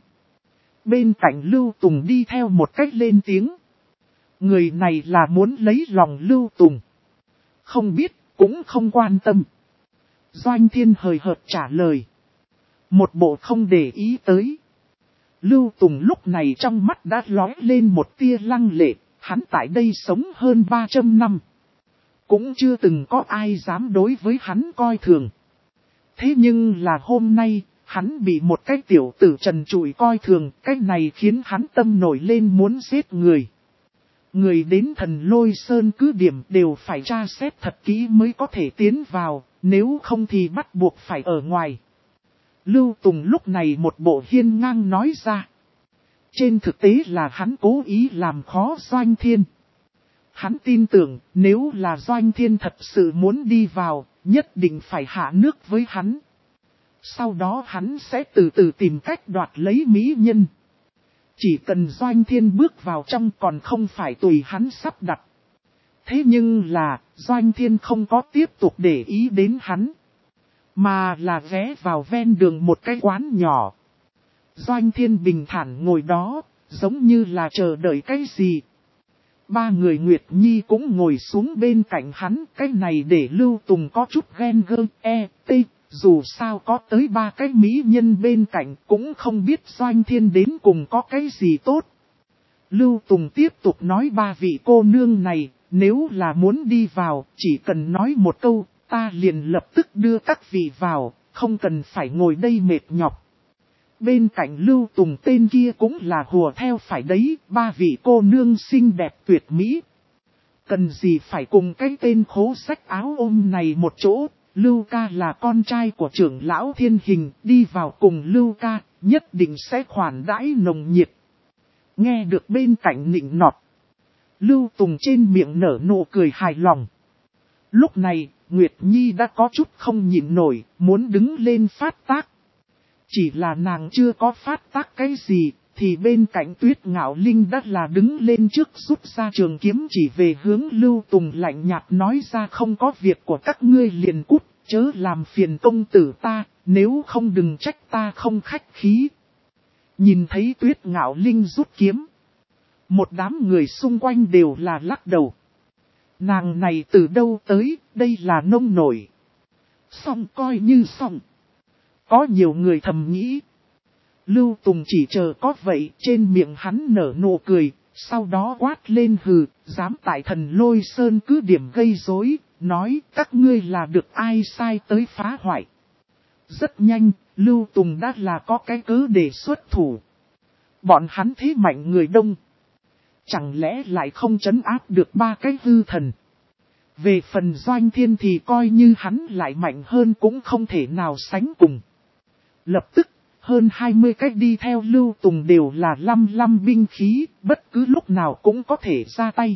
Bên cạnh Lưu Tùng đi theo một cách lên tiếng. Người này là muốn lấy lòng Lưu Tùng. Không biết, cũng không quan tâm. Doanh Thiên hời hợt trả lời. Một bộ không để ý tới. Lưu Tùng lúc này trong mắt đã lóe lên một tia lăng lệ, hắn tại đây sống hơn 300 năm. Cũng chưa từng có ai dám đối với hắn coi thường. Thế nhưng là hôm nay, hắn bị một cái tiểu tử trần trụi coi thường, cái này khiến hắn tâm nổi lên muốn giết người. Người đến Thần Lôi Sơn cứ điểm đều phải tra xét thật kỹ mới có thể tiến vào, nếu không thì bắt buộc phải ở ngoài. Lưu Tùng lúc này một bộ hiên ngang nói ra. Trên thực tế là hắn cố ý làm khó Doanh Thiên. Hắn tin tưởng nếu là Doanh Thiên thật sự muốn đi vào, nhất định phải hạ nước với hắn. Sau đó hắn sẽ từ từ tìm cách đoạt lấy mỹ nhân. Chỉ cần Doanh Thiên bước vào trong còn không phải tùy hắn sắp đặt. Thế nhưng là, Doanh Thiên không có tiếp tục để ý đến hắn. Mà là ghé vào ven đường một cái quán nhỏ. Doanh Thiên bình thản ngồi đó, giống như là chờ đợi cái gì. Ba người Nguyệt Nhi cũng ngồi xuống bên cạnh hắn, cái này để Lưu Tùng có chút ghen gơ, dù sao có tới ba cái mỹ nhân bên cạnh cũng không biết Doanh Thiên đến cùng có cái gì tốt. Lưu Tùng tiếp tục nói ba vị cô nương này, nếu là muốn đi vào, chỉ cần nói một câu, ta liền lập tức đưa các vị vào, không cần phải ngồi đây mệt nhọc. Bên cạnh Lưu Tùng tên kia cũng là hùa theo phải đấy, ba vị cô nương xinh đẹp tuyệt mỹ. Cần gì phải cùng cái tên khố sách áo ôm này một chỗ, Lưu ca là con trai của trưởng lão Thiên Hình, đi vào cùng Lưu ca, nhất định sẽ khoản đãi nồng nhiệt. Nghe được bên cạnh nịnh nọt, Lưu Tùng trên miệng nở nụ cười hài lòng. Lúc này, Nguyệt Nhi đã có chút không nhịn nổi, muốn đứng lên phát tác. Chỉ là nàng chưa có phát tác cái gì, thì bên cạnh Tuyết Ngạo Linh đã là đứng lên trước rút ra trường kiếm chỉ về hướng Lưu Tùng lạnh nhạt nói ra không có việc của các ngươi liền cút, chớ làm phiền công tử ta, nếu không đừng trách ta không khách khí. Nhìn thấy Tuyết Ngạo Linh rút kiếm, một đám người xung quanh đều là lắc đầu. Nàng này từ đâu tới, đây là nông nổi. Xong coi như xong. Có nhiều người thầm nghĩ. Lưu Tùng chỉ chờ có vậy, trên miệng hắn nở nụ cười, sau đó quát lên hừ, dám tại Thần Lôi Sơn cứ điểm gây rối, nói các ngươi là được ai sai tới phá hoại. Rất nhanh, Lưu Tùng đã là có cái cớ để xuất thủ. Bọn hắn thế mạnh người đông. Chẳng lẽ lại không trấn áp được ba cái hư thần. Về phần Doanh Thiên thì coi như hắn lại mạnh hơn cũng không thể nào sánh cùng. Lập tức, hơn 20 cách đi theo Lưu Tùng đều là lăm binh khí, bất cứ lúc nào cũng có thể ra tay.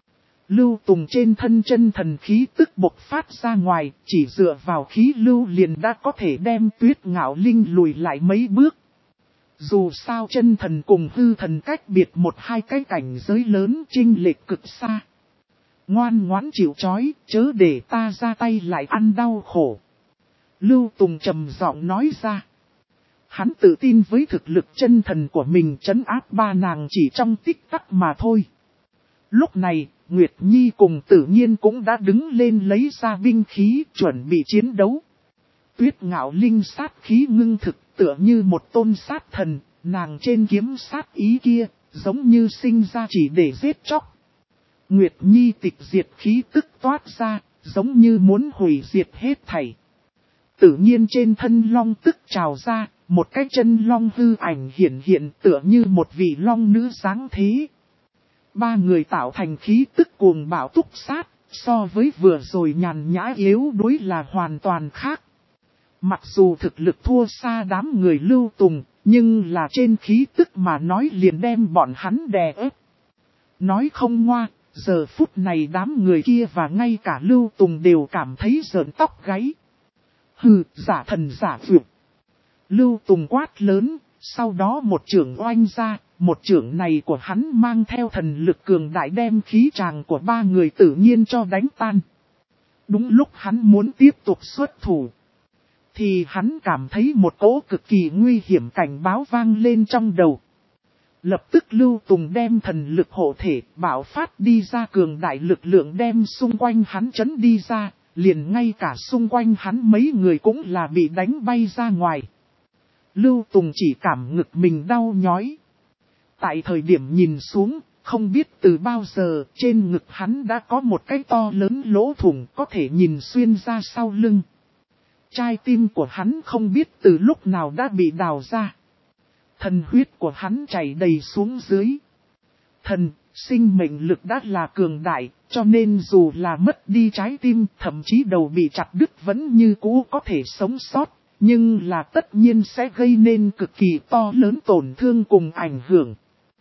Lưu Tùng trên thân chân thần khí tức bộc phát ra ngoài, chỉ dựa vào khí lưu liền đã có thể đem Tuyết Ngạo Linh lùi lại mấy bước. Dù sao chân thần cùng hư thần cách biệt một hai cái cảnh giới lớn chênh lệch cực xa. Ngoan ngoãn chịu trói, chớ để ta ra tay lại ăn đau khổ. Lưu Tùng trầm giọng nói ra. Hắn tự tin với thực lực chân thần của mình trấn áp ba nàng chỉ trong tích tắc mà thôi. Lúc này, Nguyệt Nhi cùng Tử Nhiên cũng đã đứng lên lấy ra binh khí chuẩn bị chiến đấu. Tuyết Ngạo Linh sát khí ngưng thực tựa như một tôn sát thần, nàng trên kiếm sát ý kia, giống như sinh ra chỉ để giết chóc. Nguyệt Nhi tịch diệt khí tức toát ra, giống như muốn hủy diệt hết thảy. Tự nhiên trên thân long tức trào ra, một cái chân long hư ảnh hiện tựa như một vị long nữ sáng thế. Ba người tạo thành khí tức cuồng bạo túc sát, so với vừa rồi nhàn nhã yếu đuối là hoàn toàn khác. Mặc dù thực lực thua xa đám người Lưu Tùng, nhưng là trên khí tức mà nói liền đem bọn hắn đè ép. Nói không ngoa, giờ phút này đám người kia và ngay cả Lưu Tùng đều cảm thấy rợn tóc gáy. Hừ, giả thần giả vượt. Lưu Tùng quát lớn, sau đó một chưởng oanh ra, một chưởng này của hắn mang theo thần lực cường đại đem khí tràng của ba người tự nhiên cho đánh tan. Đúng lúc hắn muốn tiếp tục xuất thủ, thì hắn cảm thấy một cỗ cực kỳ nguy hiểm cảnh báo vang lên trong đầu. Lập tức Lưu Tùng đem thần lực hộ thể bạo phát đi ra cường đại lực lượng đem xung quanh hắn chấn đi ra, liền ngay cả xung quanh hắn mấy người cũng là bị đánh bay ra ngoài. Lưu Tùng chỉ cảm ngực mình đau nhói. Tại thời điểm nhìn xuống, không biết từ bao giờ trên ngực hắn đã có một cái to lớn lỗ thủng có thể nhìn xuyên ra sau lưng. Trái tim của hắn không biết từ lúc nào đã bị đào ra. Thần huyết của hắn chảy đầy xuống dưới. Thần, sinh mệnh lực đã là cường đại, cho nên dù là mất đi trái tim, thậm chí đầu bị chặt đứt vẫn như cũ có thể sống sót, nhưng là tất nhiên sẽ gây nên cực kỳ to lớn tổn thương cùng ảnh hưởng.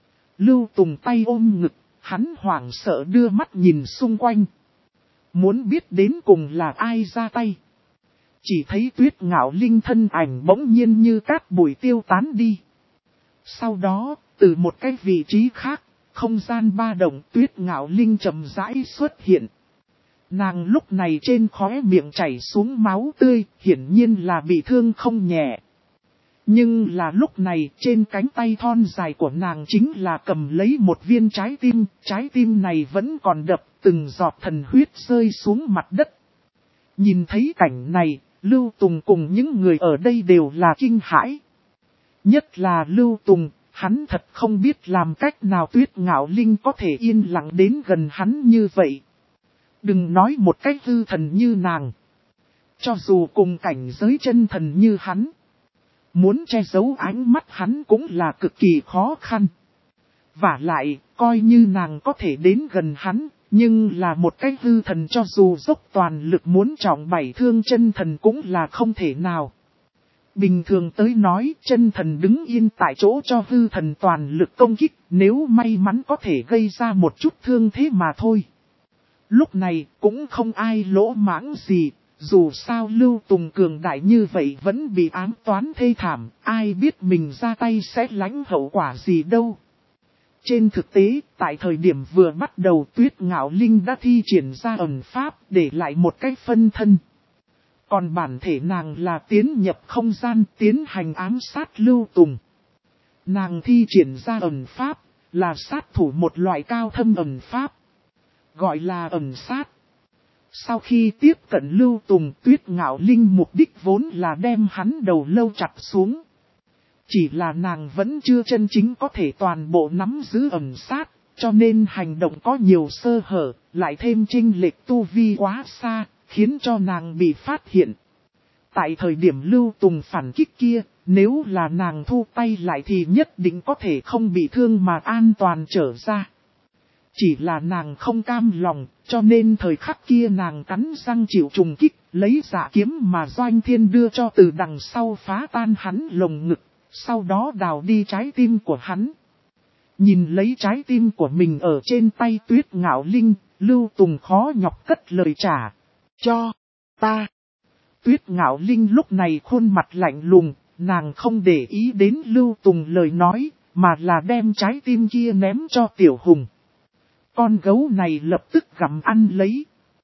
Lưu Tùng tay ôm ngực, hắn hoảng sợ đưa mắt nhìn xung quanh. Muốn biết đến cùng là ai ra tay. Chỉ thấy Tuyết Ngạo Linh thân ảnh bỗng nhiên như cát bụi tiêu tán đi. Sau đó, từ một cái vị trí khác, không gian ba động Tuyết Ngạo Linh chậm rãi xuất hiện. Nàng lúc này trên khóe miệng chảy xuống máu tươi, hiển nhiên là bị thương không nhẹ. Nhưng là lúc này trên cánh tay thon dài của nàng chính là cầm lấy một viên trái tim này vẫn còn đập, từng giọt thần huyết rơi xuống mặt đất. Nhìn thấy cảnh này, Lưu Tùng cùng những người ở đây đều là kinh hãi. Nhất là Lưu Tùng, hắn thật không biết làm cách nào Tuyết Ngạo Linh có thể yên lặng đến gần hắn như vậy. Đừng nói một cách hư thần như nàng. Cho dù cùng cảnh giới chân thần như hắn, muốn che giấu ánh mắt hắn cũng là cực kỳ khó khăn. Vả lại, coi như nàng có thể đến gần hắn, nhưng là một cái hư thần cho dù dốc toàn lực muốn trọng bảy thương chân thần cũng là không thể nào. Bình thường tới nói, chân thần đứng yên tại chỗ cho hư thần toàn lực công kích, nếu may mắn có thể gây ra một chút thương thế mà thôi. Lúc này, cũng không ai lỗ mãng gì, dù sao Lưu Tùng cường đại như vậy vẫn bị ám toán thê thảm, ai biết mình ra tay sẽ lãnh hậu quả gì đâu. Trên thực tế, tại thời điểm vừa bắt đầu Tuyết Ngạo Linh đã thi triển ra ẩn pháp để lại một cái phân thân. Còn bản thể nàng là tiến nhập không gian tiến hành ám sát Lưu Tùng. Nàng thi triển ra ẩn pháp là sát thủ một loại cao thâm ẩn pháp, gọi là ẩn sát. Sau khi tiếp cận Lưu Tùng, Tuyết Ngạo Linh mục đích vốn là đem hắn đầu lâu chặt xuống. Chỉ là nàng vẫn chưa chân chính có thể toàn bộ nắm giữ ẩn sát, cho nên hành động có nhiều sơ hở, lại thêm chênh lệch tu vi quá xa, khiến cho nàng bị phát hiện. Tại thời điểm Lưu Tùng phản kích kia, nếu là nàng thu tay lại thì nhất định có thể không bị thương mà an toàn trở ra. Chỉ là nàng không cam lòng, cho nên thời khắc kia nàng cắn răng chịu trùng kích, lấy dạ kiếm mà Doanh Thiên đưa cho từ đằng sau phá tan hắn lồng ngực, sau đó đào đi trái tim của hắn. Nhìn lấy trái tim của mình ở trên tay Tuyết Ngạo Linh, Lưu Tùng khó nhọc cất lời trả. Cho ta. Tuyết Ngạo Linh lúc này khuôn mặt lạnh lùng, nàng không để ý đến Lưu Tùng lời nói, mà là đem trái tim kia ném cho Tiểu Hùng. Con gấu này lập tức gặm ăn lấy.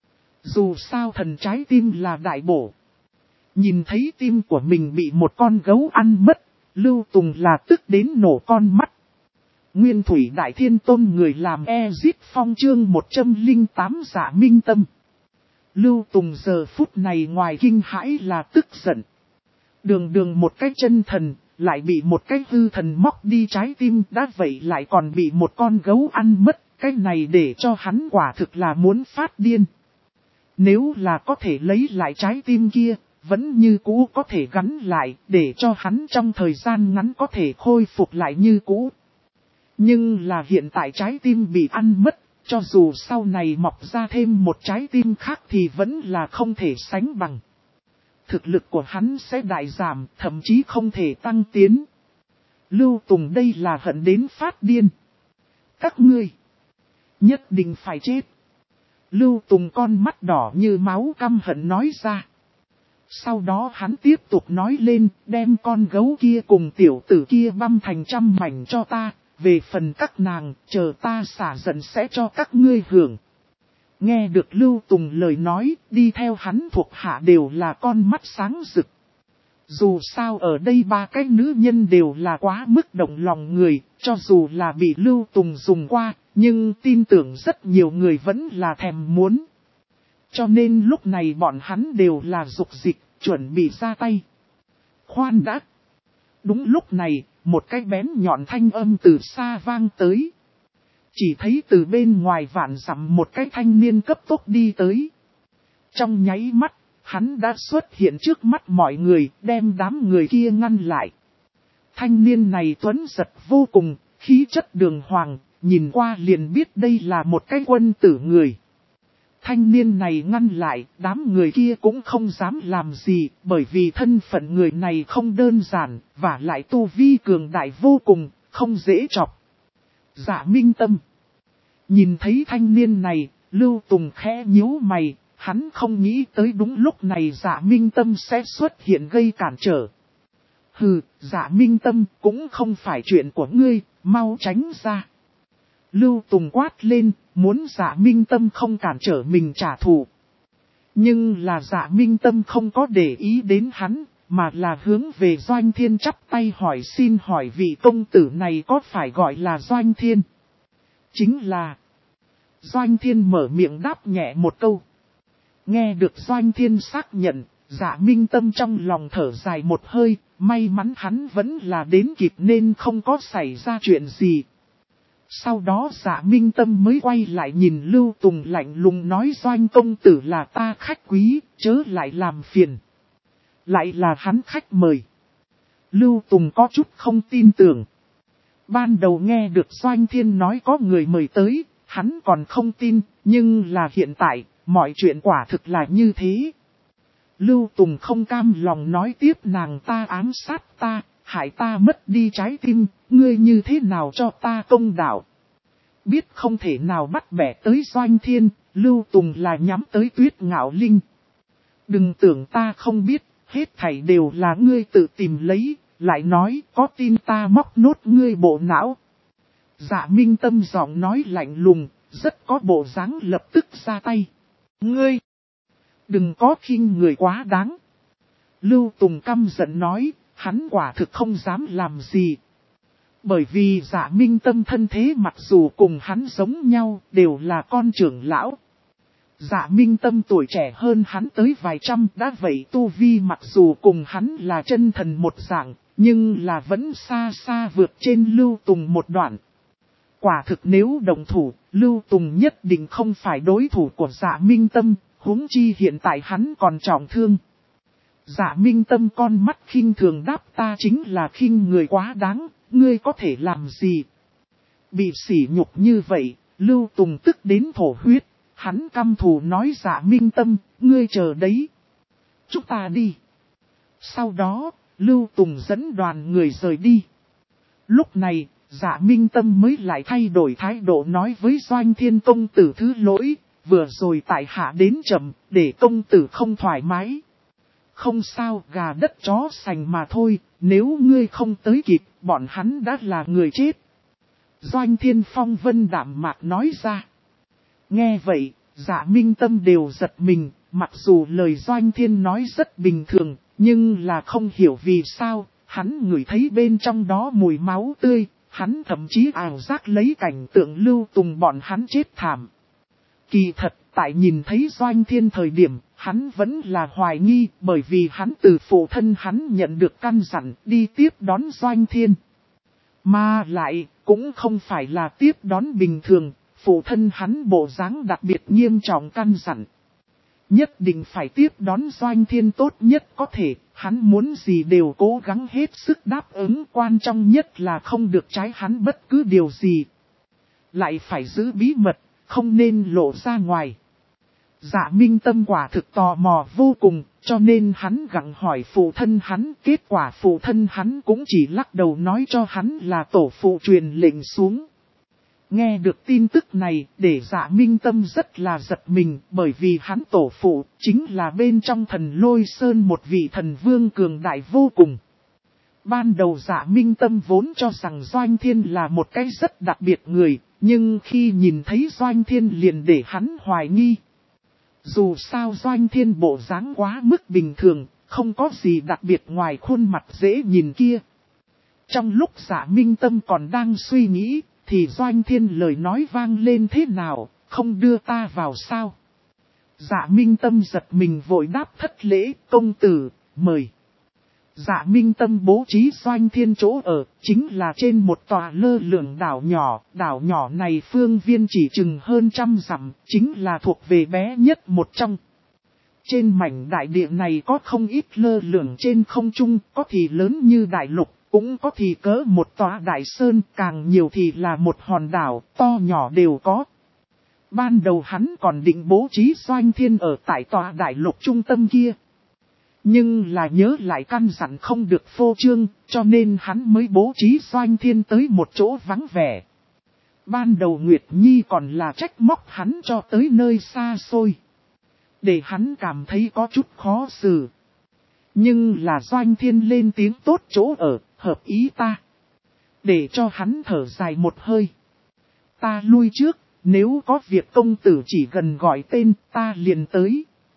Dù sao thần trái tim là đại bổ. Nhìn thấy tim của mình bị một con gấu ăn mất, Lưu Tùng là tức đến nổ con mắt. Nguyên Thủy Đại Thiên Tôn người làm Ezit Phong chương 108 Dạ Minh Tâm. Lưu Tùng giờ phút này ngoài kinh hãi là tức giận. Đường một cái chân thần, lại bị một cái hư thần móc đi trái tim, đã vậy lại còn bị một con gấu ăn mất. Cái này để cho hắn quả thực là muốn phát điên. Nếu là có thể lấy lại trái tim kia, vẫn như cũ có thể gắn lại, để cho hắn trong thời gian ngắn có thể khôi phục lại như cũ. Nhưng là hiện tại trái tim bị ăn mất, cho dù sau này mọc ra thêm một trái tim khác thì vẫn là không thể sánh bằng. Thực lực của hắn sẽ đại giảm, thậm chí không thể tăng tiến. Lưu Tùng đây là hận đến phát điên. Các ngươi nhất định phải chết. Lưu Tùng con mắt đỏ như máu căm hận nói ra. Sau đó hắn tiếp tục nói lên, đem con gấu kia cùng tiểu tử kia băm thành trăm mảnh cho ta, về phần các nàng, chờ ta xả giận sẽ cho các ngươi hưởng. Nghe được Lưu Tùng lời nói, đi theo hắn thuộc hạ đều là con mắt sáng rực. Dù sao ở đây ba cái nữ nhân đều là quá mức động lòng người, cho dù là bị Lưu Tùng dùng qua, nhưng tin tưởng rất nhiều người vẫn là thèm muốn. Cho nên lúc này bọn hắn đều là dục dịch, chuẩn bị ra tay. Khoan đã! Đúng lúc này, một cái bén nhọn thanh âm từ xa vang tới. Chỉ thấy từ bên ngoài vạn dặm một cái thanh niên cấp tốc đi tới. Trong nháy mắt, hắn đã xuất hiện trước mắt mọi người, đem đám người kia ngăn lại. Thanh niên này tuấn giật vô cùng, khí chất đường hoàng, nhìn qua liền biết đây là một cái quân tử người. Thanh niên này ngăn lại, đám người kia cũng không dám làm gì, bởi vì thân phận người này không đơn giản, và lại tu vi cường đại vô cùng, không dễ chọc. Dạ Minh Tâm. Nhìn thấy thanh niên này, Lưu Tùng khẽ nhíu mày, hắn không nghĩ tới đúng lúc này Dạ Minh Tâm sẽ xuất hiện gây cản trở. Hừ, Dạ Minh Tâm cũng không phải chuyện của ngươi, mau tránh ra. Lưu Tùng quát lên, muốn Dạ Minh Tâm không cản trở mình trả thù. Nhưng là Dạ Minh Tâm không có để ý đến hắn, mà là hướng về Doanh Thiên chắp tay hỏi xin hỏi vị công tử này có phải gọi là Doanh Thiên? Chính là. Doanh Thiên mở miệng đáp nhẹ một câu. Nghe được Doanh Thiên xác nhận, Dạ Minh Tâm trong lòng thở dài một hơi, may mắn hắn vẫn là đến kịp nên không có xảy ra chuyện gì. Sau đó Dạ Minh Tâm mới quay lại nhìn Lưu Tùng lạnh lùng nói Doanh công tử là ta khách quý, chớ lại làm phiền. Lại là hắn khách mời. Lưu Tùng có chút không tin tưởng. Ban đầu nghe được Doanh Thiên nói có người mời tới, hắn còn không tin, nhưng là hiện tại, mọi chuyện quả thực là như thế. Lưu Tùng không cam lòng nói tiếp nàng ta ám sát ta, hại ta mất đi trái tim, ngươi như thế nào cho ta công đạo. Biết không thể nào bắt bẻ tới Doanh Thiên, Lưu Tùng là nhắm tới Tuyết Ngạo Linh. Đừng tưởng ta không biết, hết thảy đều là ngươi tự tìm lấy, lại nói có tin ta móc nốt ngươi bộ não. Dạ Minh Tâm giọng nói lạnh lùng, rất có bộ dáng lập tức ra tay. Ngươi! Đừng có khinh người quá đáng. Lưu Tùng căm giận nói, hắn quả thực không dám làm gì. Bởi vì Dạ Minh Tâm thân thế mặc dù cùng hắn giống nhau, đều là con trưởng lão. Dạ Minh Tâm tuổi trẻ hơn hắn tới vài trăm, đã vậy tu vi mặc dù cùng hắn là chân thần một dạng, nhưng là vẫn xa xa vượt trên Lưu Tùng một đoạn. Quả thực nếu đồng thủ, Lưu Tùng nhất định không phải đối thủ của Dạ Minh Tâm, huống chi hiện tại hắn còn trọng thương. Dạ Minh Tâm con mắt khinh thường đáp ta chính là khinh người quá đáng, ngươi có thể làm gì? Bị sỉ nhục như vậy, Lưu Tùng tức đến thổ huyết, hắn căm thù nói Dạ Minh Tâm, ngươi chờ đấy. Chúng ta đi. Sau đó, Lưu Tùng dẫn đoàn người rời đi. Lúc này, Dạ Minh Tâm mới lại thay đổi thái độ nói với Doanh Thiên công tử thứ lỗi, vừa rồi tại hạ đến chậm, để công tử không thoải mái. Không sao, gà đất chó sành mà thôi, nếu ngươi không tới kịp, bọn hắn đã là người chết. Doanh Thiên phong vân đạm mạc nói ra. Nghe vậy, Dạ Minh Tâm đều giật mình, mặc dù lời Doanh Thiên nói rất bình thường, nhưng là không hiểu vì sao, hắn ngửi thấy bên trong đó mùi máu tươi, hắn thậm chí ảo giác lấy cảnh tượng Lưu Tùng bọn hắn chết thảm. Kỳ thật, tại nhìn thấy Doanh Thiên thời điểm, hắn vẫn là hoài nghi, bởi vì hắn từ phụ thân hắn nhận được căn dặn đi tiếp đón Doanh Thiên. Mà lại, cũng không phải là tiếp đón bình thường, phụ thân hắn bộ dáng đặc biệt nghiêm trọng căn dặn. Nhất định phải tiếp đón Doanh Thiên tốt nhất có thể, hắn muốn gì đều cố gắng hết sức đáp ứng, quan trọng nhất là không được trái hắn bất cứ điều gì. Lại phải giữ bí mật, không nên lộ ra ngoài. Dạ Minh Tâm quả thực tò mò vô cùng, cho nên hắn gặng hỏi phụ thân hắn, kết quả phụ thân hắn cũng chỉ lắc đầu nói cho hắn là tổ phụ truyền lệnh xuống. Nghe được tin tức này, để Dạ Minh Tâm rất là giật mình, bởi vì hắn tổ phụ chính là bên trong Thần Lôi Sơn một vị thần vương cường đại vô cùng. Ban đầu Dạ Minh Tâm vốn cho rằng Doanh Thiên là một cái rất đặc biệt người, nhưng khi nhìn thấy Doanh Thiên liền để hắn hoài nghi. Dù sao Doanh Thiên bộ dáng quá mức bình thường, không có gì đặc biệt ngoài khuôn mặt dễ nhìn kia. Trong lúc Dạ Minh Tâm còn đang suy nghĩ, thì Doanh Thiên lời nói vang lên thế nào, không đưa ta vào sao? Dạ Minh Tâm giật mình vội đáp thất lễ, công tử, mời. Dạ Minh Tâm bố trí Doanh Thiên chỗ ở, chính là trên một tòa lơ lửng đảo nhỏ này phương viên chỉ chừng hơn 100 dặm, chính là thuộc về bé nhất một trong. Trên mảnh đại địa này có không ít lơ lửng trên không trung, có thì lớn như đại lục, cũng có thì cỡ một tòa đại sơn, càng nhiều thì là một hòn đảo, to nhỏ đều có. Ban đầu hắn còn định bố trí Doanh Thiên ở tại tòa đại lục trung tâm kia. Nhưng là nhớ lại căn dặn không được phô trương, cho nên hắn mới bố trí Doanh Thiên tới một chỗ vắng vẻ. Ban đầu Nguyệt Nhi còn là trách móc hắn cho tới nơi xa xôi, để hắn cảm thấy có chút khó xử. Nhưng là Doanh Thiên lên tiếng tốt chỗ ở, hợp ý ta. Để cho hắn thở dài một hơi. Ta lui trước, nếu có việc công tử chỉ gần gọi tên ta liền tới.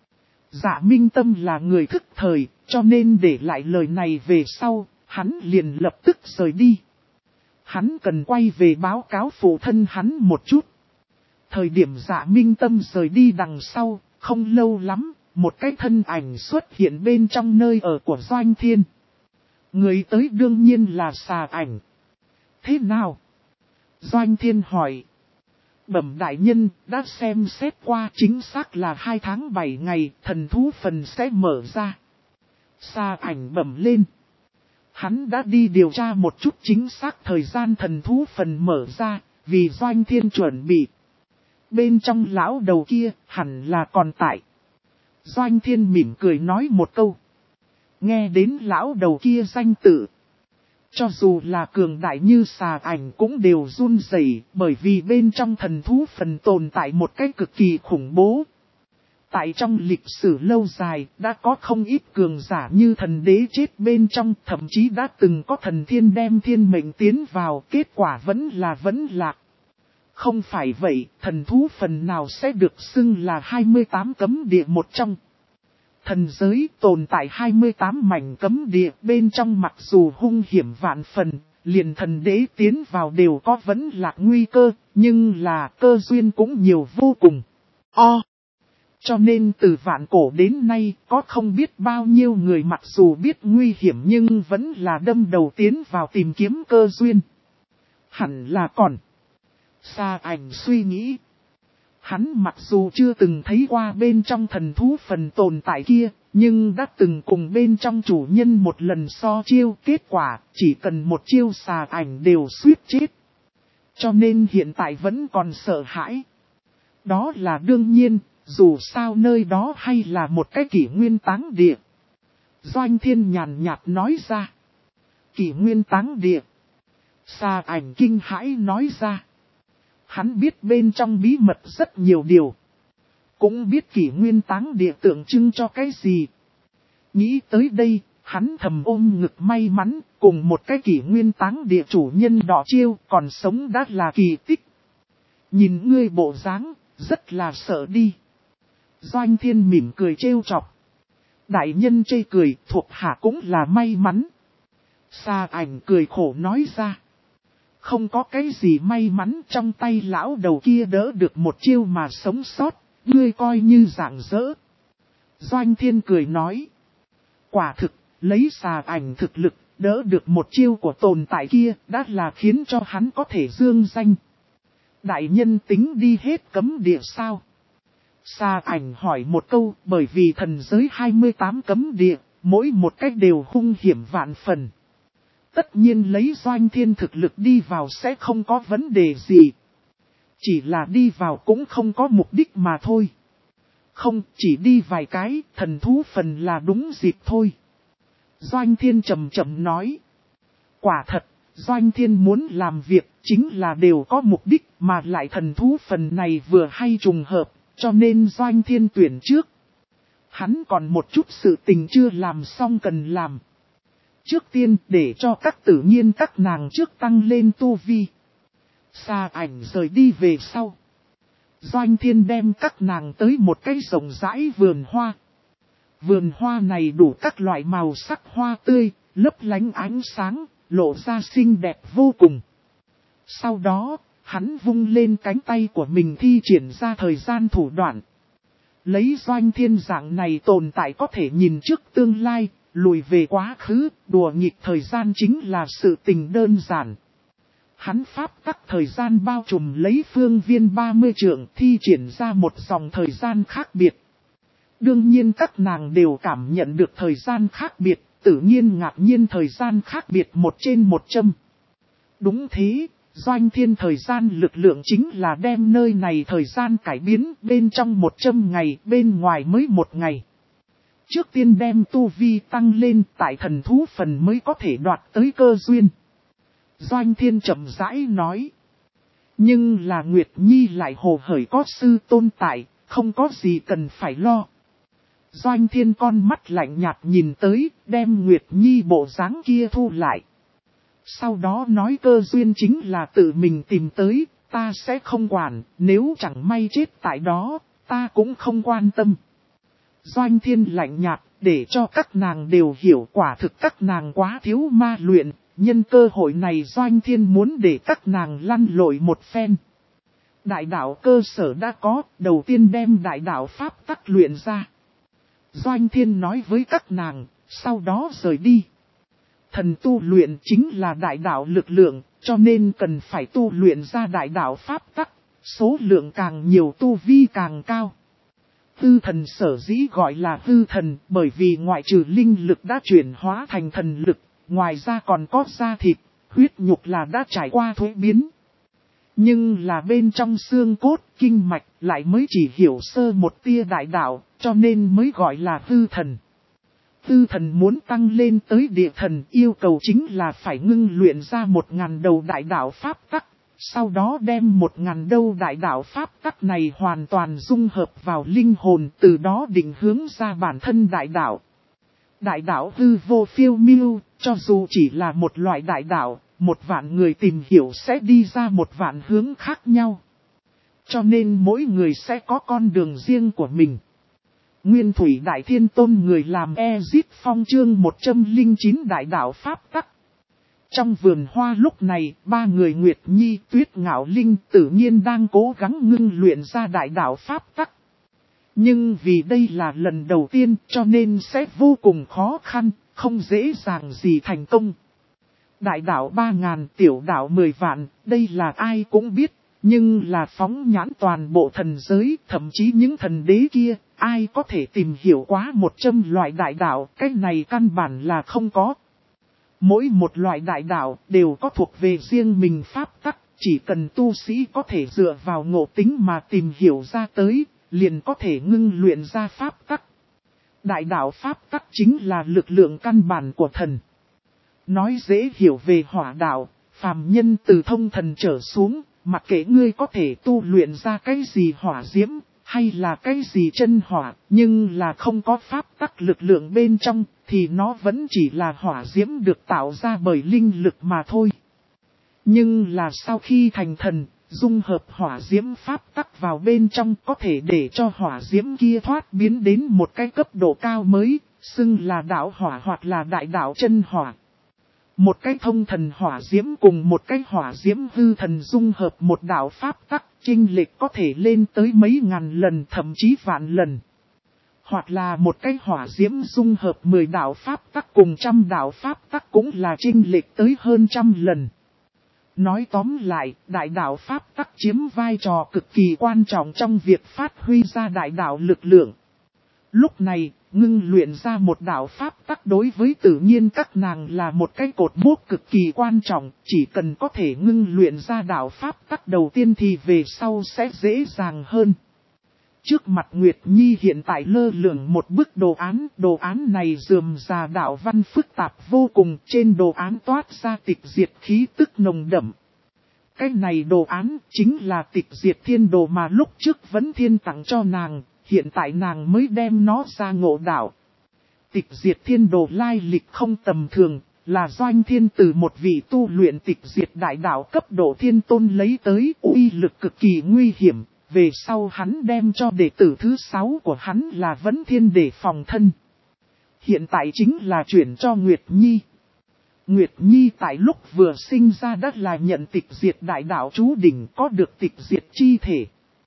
Dạ Minh Tâm là người thức thời, cho nên để lại lời này về sau, hắn liền lập tức rời đi. Hắn cần quay về báo cáo phụ thân hắn một chút. Thời điểm Dạ Minh Tâm rời đi đằng sau, không lâu lắm, một cái thân ảnh xuất hiện bên trong nơi ở của Doanh Thiên. Người tới đương nhiên là Xà Ảnh. Thế nào? Doanh Thiên hỏi. Bẩm đại nhân, đã xem xét qua, chính xác là 2 tháng 7 ngày, thần thú phần sẽ mở ra. Xà Ảnh bẩm lên. Hắn đã đi điều tra một chút chính xác thời gian thần thú phần mở ra, vì Doanh Thiên chuẩn bị. Bên trong lão đầu kia, hẳn là còn tại. Doanh Thiên mỉm cười nói một câu. Nghe đến lão đầu kia danh tự. Cho dù là cường đại như Xà Ảnh cũng đều run rẩy, bởi vì bên trong thần thú phần tồn tại một cách cực kỳ khủng bố. Tại trong lịch sử lâu dài, đã có không ít cường giả như thần đế chết bên trong, thậm chí đã từng có thần thiên đem thiên mệnh tiến vào, kết quả vẫn lạc. Không phải vậy, thần thú phần nào sẽ được xưng là 28 cấm địa một trong. Thần giới tồn tại 28 mảnh cấm địa, bên trong mặc dù hung hiểm vạn phần, liền thần đế tiến vào đều có vẫn lạc nguy cơ, nhưng là cơ duyên cũng nhiều vô cùng. Cho nên từ vạn cổ đến nay, có không biết bao nhiêu người mặc dù biết nguy hiểm nhưng vẫn là đâm đầu tiến vào tìm kiếm cơ duyên. Hẳn là còn. Xà Ảnh suy nghĩ. Hắn mặc dù chưa từng thấy qua bên trong thần thú phần tồn tại kia, nhưng đã từng cùng bên trong chủ nhân một lần so chiêu, kết quả chỉ cần một chiêu Xà Ảnh đều suýt chết. Cho nên hiện tại vẫn còn sợ hãi. Đó là đương nhiên, dù sao nơi đó hay là một cái kỷ nguyên táng địa. Doanh Thiên nhàn nhạt nói ra. Kỷ nguyên táng địa. Xà Ảnh kinh hãi nói ra. Hắn biết bên trong bí mật rất nhiều điều. Cũng biết kỷ nguyên táng địa tượng trưng cho cái gì. Nghĩ tới đây, hắn thầm ôm ngực may mắn, cùng một cái kỷ nguyên táng địa chủ nhân đỏ chiêu còn sống đã là kỳ tích. Nhìn ngươi bộ dáng, rất là sợ đi. Doanh Thiên mỉm cười trêu chọc. Đại nhân chê cười, thuộc hạ cũng là may mắn. Xà Ảnh cười khổ nói ra. Không có cái gì may mắn, trong tay lão đầu kia đỡ được một chiêu mà sống sót, ngươi coi như rạng rỡ. Doanh Thiên cười nói. Quả thực, lấy Xà Ảnh thực lực, đỡ được một chiêu của tồn tại kia, đã là khiến cho hắn có thể dương danh. Đại nhân tính đi hết cấm địa sao? Xà Ảnh hỏi một câu, bởi vì thần giới 28 cấm địa, mỗi một cách đều hung hiểm vạn phần. Tất nhiên lấy Doanh Thiên thực lực đi vào sẽ không có vấn đề gì. Chỉ là đi vào cũng không có mục đích mà thôi. Không, chỉ đi vài cái, thần thú phần là đúng dịp thôi. Doanh Thiên chậm chậm nói. Quả thật, Doanh Thiên muốn làm việc chính là đều có mục đích, mà lại thần thú phần này vừa hay trùng hợp, cho nên Doanh Thiên tuyển trước. Hắn còn một chút sự tình chưa làm xong cần làm. Trước tiên để cho các tự nhiên các nàng trước tăng lên tu vi. Xà Ảnh rời đi về sau. Doanh Thiên đem các nàng tới một cái rộng rãi vườn hoa. Vườn hoa này đủ các loại màu sắc hoa tươi, lấp lánh ánh sáng, lộ ra xinh đẹp vô cùng. Sau đó, hắn vung lên cánh tay của mình thi triển ra thời gian thủ đoạn. Lấy Doanh Thiên dạng này tồn tại có thể nhìn trước tương lai, lùi về quá khứ, đùa nghịch thời gian chính là sự tình đơn giản. Hắn pháp tắc thời gian bao trùm lấy phương viên 30 trượng thi triển ra một dòng thời gian khác biệt. Đương nhiên các nàng đều cảm nhận được thời gian khác biệt, tự nhiên ngạc nhiên thời gian khác biệt 1/100. Đúng thế, Doanh Thiên thời gian lực lượng chính là đem nơi này thời gian cải biến, bên trong 100 ngày, bên ngoài mới 1 ngày. Trước tiên đem tu vi tăng lên, tại thần thú phần mới có thể đoạt tới cơ duyên. Doanh Thiên chậm rãi nói. Nhưng là Nguyệt Nhi lại hồ hởi có sư tôn tại, không có gì cần phải lo. Doanh Thiên con mắt lạnh nhạt nhìn tới, đem Nguyệt Nhi bộ dáng kia thu lại. Sau đó nói cơ duyên chính là tự mình tìm tới, ta sẽ không quản, nếu chẳng may chết tại đó, ta cũng không quan tâm. Doanh Thiên lạnh nhạt, để cho các nàng đều hiểu quả thực các nàng quá thiếu ma luyện, nhân cơ hội này Doanh Thiên muốn để các nàng lăn lội một phen. Đại đạo cơ sở đã có, đầu tiên đem đại đạo pháp tắc luyện ra. Doanh Thiên nói với các nàng, sau đó rời đi. Thần tu luyện chính là đại đạo lực lượng, cho nên cần phải tu luyện ra đại đạo pháp tắc, số lượng càng nhiều tu vi càng cao. Hư thần sở dĩ gọi là hư thần bởi vì ngoại trừ linh lực đã chuyển hóa thành thần lực, ngoài ra còn có da thịt, huyết nhục là đã trải qua thuế biến. Nhưng là bên trong xương cốt, kinh mạch lại mới chỉ hiểu sơ một tia đại đạo, cho nên mới gọi là hư thần. Hư thần muốn tăng lên tới địa thần yêu cầu chính là phải ngưng luyện ra 1000 đầu đại đạo pháp tắc. Sau đó đem 1000 đầu đại đạo pháp tắc này hoàn toàn dung hợp vào linh hồn, từ đó định hướng ra bản thân đại đạo. Đại đạo hư vô phiêu miêu, cho dù chỉ là một loại đại đạo, 1.000 người tìm hiểu sẽ đi ra 1.000 hướng khác nhau. Cho nên mỗi người sẽ có con đường riêng của mình. Nguyên Thủy Đại Thiên Tôn người làm Ezit Phong chương 109 đại đạo pháp tắc. Trong vườn hoa lúc này, 3 người Nguyệt Nhi, Tuyết Ngạo Linh tự nhiên đang cố gắng ngưng luyện ra đại đạo pháp tắc. Nhưng vì đây là lần đầu tiên cho nên sẽ vô cùng khó khăn, không dễ dàng gì thành công. Đại đạo 3.000, tiểu đạo 10 vạn, đây là ai cũng biết, nhưng là phóng nhãn toàn bộ thần giới, thậm chí những thần đế kia, ai có thể tìm hiểu quá 100 loại đại đạo, cái này căn bản là không có. Mỗi một loại đại đạo đều có thuộc về riêng mình pháp tắc, chỉ cần tu sĩ có thể dựa vào ngộ tính mà tìm hiểu ra tới, liền có thể ngưng luyện ra pháp tắc. Đại đạo pháp tắc chính là lực lượng căn bản của thần. Nói dễ hiểu về hỏa đạo, phàm nhân từ thông thần trở xuống, mặc kệ ngươi có thể tu luyện ra cái gì hỏa diễm, hay là cái gì chân hỏa, nhưng là không có pháp tắc lực lượng bên trong, thì nó vẫn chỉ là hỏa diễm được tạo ra bởi linh lực mà thôi. Nhưng là sau khi thành thần, dung hợp hỏa diễm pháp tắc vào bên trong có thể để cho hỏa diễm kia thoát biến đến một cái cấp độ cao mới, xưng là đạo hỏa hoặc là đại đạo chân hỏa. Một cái thông thần hỏa diễm cùng một cái hỏa diễm hư thần dung hợp một đạo pháp tắc, chênh lệch có thể lên tới mấy ngàn lần thậm chí vạn lần. Hoặc là một cái hỏa diễm dung hợp 10 đạo pháp tắc cùng 100 đạo pháp tắc cũng là chênh lệch tới hơn 100 lần. Nói tóm lại, đại đạo pháp tắc chiếm vai trò cực kỳ quan trọng trong việc phát huy ra đại đạo lực lượng. Lúc này, ngưng luyện ra một đạo pháp tắc đối với tự nhiên các nàng là một cái cột mốc cực kỳ quan trọng, chỉ cần có thể ngưng luyện ra đạo pháp tắc đầu tiên thì về sau sẽ dễ dàng hơn. Trước mặt Nguyệt Nhi hiện tại lơ lửng một bức đồ án này rườm rà đạo văn phức tạp vô cùng, trên đồ án toát ra tịch diệt khí tức nồng đậm. Cái này đồ án chính là tịch diệt thiên đồ mà lúc trước Vấn Thiên tặng cho nàng, hiện tại nàng mới đem nó ra ngộ đạo. Tịch diệt thiên đồ lai lịch không tầm thường, là Doanh Thiên từ một vị tu luyện tịch diệt đại đạo cấp độ thiên tôn lấy tới, uy lực cực kỳ nguy hiểm. Về sau hắn đem cho đệ tử thứ 6 của hắn là Vấn Thiên để phòng thân. Hiện tại chính là chuyển cho Nguyệt Nhi. Nguyệt Nhi tại lúc vừa sinh ra đã là nhận tịch diệt đại đạo chú đỉnh, có được tịch diệt chi thể.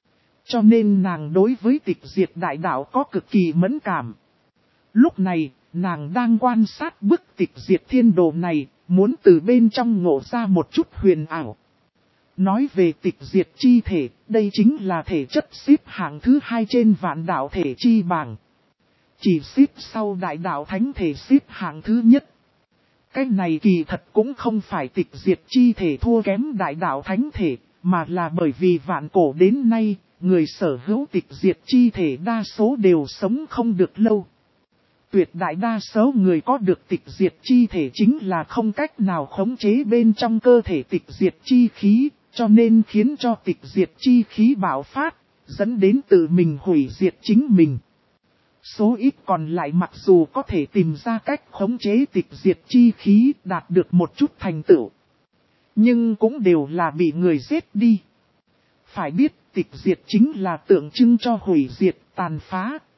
Cho nên nàng đối với tịch diệt đại đạo có cực kỳ mẫn cảm. Lúc này, nàng đang quan sát bức tịch diệt thiên đồ này, muốn từ bên trong ngộ ra một chút huyền ảo. Nói về tịch diệt chi thể, đây chính là thể chất xếp hạng thứ 2 trên vạn đạo thể chi bảng. Chỉ xếp sau đại đạo thánh thể xếp hạng thứ nhất. Cái này kỳ thật cũng không phải tịch diệt chi thể thua kém đại đạo thánh thể, mà là bởi vì vạn cổ đến nay, người sở hữu tịch diệt chi thể đa số đều sống không được lâu. Tuyệt đại đa số người có được tịch diệt chi thể chính là không cách nào khống chế bên trong cơ thể tịch diệt chi khí, cho nên khiến cho tịch diệt chi khí bạo phát, dẫn đến tự mình hủy diệt chính mình. Số ít còn lại mặc dù có thể tìm ra cách khống chế tịch diệt chi khí đạt được một chút thành tựu, nhưng cũng đều là bị người giết đi. Phải biết tịch diệt chính là tượng trưng cho hủy diệt, tàn phá,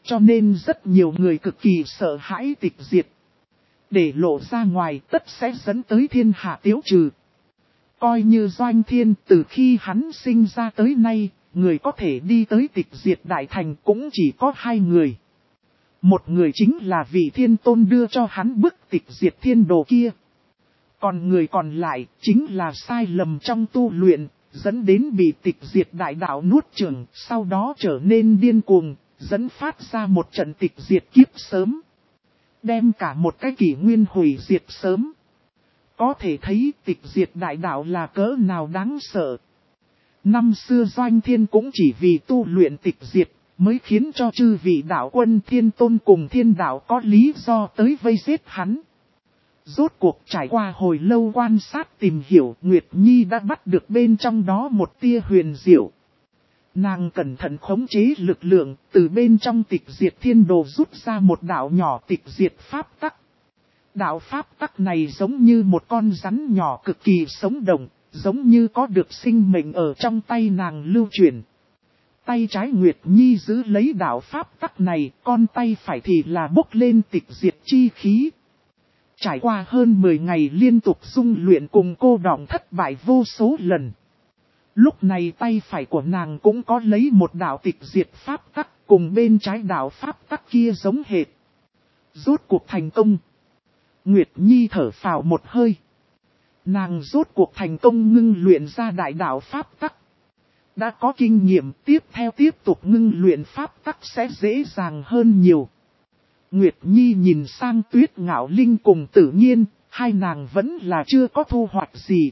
Cho nên rất nhiều người cực kỳ sợ hãi tịch diệt. Để lộ ra ngoài tất sẽ dẫn tới thiên hạ tiêu trừ. Coi như Doanh Thiên từ khi hắn sinh ra tới nay, người có thể đi tới tịch diệt đại thành cũng chỉ có 2 người. Một người chính là vị thiên tôn đưa cho hắn bức tịch diệt thiên đồ kia. Còn người còn lại chính là sai lầm trong tu luyện, dẫn đến bị tịch diệt đại đạo nuốt chửng, sau đó trở nên điên cuồng, dẫn phát ra một trận tịch diệt kiếp sớm. Đem cả một cái kỷ nguyên hủy diệt sớm. Có thể thấy tịch diệt đại đạo là cỡ nào đáng sợ. Năm xưa Doanh Thiên cũng chỉ vì tu luyện tịch diệt, mới khiến cho chư vị đạo quân thiên tôn cùng thiên đạo có lý do tới vây giết hắn. Rốt cuộc trải qua hồi lâu quan sát tìm hiểu, Nguyệt Nhi đã bắt được bên trong đó một tia huyền diệu. Nàng cẩn thận khống chế lực lượng, từ bên trong tịch diệt thiên đồ rút ra một đạo nhỏ tịch diệt pháp tắc. Đạo pháp tắc này giống như một con rắn nhỏ cực kỳ sống động, giống như có được sinh mệnh ở trong tay nàng lưu chuyển. Tay trái Nguyệt Nhi giữ lấy đạo pháp tắc này, con tay phải thì là bốc lên tịch diệt chi khí. Trải qua hơn 10 ngày liên tục dung luyện cùng cô đọng thất bại vô số lần. Lúc này tay phải của nàng cũng có lấy một đạo tịch diệt pháp tắc cùng bên trái đạo pháp tắc kia giống hệt. Rốt cuộc thành công. Nguyệt Nhi thở phào một hơi. Nàng rốt cuộc thành công ngưng luyện ra đại đạo pháp tắc. Đã có kinh nghiệm tiếp theo tiếp tục ngưng luyện pháp tắc sẽ dễ dàng hơn nhiều. Nguyệt Nhi nhìn sang Tuyết Ngạo Linh cùng Tử Nhiên, hai nàng vẫn là chưa có thu hoạch gì.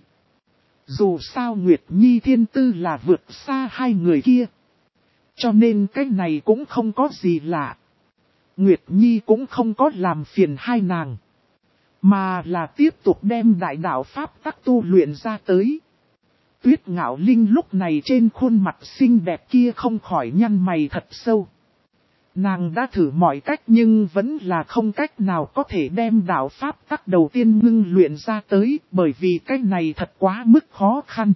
Dù sao Nguyệt Nhi thiên tư là vượt xa hai người kia. Cho nên cái này cũng không có gì lạ. Nguyệt Nhi cũng không có làm phiền hai nàng. Mà là tiếp tục đem đại đạo pháp tắc tu luyện ra tới. Tuyết Ngạo Linh lúc này trên khuôn mặt xinh đẹp kia không khỏi nhăn mày thật sâu. Nàng đã thử mọi cách nhưng vẫn là không cách nào có thể đem đạo pháp tắc đầu tiên ngưng luyện ra tới, bởi vì cái này thật quá mức khó khăn.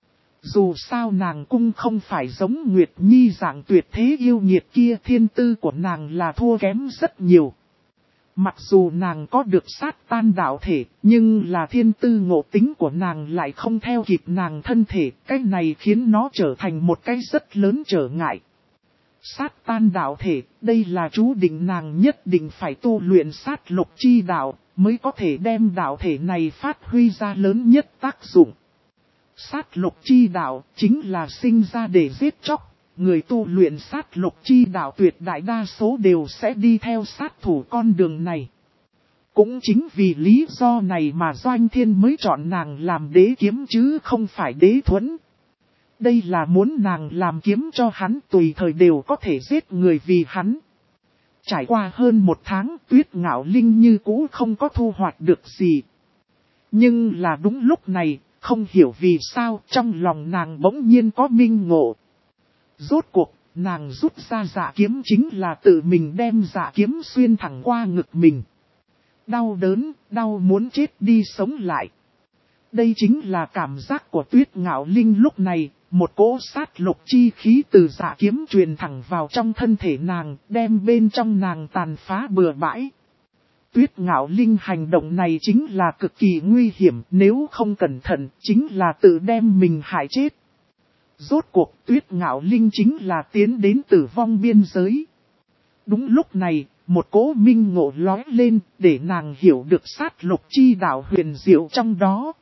Dù sao nàng cũng không phải giống Nguyệt Nhi dạng tuyệt thế yêu nghiệt kia, thiên tư của nàng là thua kém rất nhiều. Mặc dù nàng có được sát tan đạo thể, nhưng là thiên tư ngộ tính của nàng lại không theo kịp nàng thân thể, cái này khiến nó trở thành một cái rất lớn trở ngại. Sát tan đạo thể, đây là chú định nàng nhất định phải tu luyện sát lục chi đạo, mới có thể đem đạo thể này phát huy ra lớn nhất tác dụng. Sát lục chi đạo chính là sinh ra để giết chóc, người tu luyện sát lục chi đạo tuyệt đại đa số đều sẽ đi theo sát thủ con đường này. Cũng chính vì lý do này mà Doanh Thiên mới chọn nàng làm đế kiếm chứ không phải đế thuẫn. Đây là muốn nàng làm kiếm cho hắn tùy thời đều có thể giết người vì hắn. Trải qua hơn 1 tháng, Tuyết Ngạo Linh như cũ không có thu hoạch được gì. Nhưng là đúng lúc này, không hiểu vì sao trong lòng nàng bỗng nhiên có minh ngộ. Rốt cuộc, nàng rút ra dạ kiếm chính là tự mình đem dạ kiếm xuyên thẳng qua ngực mình. Đau đớn, đau muốn chết đi sống lại. Đây chính là cảm giác của Tuyết Ngạo Linh lúc này, một cỗ sát lục chi khí từ dạ kiếm truyền thẳng vào trong thân thể nàng, đem bên trong nàng tàn phá bừa bãi. Tuyết Ngạo Linh hành động này chính là cực kỳ nguy hiểm, nếu không cẩn thận, chính là tự đem mình hại chết. Rốt cuộc Tuyết Ngạo Linh chính là tiến đến tử vong biên giới. Đúng lúc này, một cỗ minh ngộ lói lên, để nàng hiểu được sát lục chi đạo huyền diệu trong đó.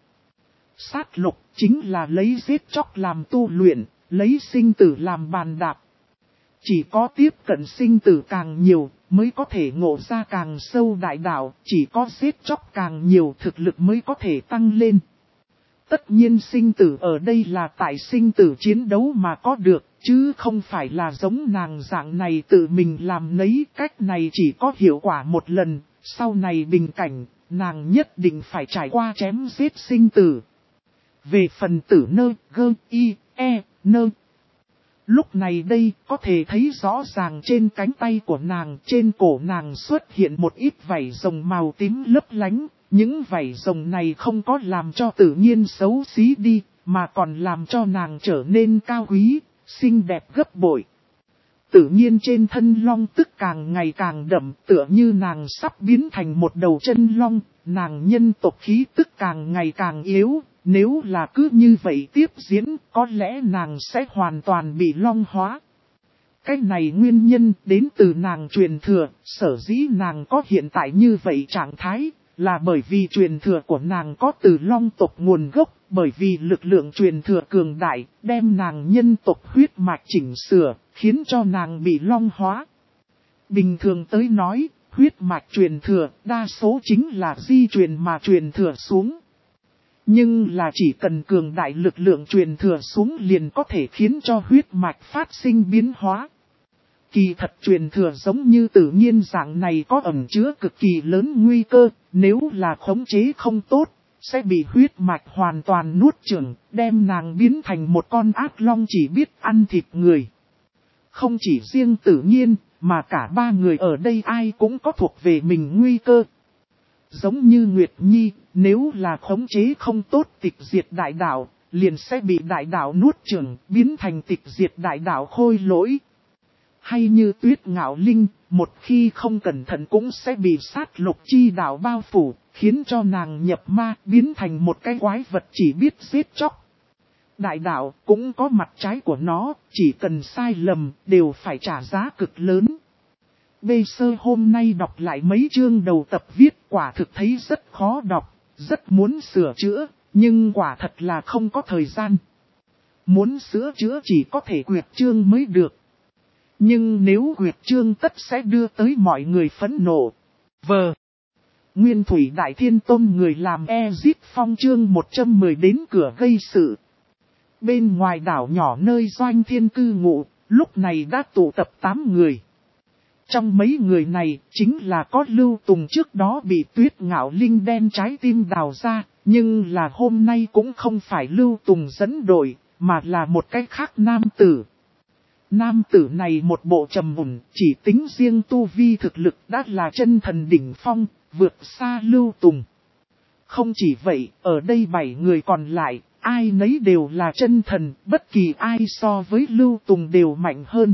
Sát lục chính là lấy giết chóc làm tu luyện, lấy sinh tử làm bàn đạp. Chỉ có tiếp cận sinh tử càng nhiều, mới có thể ngộ ra càng sâu đại đạo, chỉ có giết chóc càng nhiều thực lực mới có thể tăng lên. Tất nhiên sinh tử ở đây là tại sinh tử chiến đấu mà có được, chứ không phải là giống nàng dạng này tự mình làm nấy. Cách này chỉ có hiệu quả một lần, sau này bình cảnh, nàng nhất định phải trải qua chém giết sinh tử. Về phần tử nơ, gơ, y, e, nơ. Lúc này đây có thể thấy rõ ràng trên cánh tay của nàng, trên cổ nàng xuất hiện một ít vảy rồng màu tím lấp lánh. Những vảy rồng này không có làm cho tự nhiên xấu xí đi, mà còn làm cho nàng trở nên cao quý, xinh đẹp gấp bội. Tự nhiên trên thân long tức càng ngày càng đậm, tựa như nàng sắp biến thành một đầu chân long, nàng nhân tộc khí tức càng ngày càng yếu, nếu là cứ như vậy tiếp diễn, có lẽ nàng sẽ hoàn toàn bị long hóa. Cái này nguyên nhân đến từ nàng truyền thừa, sở dĩ nàng có hiện tại như vậy trạng thái, là bởi vì truyền thừa của nàng có từ long tộc nguồn gốc, bởi vì lực lượng truyền thừa cường đại, đem nàng nhân tộc huyết mạch chỉnh sửa, khiến cho nàng bị long hóa. Bình thường tới nói, huyết mạch truyền thừa, đa số chính là di truyền mà truyền thừa xuống. Nhưng là chỉ cần cường đại lực lượng truyền thừa xuống liền có thể khiến cho huyết mạch phát sinh biến hóa. Kỳ thật truyền thừa giống như tự nhiên dạng này có ẩn chứa cực kỳ lớn nguy cơ, nếu là khống chế không tốt, sẽ bị huyết mạch hoàn toàn nuốt chửng, đem nàng biến thành một con ác long chỉ biết ăn thịt người. Không chỉ riêng tự nhiên, mà cả ba người ở đây ai cũng có thuộc về mình nguy cơ. Giống như Nguyệt Nhi, nếu là khống chế không tốt tịch diệt đại đạo, liền sẽ bị đại đạo nuốt chửng, biến thành tịch diệt đại đạo khôi lỗi. Hay như Tuyết Ngạo Linh, một khi không cẩn thận cũng sẽ bị sát lục chi đạo bao phủ, khiến cho nàng nhập ma, biến thành một cái quái vật chỉ biết giết chóc. Đại đạo cũng có mặt trái của nó, chỉ cần sai lầm, đều phải trả giá cực lớn. Bê Sơ hôm nay đọc lại mấy chương đầu tập viết quả thực thấy rất khó đọc, rất muốn sửa chữa, nhưng quả thật là không có thời gian. Muốn sửa chữa chỉ có thể quyệt chương mới được. Nhưng nếu quyệt chương tất sẽ đưa tới mọi người phẫn nộ. Nguyên Thủy Đại Thiên Tôn người làm Ezit Phong chương 110 đến cửa gây sự. Bên ngoài đảo nhỏ nơi Doanh Thiên cư ngụ, lúc này đã tụ tập 8 người. Trong mấy người này, chính là có Lưu Tùng trước đó bị Tuyết Ngạo Linh đen trái tim đào ra, nhưng là hôm nay cũng không phải Lưu Tùng dẫn đội, mà là một cái khác nam tử. Nam tử này một bộ trầm mùn, chỉ tính riêng tu vi thực lực đã là chân thần đỉnh phong, vượt xa Lưu Tùng. Không chỉ vậy, ở đây 7 người còn lại, ai nấy đều là chân thần, bất kỳ ai so với Lưu Tùng đều mạnh hơn.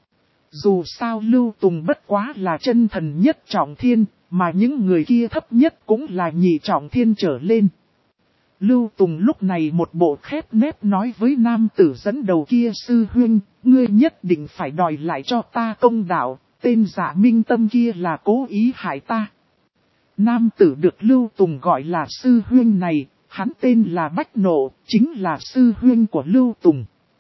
Dù sao Lưu Tùng bất quá là chân thần nhất trọng thiên, mà những người kia thấp nhất cũng là nhị trọng thiên trở lên. Lưu Tùng lúc này một bộ khép nép nói với nam tử dẫn đầu kia: sư huynh, ngươi nhất định phải đòi lại cho ta công đạo, tên Dạ Minh Tâm kia là cố ý hại ta. Nam tử được Lưu Tùng gọi là sư huynh này, hắn tên là Bách Nộ, chính là sư huynh của Lưu Tùng.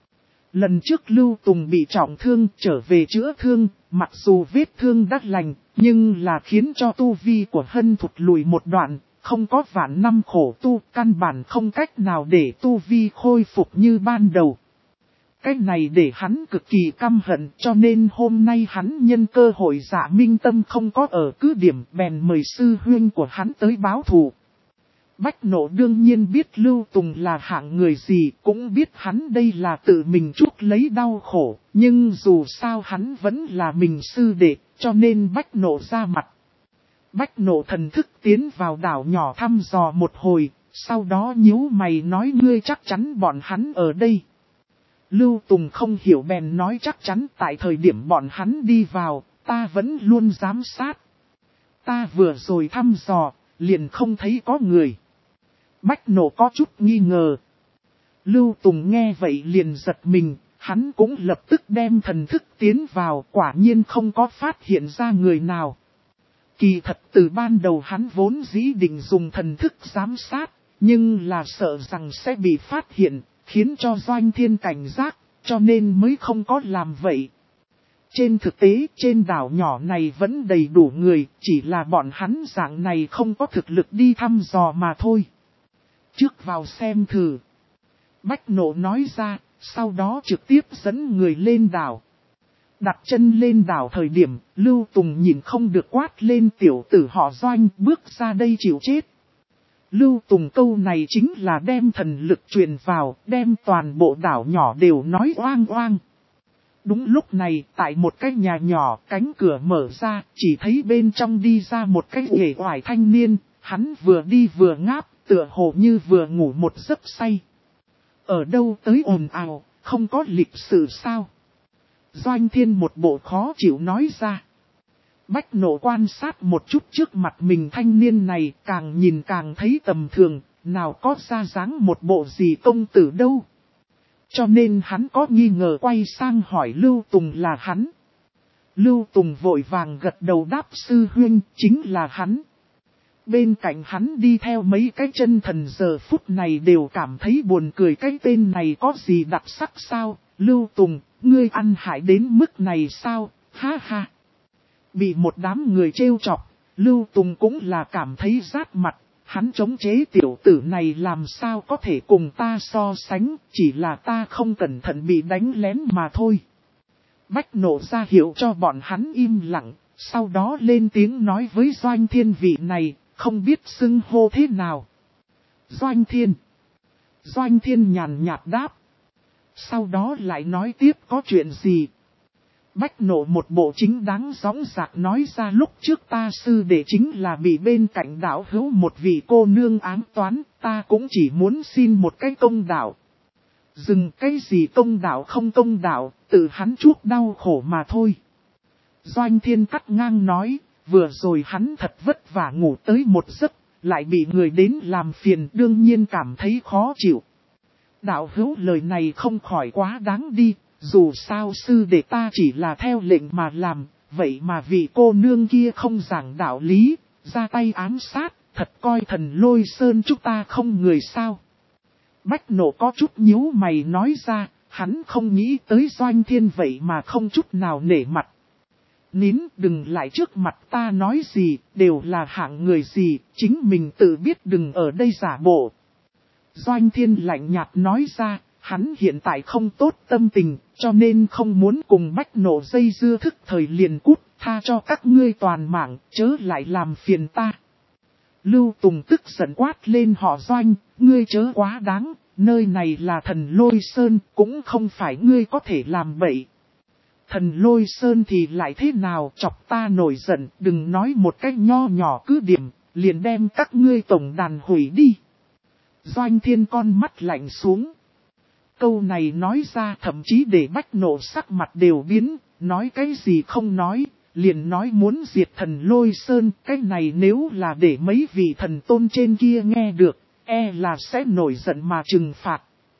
Lần trước Lưu Tùng bị trọng thương trở về chữa thương, mặc dù vết thương đã lành, nhưng là khiến cho tu vi của Hân thụt lùi một đoạn, không có vạn năm khổ tu, căn bản không cách nào để tu vi khôi phục như ban đầu. Cái này để hắn cực kỳ căm hận, cho nên hôm nay hắn nhân cơ hội Dạ Minh Tâm không có ở cứ điểm, bèn mời sư huynh của hắn tới báo thù. Bách Nộ đương nhiên biết Lưu Tùng là hạng người gì, cũng biết hắn đây là tự mình chuốc lấy đau khổ, nhưng dù sao hắn vẫn là mình sư đệ, cho nên Bách Nộ ra mặt. Bách Nộ thần thức tiến vào đảo nhỏ thăm dò một hồi, sau đó nhíu mày nói: ngươi chắc chắn bọn hắn ở đây. Lưu Tùng không hiểu bèn nói: chắc chắn, tại thời điểm bọn hắn đi vào, ta vẫn luôn giám sát. Ta vừa rồi thăm dò, liền không thấy có người. Bách Nộ có chút nghi ngờ. Lưu Tùng nghe vậy liền giật mình, hắn cũng lập tức đem thần thức tiến vào, quả nhiên không có phát hiện ra người nào. Kỳ thật từ ban đầu hắn vốn dĩ định dùng thần thức giám sát, nhưng là sợ rằng sẽ bị phát hiện, khiến cho Doanh Thiên cảnh giác, cho nên mới không có làm vậy. Trên thực tế, trên đảo nhỏ này vẫn đầy đủ người, chỉ là bọn hắn dạng này không có thực lực đi thăm dò mà thôi. Trước vào xem thử. Bách Nộ nói ra, sau đó trực tiếp dẫn người lên đảo. Đặt chân lên đảo thời điểm, Lưu Tùng nhìn không được quát lên: tiểu tử họ Doanh, bước ra đây chịu chết. Lưu Tùng câu này chính là đem thần lực truyền vào, đem toàn bộ đảo nhỏ đều nói oang oang. Đúng lúc này, tại một cái nhà nhỏ, cánh cửa mở ra, chỉ thấy bên trong đi ra một cái uể oải thanh niên, hắn vừa đi vừa ngáp, tựa hồ như vừa ngủ một giấc say. Ở đâu tới ồn ào, không có lịch sự sao? Doanh Thiên một bộ khó chịu nói ra. Bách Nộ quan sát một chút trước mặt mình thanh niên này, càng nhìn càng thấy tầm thường, nào có ra dáng một bộ gì công tử đâu. Cho nên hắn có nghi ngờ, quay sang hỏi Lưu Tùng là hắn. Lưu Tùng vội vàng gật đầu đáp sư huynh, chính là hắn. Bên cạnh hắn đi theo mấy cái chân thần giờ phút này đều cảm thấy buồn cười, cái tên này có gì đặc sắc sao? Lưu Tùng, ngươi ăn hại đến mức này sao? Ha ha. Bị một đám người trêu chọc, Lưu Tùng cũng là cảm thấy rát mặt. Hắn chống chế tiểu tử này làm sao có thể cùng ta so sánh, chỉ là ta không cẩn thận bị đánh lén mà thôi. Bách Nộ ra hiệu cho bọn hắn im lặng, sau đó lên tiếng nói với Doanh Thiên vị này, không biết xưng hô thế nào. Doanh Thiên. Doanh Thiên nhàn nhạt đáp. Sau đó lại nói tiếp có chuyện gì. Bách Nộ một bộ chính đáng gióng giạc nói ra, lúc trước ta sư đệ chính là bị bên cạnh đạo hữu một vị cô nương ám toán, ta cũng chỉ muốn xin một cái công đạo. Dừng cái gì công đạo không công đạo, tự hắn chuốc đau khổ mà thôi. Doanh Thiên cắt ngang nói, vừa rồi hắn thật vất vả ngủ tới một giấc, lại bị người đến làm phiền, đương nhiên cảm thấy khó chịu. Đạo hữu lời này không khỏi quá đáng đi, dù sao sư đệ ta chỉ là theo lệnh mà làm, vậy mà vị cô nương kia không giảng đạo lý, ra tay ám sát, thật coi Thần Lôi Sơn chúng ta không người sao. Bách Nộ có chút nhíu mày nói ra, hắn không nghĩ tới Doanh Thiên vậy mà không chút nào nể mặt. Nín, đừng lại trước mặt ta nói gì, đều là hạng người gì, chính mình tự biết, đừng ở đây giả bộ. Doanh Thiên lạnh nhạt nói ra, hắn hiện tại không tốt tâm tình, cho nên không muốn cùng Bách Nộ dây dưa, thức thời liền cút, tha cho các ngươi toàn mạng, chớ lại làm phiền ta. Lưu Tùng tức giận quát lên họ Doanh, ngươi chớ quá đáng, nơi này là Thần Lôi Sơn, cũng không phải ngươi có thể làm bậy. Thần Lôi Sơn thì lại thế nào, chọc ta nổi giận, đừng nói một cách nho nhỏ cứ điểm, liền đem các ngươi tổng đàn hủy đi. Doanh Thiên con mắt lạnh xuống. Câu này nói ra thậm chí để Bách Nộ sắc mặt đều biến, nói cái gì không nói, liền nói muốn diệt Thần Lôi Sơn, cái này nếu là để mấy vị thần tôn trên kia nghe được, e là sẽ nổi giận mà trừng phạt.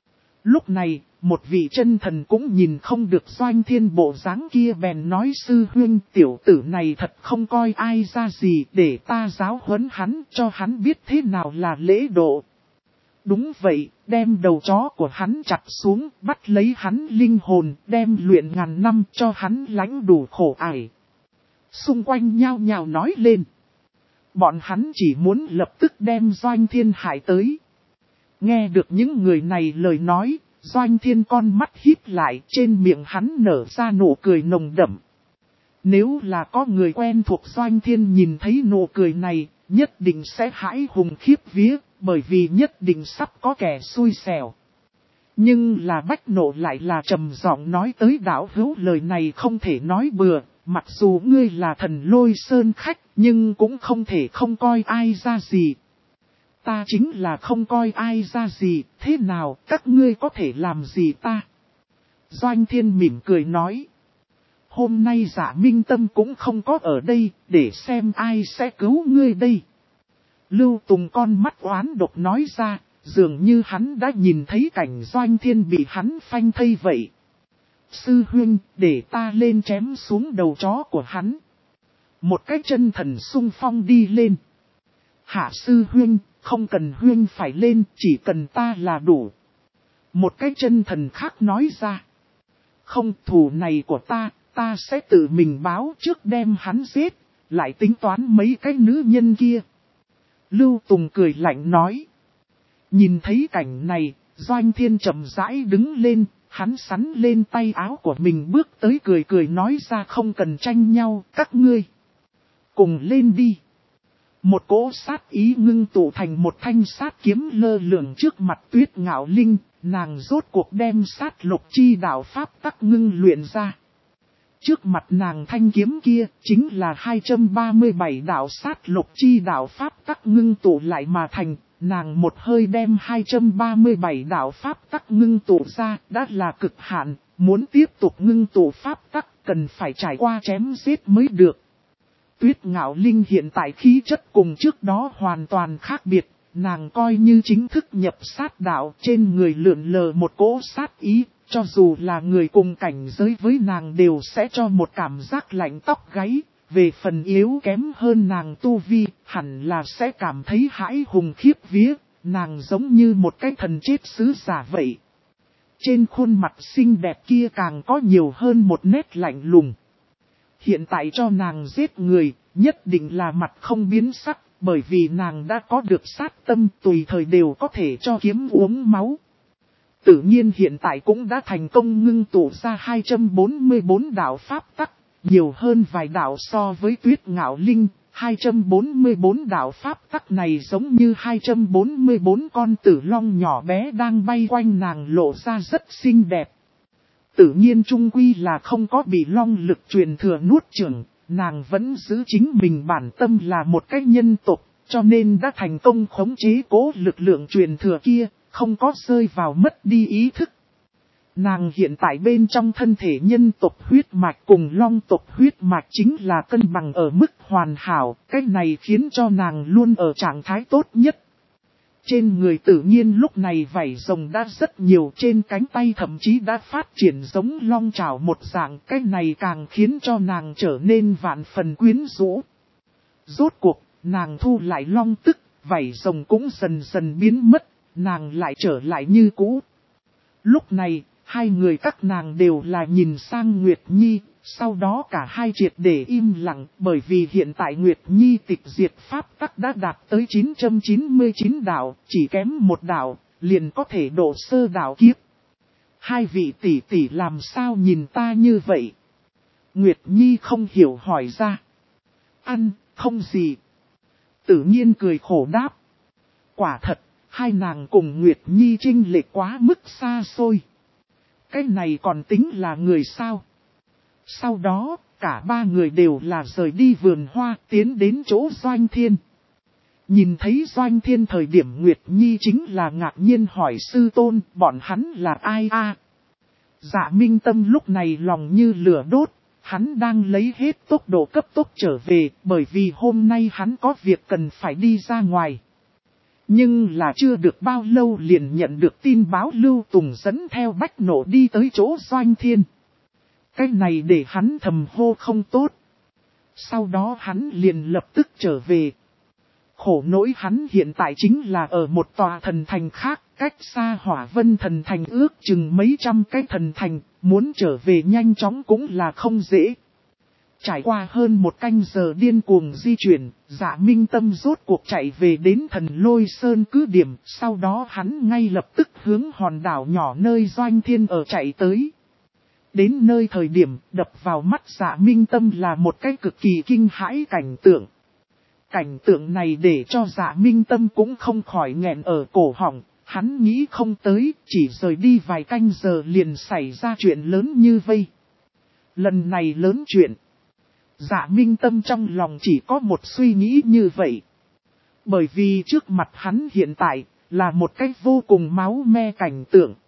Lúc này, một vị chân thần cũng nhìn không được Doanh Thiên bộ dáng kia, bèn nói sư huynh, tiểu tử này thật không coi ai ra gì, để ta giáo huấn hắn, cho hắn biết thế nào là lễ độ. Đúng vậy, đem đầu chó của hắn chặt xuống, bắt lấy hắn linh hồn, đem luyện ngàn năm cho hắn lãnh đủ khổ ải. Xung quanh nhao nhao nói lên. Bọn hắn chỉ muốn lập tức đem Doanh Thiên hại tới. Nghe được những người này lời nói, Doanh Thiên con mắt híp lại, trên miệng hắn nở ra nụ cười nồng đậm. Nếu là có người quen thuộc Doanh Thiên nhìn thấy nụ cười này, nhất định sẽ hãi hùng khiếp vía, bởi vì nhất định sắp có kẻ xui xẻo. Nhưng là Bách Nộ lại là trầm giọng nói tới, đạo hữu lời này không thể nói bừa, mặc dù ngươi là Thần Lôi Sơn khách, nhưng cũng không thể không coi ai ra gì. Ta chính là không coi ai ra gì, thế nào các ngươi có thể làm gì ta? Doanh Thiên mỉm cười nói. Hôm nay Giả Minh Tâm cũng không có ở đây, để xem ai sẽ cứu ngươi đây. Lưu Tùng con mắt oán độc nói ra, dường như hắn đã nhìn thấy cảnh Doanh Thiên bị hắn phanh thây vậy. Sư huynh, để ta lên chém xuống đầu chó của hắn. Một cái chân thần xung phong đi lên. Hạ sư huynh, không cần huynh phải lên, chỉ cần ta là đủ. Một cái chân thần khác nói ra. Không, thù này của ta sẽ tự mình báo trước đem hắn giết, lại tính toán mấy cái nữ nhân kia. Lưu Tùng cười lạnh nói. Nhìn thấy cảnh này, Doanh Thiên chậm rãi đứng lên, hắn sắn lên tay áo của mình bước tới cười cười nói ra, không cần tranh nhau, các ngươi cùng lên đi. Một cỗ sát ý ngưng tụ thành một thanh sát kiếm lơ lửng trước mặt Tuyết Ngạo Linh, nàng rốt cuộc đem sát lục chi đạo pháp tắc ngưng luyện ra. Trước mặt nàng thanh kiếm kia chính là 237 đạo sát lục chi đạo pháp tắc ngưng tụ lại mà thành, nàng một hơi đem 237 đạo pháp tắc ngưng tụ ra, đã là cực hạn, muốn tiếp tục ngưng tụ pháp tắc cần phải trải qua chém giết mới được. Tuyết Ngạo Linh hiện tại khí chất cùng trước đó hoàn toàn khác biệt, nàng coi như chính thức nhập sát đạo, trên người lượn lờ một cỗ sát ý, cho dù là người cùng cảnh giới với nàng đều sẽ cho một cảm giác lạnh tóc gáy. Về phần yếu kém hơn nàng tu vi, hẳn là sẽ cảm thấy hãi hùng khiếp vía, nàng giống như một cái thần chết sứ giả vậy. Trên khuôn mặt xinh đẹp kia càng có nhiều hơn một nét lạnh lùng. Hiện tại cho nàng giết người, nhất định là mặt không biến sắc, bởi vì nàng đã có được sát tâm tùy thời đều có thể cho kiếm uống máu. Tự nhiên hiện tại cũng đã thành công ngưng tụ ra 244 đạo pháp tắc. Nhiều hơn vài đạo so với Tuyết Ngạo Linh, 244 đạo pháp tắc này giống như 244 con tử long nhỏ bé đang bay quanh nàng lộ ra rất xinh đẹp. Tự nhiên trung quy là không có bị long lực truyền thừa nuốt chửng, nàng vẫn giữ chính mình bản tâm là một cái nhân tộc, cho nên đã thành công khống chế cố lực lượng truyền thừa kia, không có rơi vào mất đi ý thức. Nàng hiện tại bên trong thân thể nhân tộc huyết mạch cùng long tộc huyết mạch chính là cân bằng ở mức hoàn hảo, cái này khiến cho nàng luôn ở trạng thái tốt nhất. Trên người tự nhiên lúc này vảy rồng đã rất nhiều, trên cánh tay thậm chí đã phát triển giống long trảo một dạng, cái này càng khiến cho nàng trở nên vạn phần quyến rũ. Rốt cuộc, nàng thu lại long tức, vảy rồng cũng dần dần biến mất, nàng lại trở lại như cũ. Lúc này, hai người các nàng đều là nhìn sang Nguyệt Nhi, sau đó cả hai triệt để im lặng, bởi vì hiện tại Nguyệt Nhi tịch diệt pháp tắc đã đạt tới 999 đạo, chỉ kém một đạo, liền có thể độ sơ đạo kiếp. Hai vị tỷ tỷ làm sao nhìn ta như vậy? Nguyệt Nhi không hiểu hỏi ra. Ăn, không gì. Tự nhiên cười khổ đáp. Quả thật, hai nàng cùng Nguyệt Nhi chênh lệch quá mức xa xôi. Cái này còn tính là người sao? Sau đó, cả ba người đều là rời đi vườn hoa tiến đến chỗ Doanh Thiên. Nhìn thấy Doanh Thiên thời điểm Nguyệt Nhi chính là ngạc nhiên hỏi sư tôn, bọn hắn là ai a? Dạ Minh Tâm lúc này lòng như lửa đốt, hắn đang lấy hết tốc độ cấp tốc trở về, bởi vì hôm nay hắn có việc cần phải đi ra ngoài. Nhưng là chưa được bao lâu liền nhận được tin báo Lưu Tùng dẫn theo Bách Nộ đi tới chỗ Doanh Thiên. Cái này để hắn thầm hô không tốt. Sau đó hắn liền lập tức trở về. Khổ nỗi hắn hiện tại chính là ở một tòa thần thành khác, cách xa Hỏa Vân thần thành ước chừng mấy trăm cái thần thành, muốn trở về nhanh chóng cũng là không dễ. Trải qua hơn một canh giờ điên cuồng di chuyển, Dạ Minh Tâm rốt cuộc chạy về đến Thần Lôi Sơn cứ điểm, sau đó hắn ngay lập tức hướng hòn đảo nhỏ nơi Doanh Thiên ở chạy tới. Đến nơi thời điểm đập vào mắt Dạ Minh Tâm là một cái cực kỳ kinh hãi cảnh tượng. Cảnh tượng này để cho Dạ Minh Tâm cũng không khỏi nghẹn ở cổ họng, hắn nghĩ không tới, chỉ rời đi vài canh giờ liền xảy ra chuyện lớn như vây. Lần này lớn chuyện. Dạ Minh Tâm trong lòng chỉ có một suy nghĩ như vậy. Bởi vì trước mặt hắn hiện tại là một cách vô cùng máu me cảnh tượng.